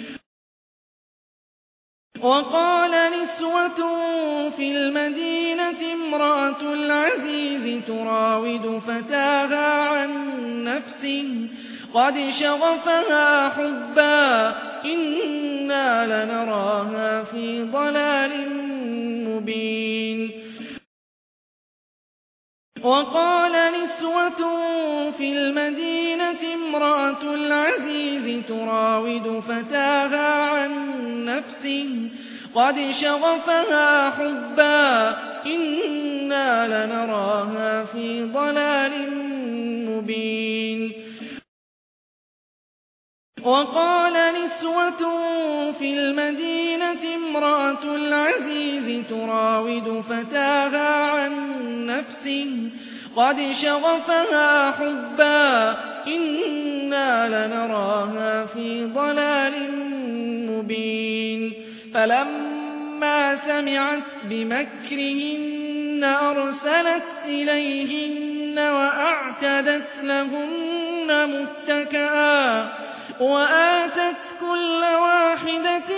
وقال نسوة في المدينة امرأة العزيز تراود فتاها عن نفسه قد شغفها حبا إنا لنراها في ضلال مبين وقال نسوة في المدينة امرأة العزيز تراود فتاها عن نفسه قد شغفها حبا إنا لنراها في ضلال مبين وقال نسوة في المدينة امرأة العزيز تراود فتاها عن نفسه قد شغفها حبا إنا لنراها في ضلال مبين فلما سمعت بمكرهن أرسلت إليهن وأعتدت لهن متكئا وآتت كل واحدة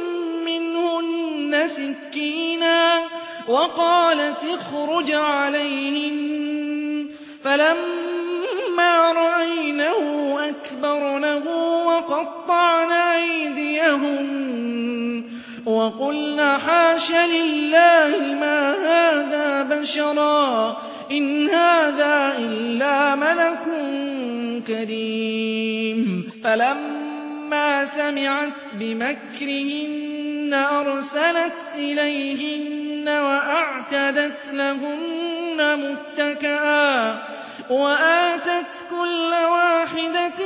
منهن سكينا وقالت اخرج عليهن فلما رأينه أكبرنه وقطعن أيديهن وقلن حاش لله ما هذا بشرا إن هذا إلا ملك كريم فلما سمعت بمكرهن أرسلت إليهن وأعتدت لهن متكئا وآتت كل واحدة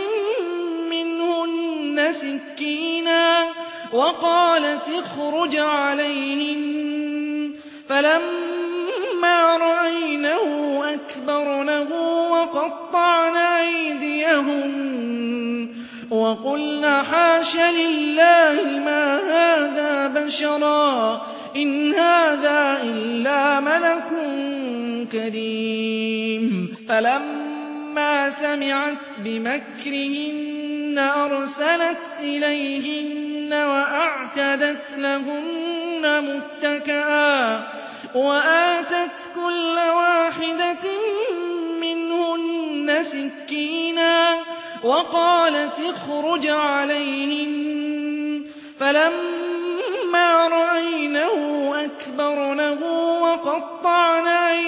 منهن سكينا وقالت اخرج عليهن فلما رأينه أكبرنه وقطعن أيديهن وقلن حاش لله ما هذا بشرا إن هذا إلا ملك كريم فلما سمعت بمكرهن أرسلت إليهن وأعتدت لهن متكئا وآتت كل واحدة منهن سكينا وقالت اخرج عليهن فلما رأينه أكبرنه وقطعن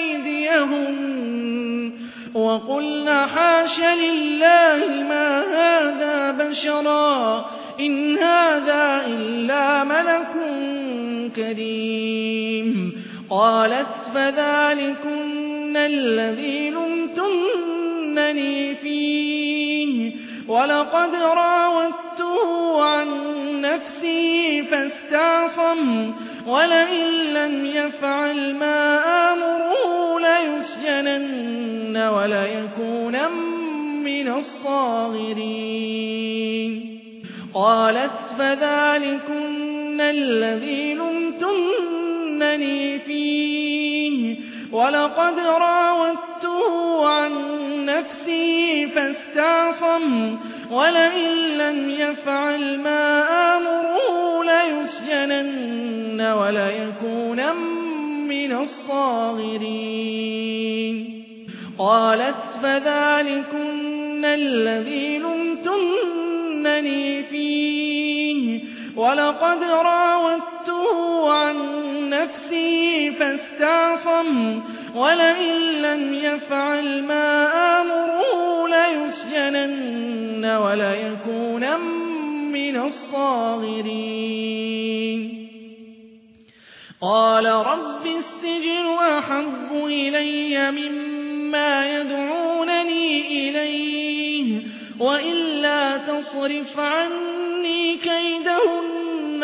أيديهن وقلن حاش لله ما هذا بشرا إن هذا إلا ملك كريم قالت فذلكن الذي لمتنني فيه ولقد راودته عن نفسه فاستعصم ولئن لم يفعل ما آمره ليسجنن وليكونن من الصاغرين قالت فذلكن الذي لمتنني فيه ولقد راودته عن نفسه فاستعصم ولئن لم يفعل ما آمره ليسجنن وليكونن من الصاغرين قالت فذلكن الذي لمتنني فيه ولقد راودته عن نفسه فاستعصم ولئن لم يفعل ما آمره ليسجنن وليكونن من الصاغرين قال رب السجن أحب إلي مما يدعونني إليه وإلا تصرف عني كيدهن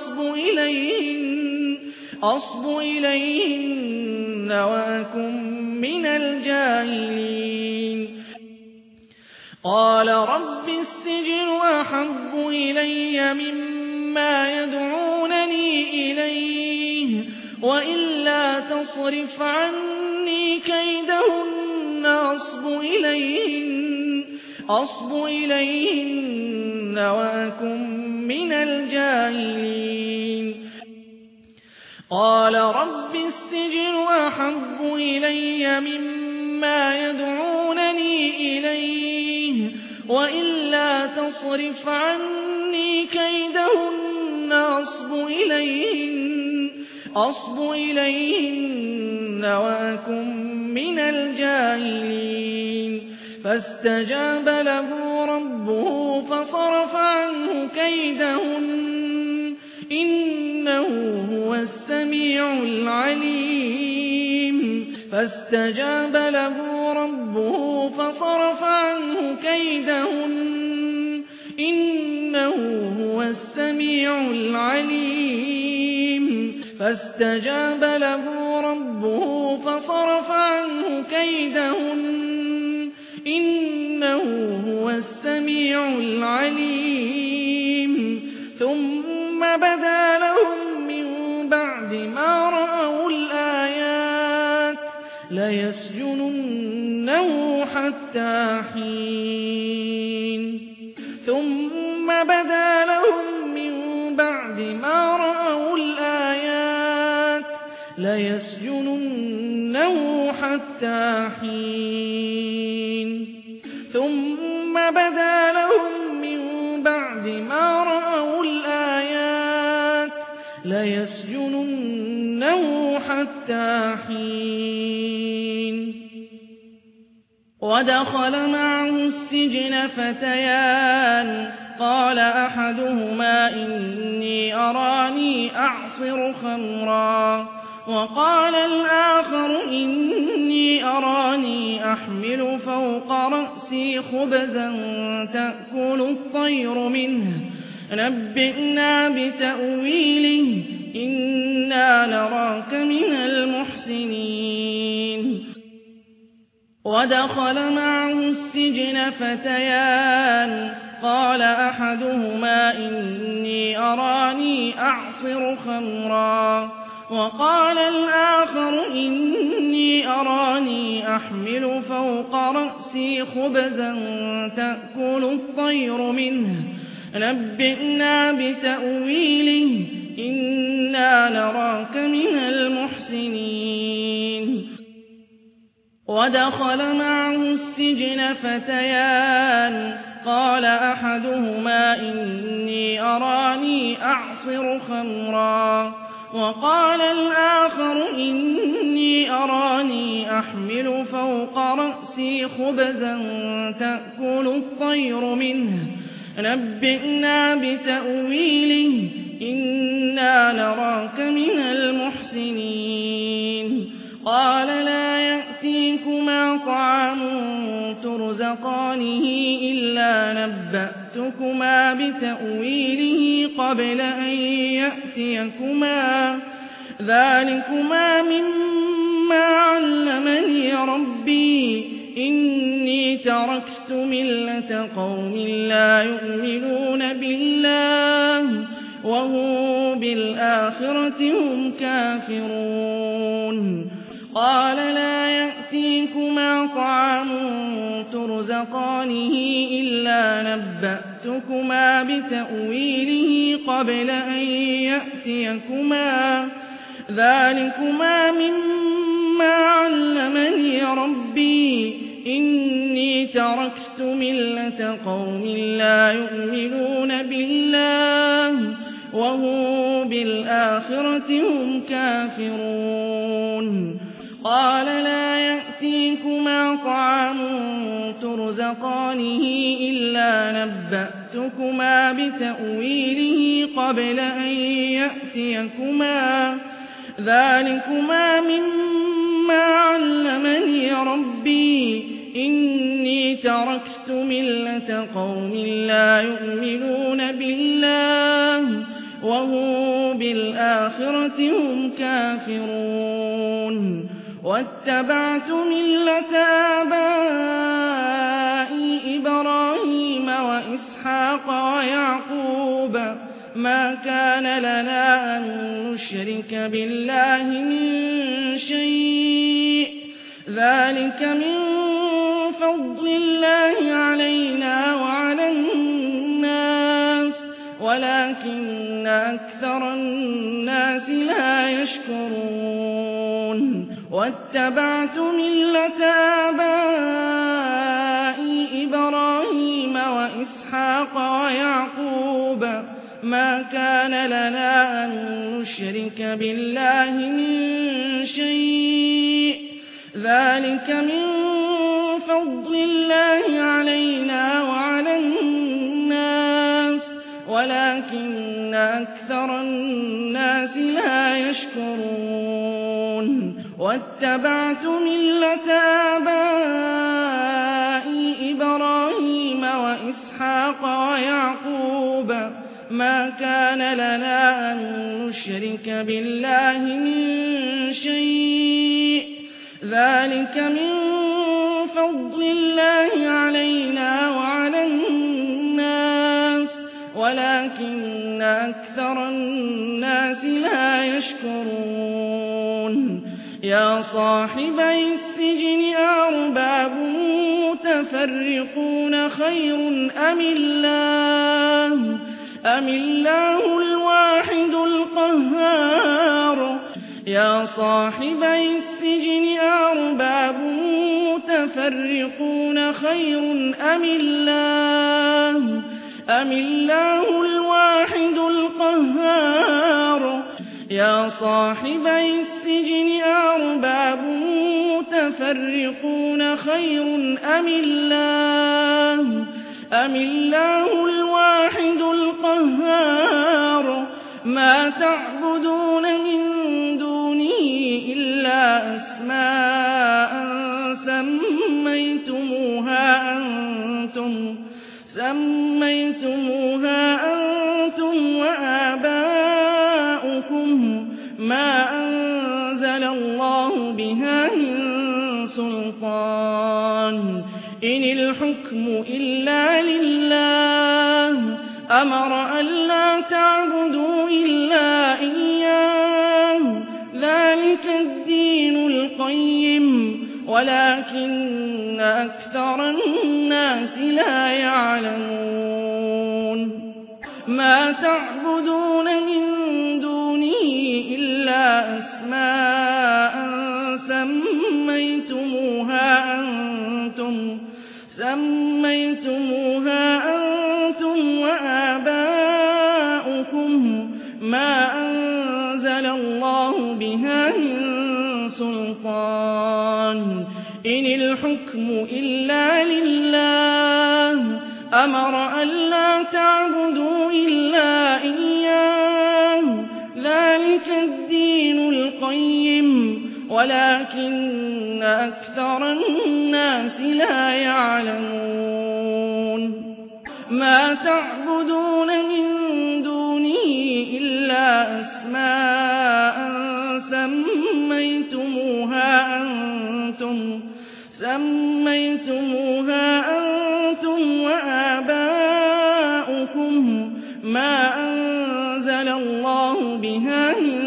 أصب إليهن وأكن من الجاهلين قال رب السجن أحب إلي مما يدعونني إليه وإلا تصرف عني كيدهن أصب إليهن وأكن من الجاهلين قال رب السجن أحب إلي مما يدعونني إليه وإلا تصرف عني كيدهن أصب إليهن وأكن من الجاهلين فاستجاب له ربه فصرف عنه كيدهن إنه هو السميع العليم فاستجاب له ربه فصرف عنه كيدهن إنه هو السميع العليم فاستجاب له ربه فصرف عنه كيدهن إنه هو السميع العليم ثم بدا لهم من بعد ما رأوا الآيات ليسجننه حتى حين ثم بدا لهم من بعد ما رأوا الآيات ليسجننه حتى حين ثم بدا لهم من بعد ما رأوا الآيات ليسجننه حتى حين ودخل معه السجن فتيان قال أحدهما إني أراني أعصر خمرا وقال الآخر إني أراني أحمل فوق رأسي خبزا تأكل الطير منه نبئنا بتأويله إنا نراك من المحسنين ودخل معه السجن فتيان قال أحدهما إني أراني أعصر خمرا وقال الآخر إني أراني أحمل فوق رأسي خبزا تأكل الطير منه نبئنا بتأويله إنا نراك من المحسنين ودخل معه السجن فتيان قال أحدهما إني أراني أعصر خمرا وقال الآخر إني أراني أحمل فوق رأسي خبزا تأكل الطير منه نبئنا بتأويله إنا نراك من المحسنين قال لا يأتيكما طعام ترزقانه إلا نبأتكما بتأويله قبل أن يأتيكما ذلكما مما علمني ربي إني تركت ملة قوم لا يؤمنون بالله وهم بالآخرة هم كافرون قال لا يأتيكما طعام ترزقانه إلا نبأتكما بتأويله قبل أن يأتيكما ذلكما مما علمني ربي إني تركت ملة قوم لا يؤمنون بالله وهم بالآخرة هم كافرون قال لا يأتيكما طعام ترزقانه إلا نبأتكما بتأويله قبل أن يأتيكما ذلكما مما علمني ربي إني تركت ملة قوم لا يؤمنون بالله وهم بالآخرة هم كافرون واتبعت ملة آبائي إبراهيم وإسحاق ويعقوب ما كان لنا أن نشرك بالله من شيء ذلك من فضل الله علينا وعلى الناس ولكن أكثر الناس لا يشكرون واتبعت ملة آبائي إبراهيم وإسحاق ويعقوب ما كان لنا أن نشرك بالله من شيء ذلك من فضل الله علينا وعلى الناس ولكن أكثر الناس لا يشكرون واتبعت ملة آبائي إبراهيم وإسحاق ويعقوب ما كان لنا أن نشرك بالله من شيء ذلك من فضل الله علينا وعلى الناس ولكن أكثر الناس لا يشكرون يا صاحبي السجن أرباب متفرقون خير أم الله الواحد القهار يا صاحبي السجن أرباب متفرقون خير أم الله الواحد القهار يا صاحبي السجن أرباب متفرقون خير أم الله الواحد القهار ما تعبدون من دونه إلا أسماء سميتموها أنتم وآباؤكم ما أنزل الله بها من سلطان إن الحكم إلا لله أمر ألا تعبدوا إلا إياه ذلك الدين القيم ولكن أكثر الناس لا يعلمون ما تعبدون من دونه إلا أسماء سميتموها أنتم وآباؤكم ما أنزل الله بها من سلطان إن الحكم إلا لله أمر ألا تعبدوا إلا إياه ذلك الدين القيم ولكن أكثر الناس لا يعلمون ما تعبدون من دونه إلا أسماء سميتموها أنتم وآباؤكم ما أنزل الله بها من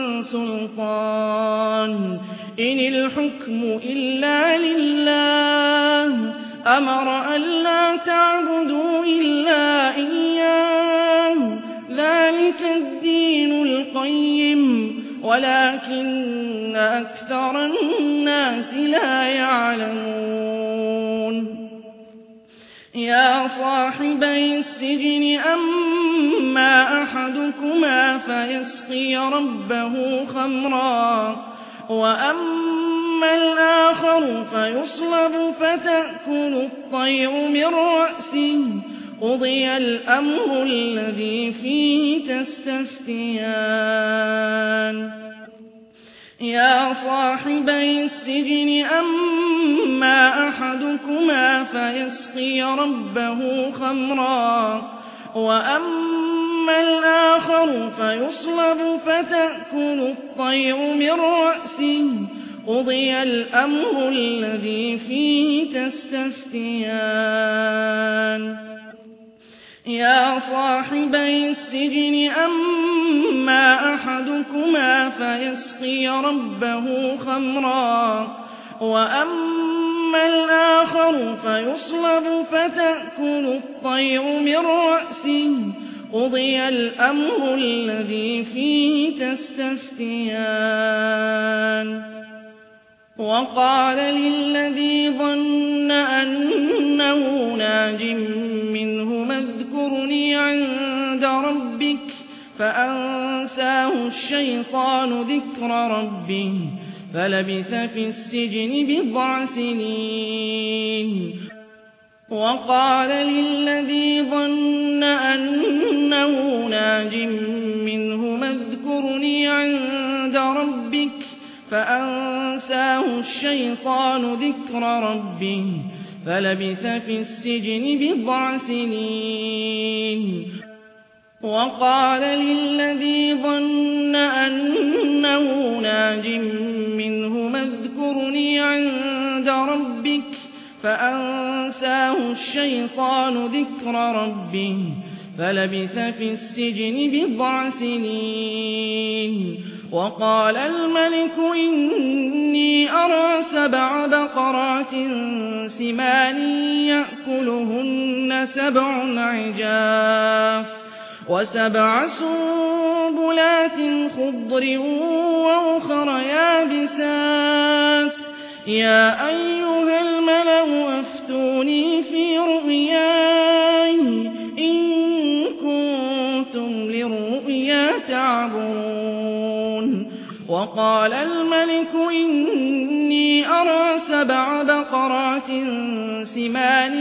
سلطان إن الحكم إلا لله أمر ألا تعبدوا إلا إياه ذلك الدين القيم ولكن أكثر الناس لا يعلمون يا صاحبي السجن أما أحدكما فيسقي ربه خمرا وأما الآخر فيصلب فتأكل الطير من رأسه قضي الأمر الذي فيه تستفتيان يا صاحبي السجن أما أحدكما فيسقي ربه خمرا وأما الآخر فيصلب فتأكل الطير من رأسه قضي الأمر الذي فيه تستفتيان يا صاحبي السجن أما أحدكما فيسقي ربه خمرا وأما وأما الآخر فيصلب فتأكل الطير من رأسه قضي الأمر الذي فيه تستفتيان وقال للذي ظن أنه ناج منهما اذكرني عند ربك فأنساه الشيطان ذكر ربه فلبث في السجن بضع سنين وقال للذي ظن أنه ناج منهما اذكرني عند ربك فأنساه الشيطان ذكر ربه فلبث في السجن بضع سنين وقال للذي ظن أنه ناج منهما اذكرني عند ربك فأنساه الشيطان ذكر ربه فلبث في السجن بضع سنين وقال الملك إني أرى 7 بقرات سمان يأكلهن 7 عجاف و7 سنبلات خضر وأخر يابسات يا أيها الملأ أفتوني في رؤياي إن كنتم للرؤيا تعبرون وقال الملك إني أرى 7 بقرات سمان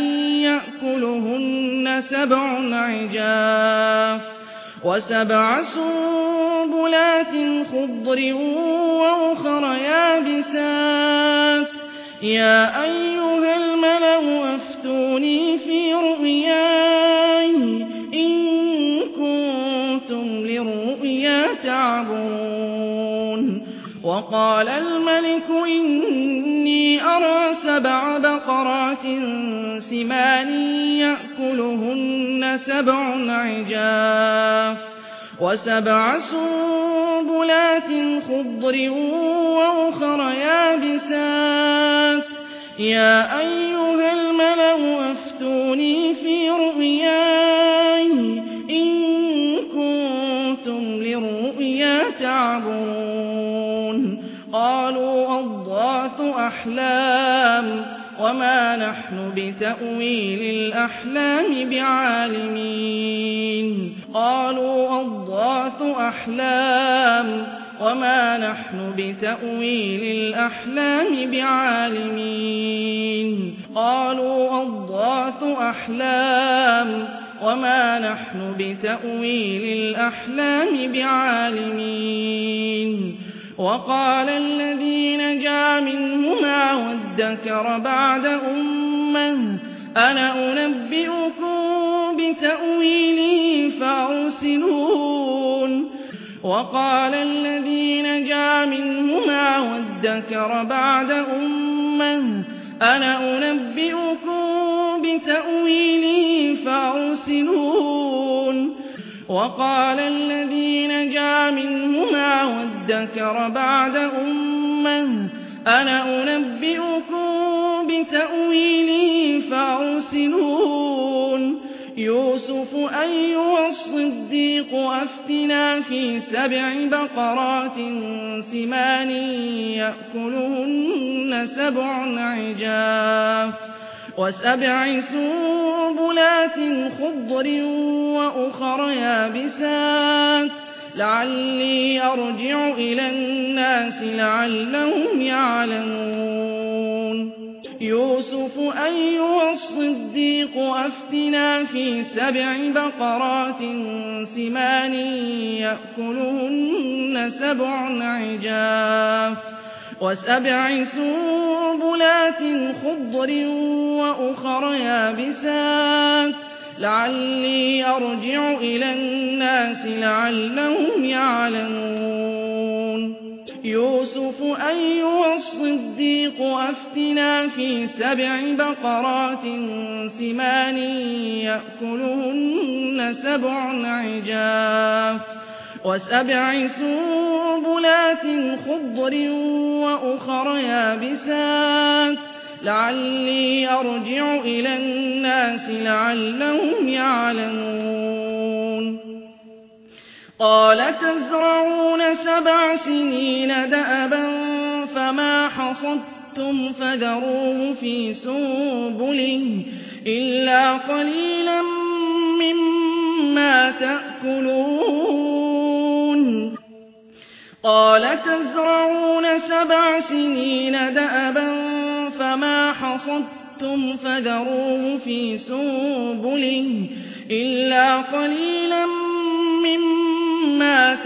يأكلهن 7 عجاف و7 سنبلات خضر وأخر يابسات يا أيها الملأ أفتوني في رؤياي إن كنتم للرؤيا تعبرون وقال الملك إني أرى 7 بقرات سمان يأكلهن 7 عجاف و7 سنبلات خضر وأخر يابسات يا أيها الملأ أفتوني في رؤياي إن كنتم للرؤيا تعبرون قالوا أضغاث أحلام وما نحن بتأويل الأحلام بعالمين قالوا أضغاث أحلام وما نحن بتأويل الأحلام بعالمين قالوا أضغاث أحلام وما نحن بتأويل الأحلام بعالمين وقال الذي نجا منهما وادكر بعد أمة أنا أنبئكم بتأويله فأرسلون وقال الذي نجا منهما وادكر بعد أمة أنا أنبئكم بتأويله فأرسلون وقال الذي نجا منهما وادكر بعد أمة أنا أنبئكم بتأويله فأرسلون يوسف أيها الصديق أفتنا في 7 بقرات سمان يأكلهن 7 عجاف و7 سنبلات خضر وأخر يابسات لعلي أرجع إلى الناس لعلهم يعلمون يوسف أيها الصديق أفتنا في 7 بقرات سمان يأكلهن 7 عجاف و7 سنبلات خضر وأخر يابسات لعلي أرجع إلى الناس لعلهم يعلمون يوسف أيها الصديق أفتنا في 7 بقرات سمان يأكلهن 7 عجاف و7 سنبلات خضر وأخر يابسات لعلي أرجع إلى الناس لعلهم يعلمون قال تزرعون 7 سنين دأبا فما حصدتم فذروه في سنبله إلا قليلا مما تأكلون قال تزرعون 7 سنين دأبا فما حصدتم فذروه في سنبله إلا قليلا مما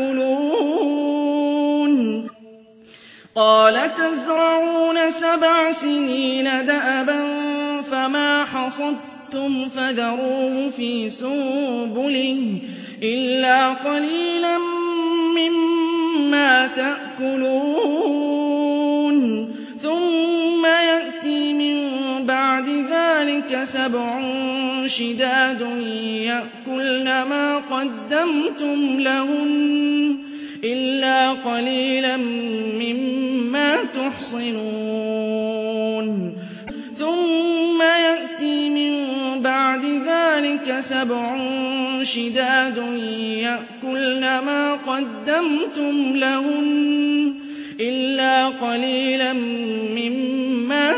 تأكلون قال تزرعون 7 سنين دأبا فما حصدتم فذروه في سنبله إلا قليلا مما تأكلون ثم يأتي من بعد ذلك 7 شداد يأكلن ما قدمتم لهن إلا قليلا مما تحصنون ثم يأتي من بعد ذلك 7 شداد يأكلن ما قدمتم لهن إلا قليلا مما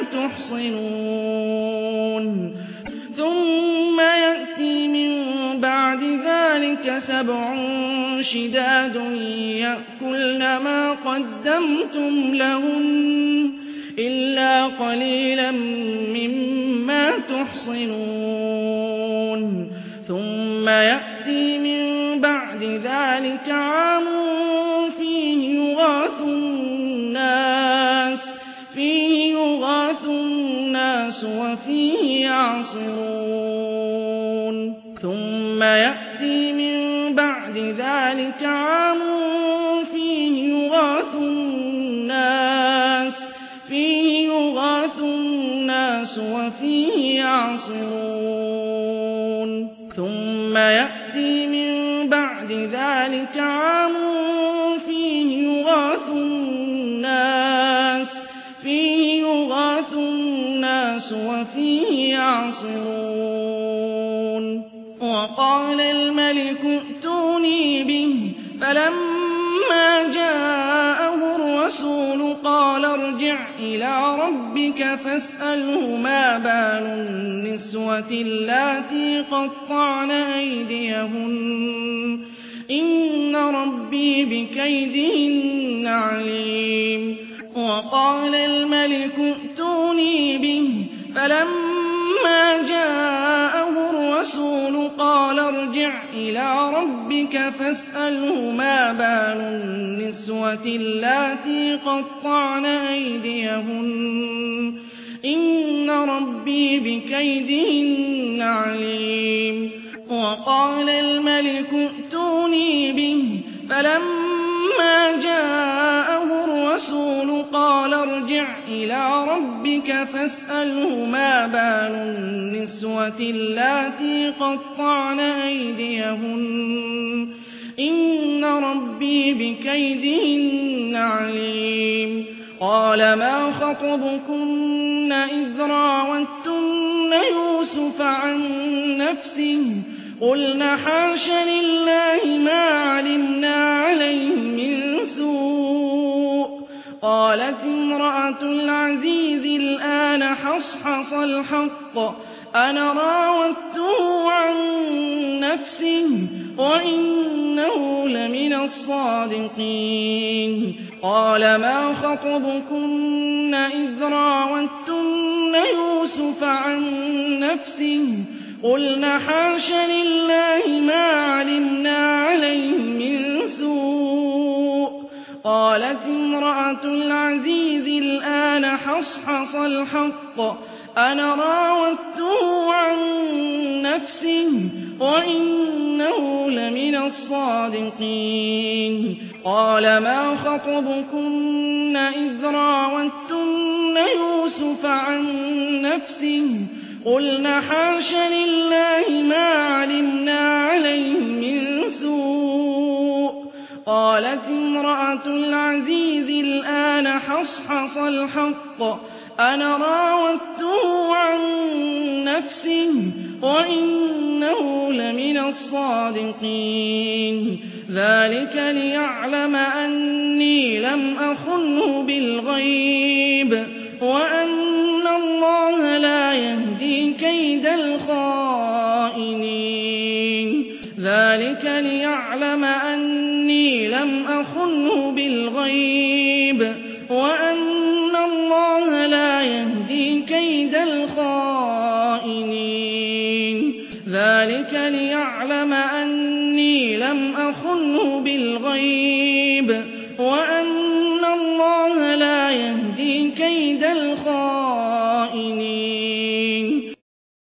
تحصنون ثم يأتي من بعد ذلك 7 شداد يأكلن ما قدمتم لهن إلا قليلا مما تحصنون ثم يأتي من بعد ذلك عام فيه يغاث الناس وفيه يعصرون ثم يأتي من بعد ذلك عام فيه يغاث الناس وفيه يعصرون ثم يأتي من بعد ذلك عام فيه يغاث الناس وفيه يعصرون وقال الملك ائتوني به فلما جاءه الرسول قال ارجع إلى ربك فاسأله ما بال النسوة اللاتي قطعن أيديهن إن ربي بكيدهن عليم وقال الملك ائتوني به فلما جاءه الرسول قال ارجع إلى ربك فاسأله ما بال النسوة اللاتي قطعن أيديهن إن ربي بكيدهن عليم وقال الملك ائتوني به فلما جاءه الرسول قال ارجع إلى ربك فاسأله ما بال النسوة اللاتي قطعن أيديهن إن ربي بكيدهن عليم قال ما خطبكن إذ راوتن يوسف عن نفسه قلنا حاش لله ما علمنا عليه من سوء قالت امرأة العزيز الآن حصحص الحق أنا راودته عن نفسه وإنه لمن الصادقين قال ما خطبكن إذ راودتن يوسف عن نفسه قلنا حاش لله ما علمنا عليه من سوء قالت امرأة العزيز الآن حصحص الحق أنا راودته عن نفسه وإنه لمن الصادقين قال ما خطبكن إذ راودتن يوسف عن نفسه قلنا حاش لله ما علمنا عليه من سوء قالت امرأة العزيز الآن حصحص الحق أنا راودته عن نفسه وإنه لمن الصادقين ذلك ليعلم أني لم أخنه بالغيب وأن الله لا يهدي كيد الخائنين ذلك ليعلم أني لم أخنه بالغيب وأن الله لا يهدي كيد الخائنين ذلك ليعلم أني لم أخنه بالغيب وأن الله لا يهدي كيد الخائنين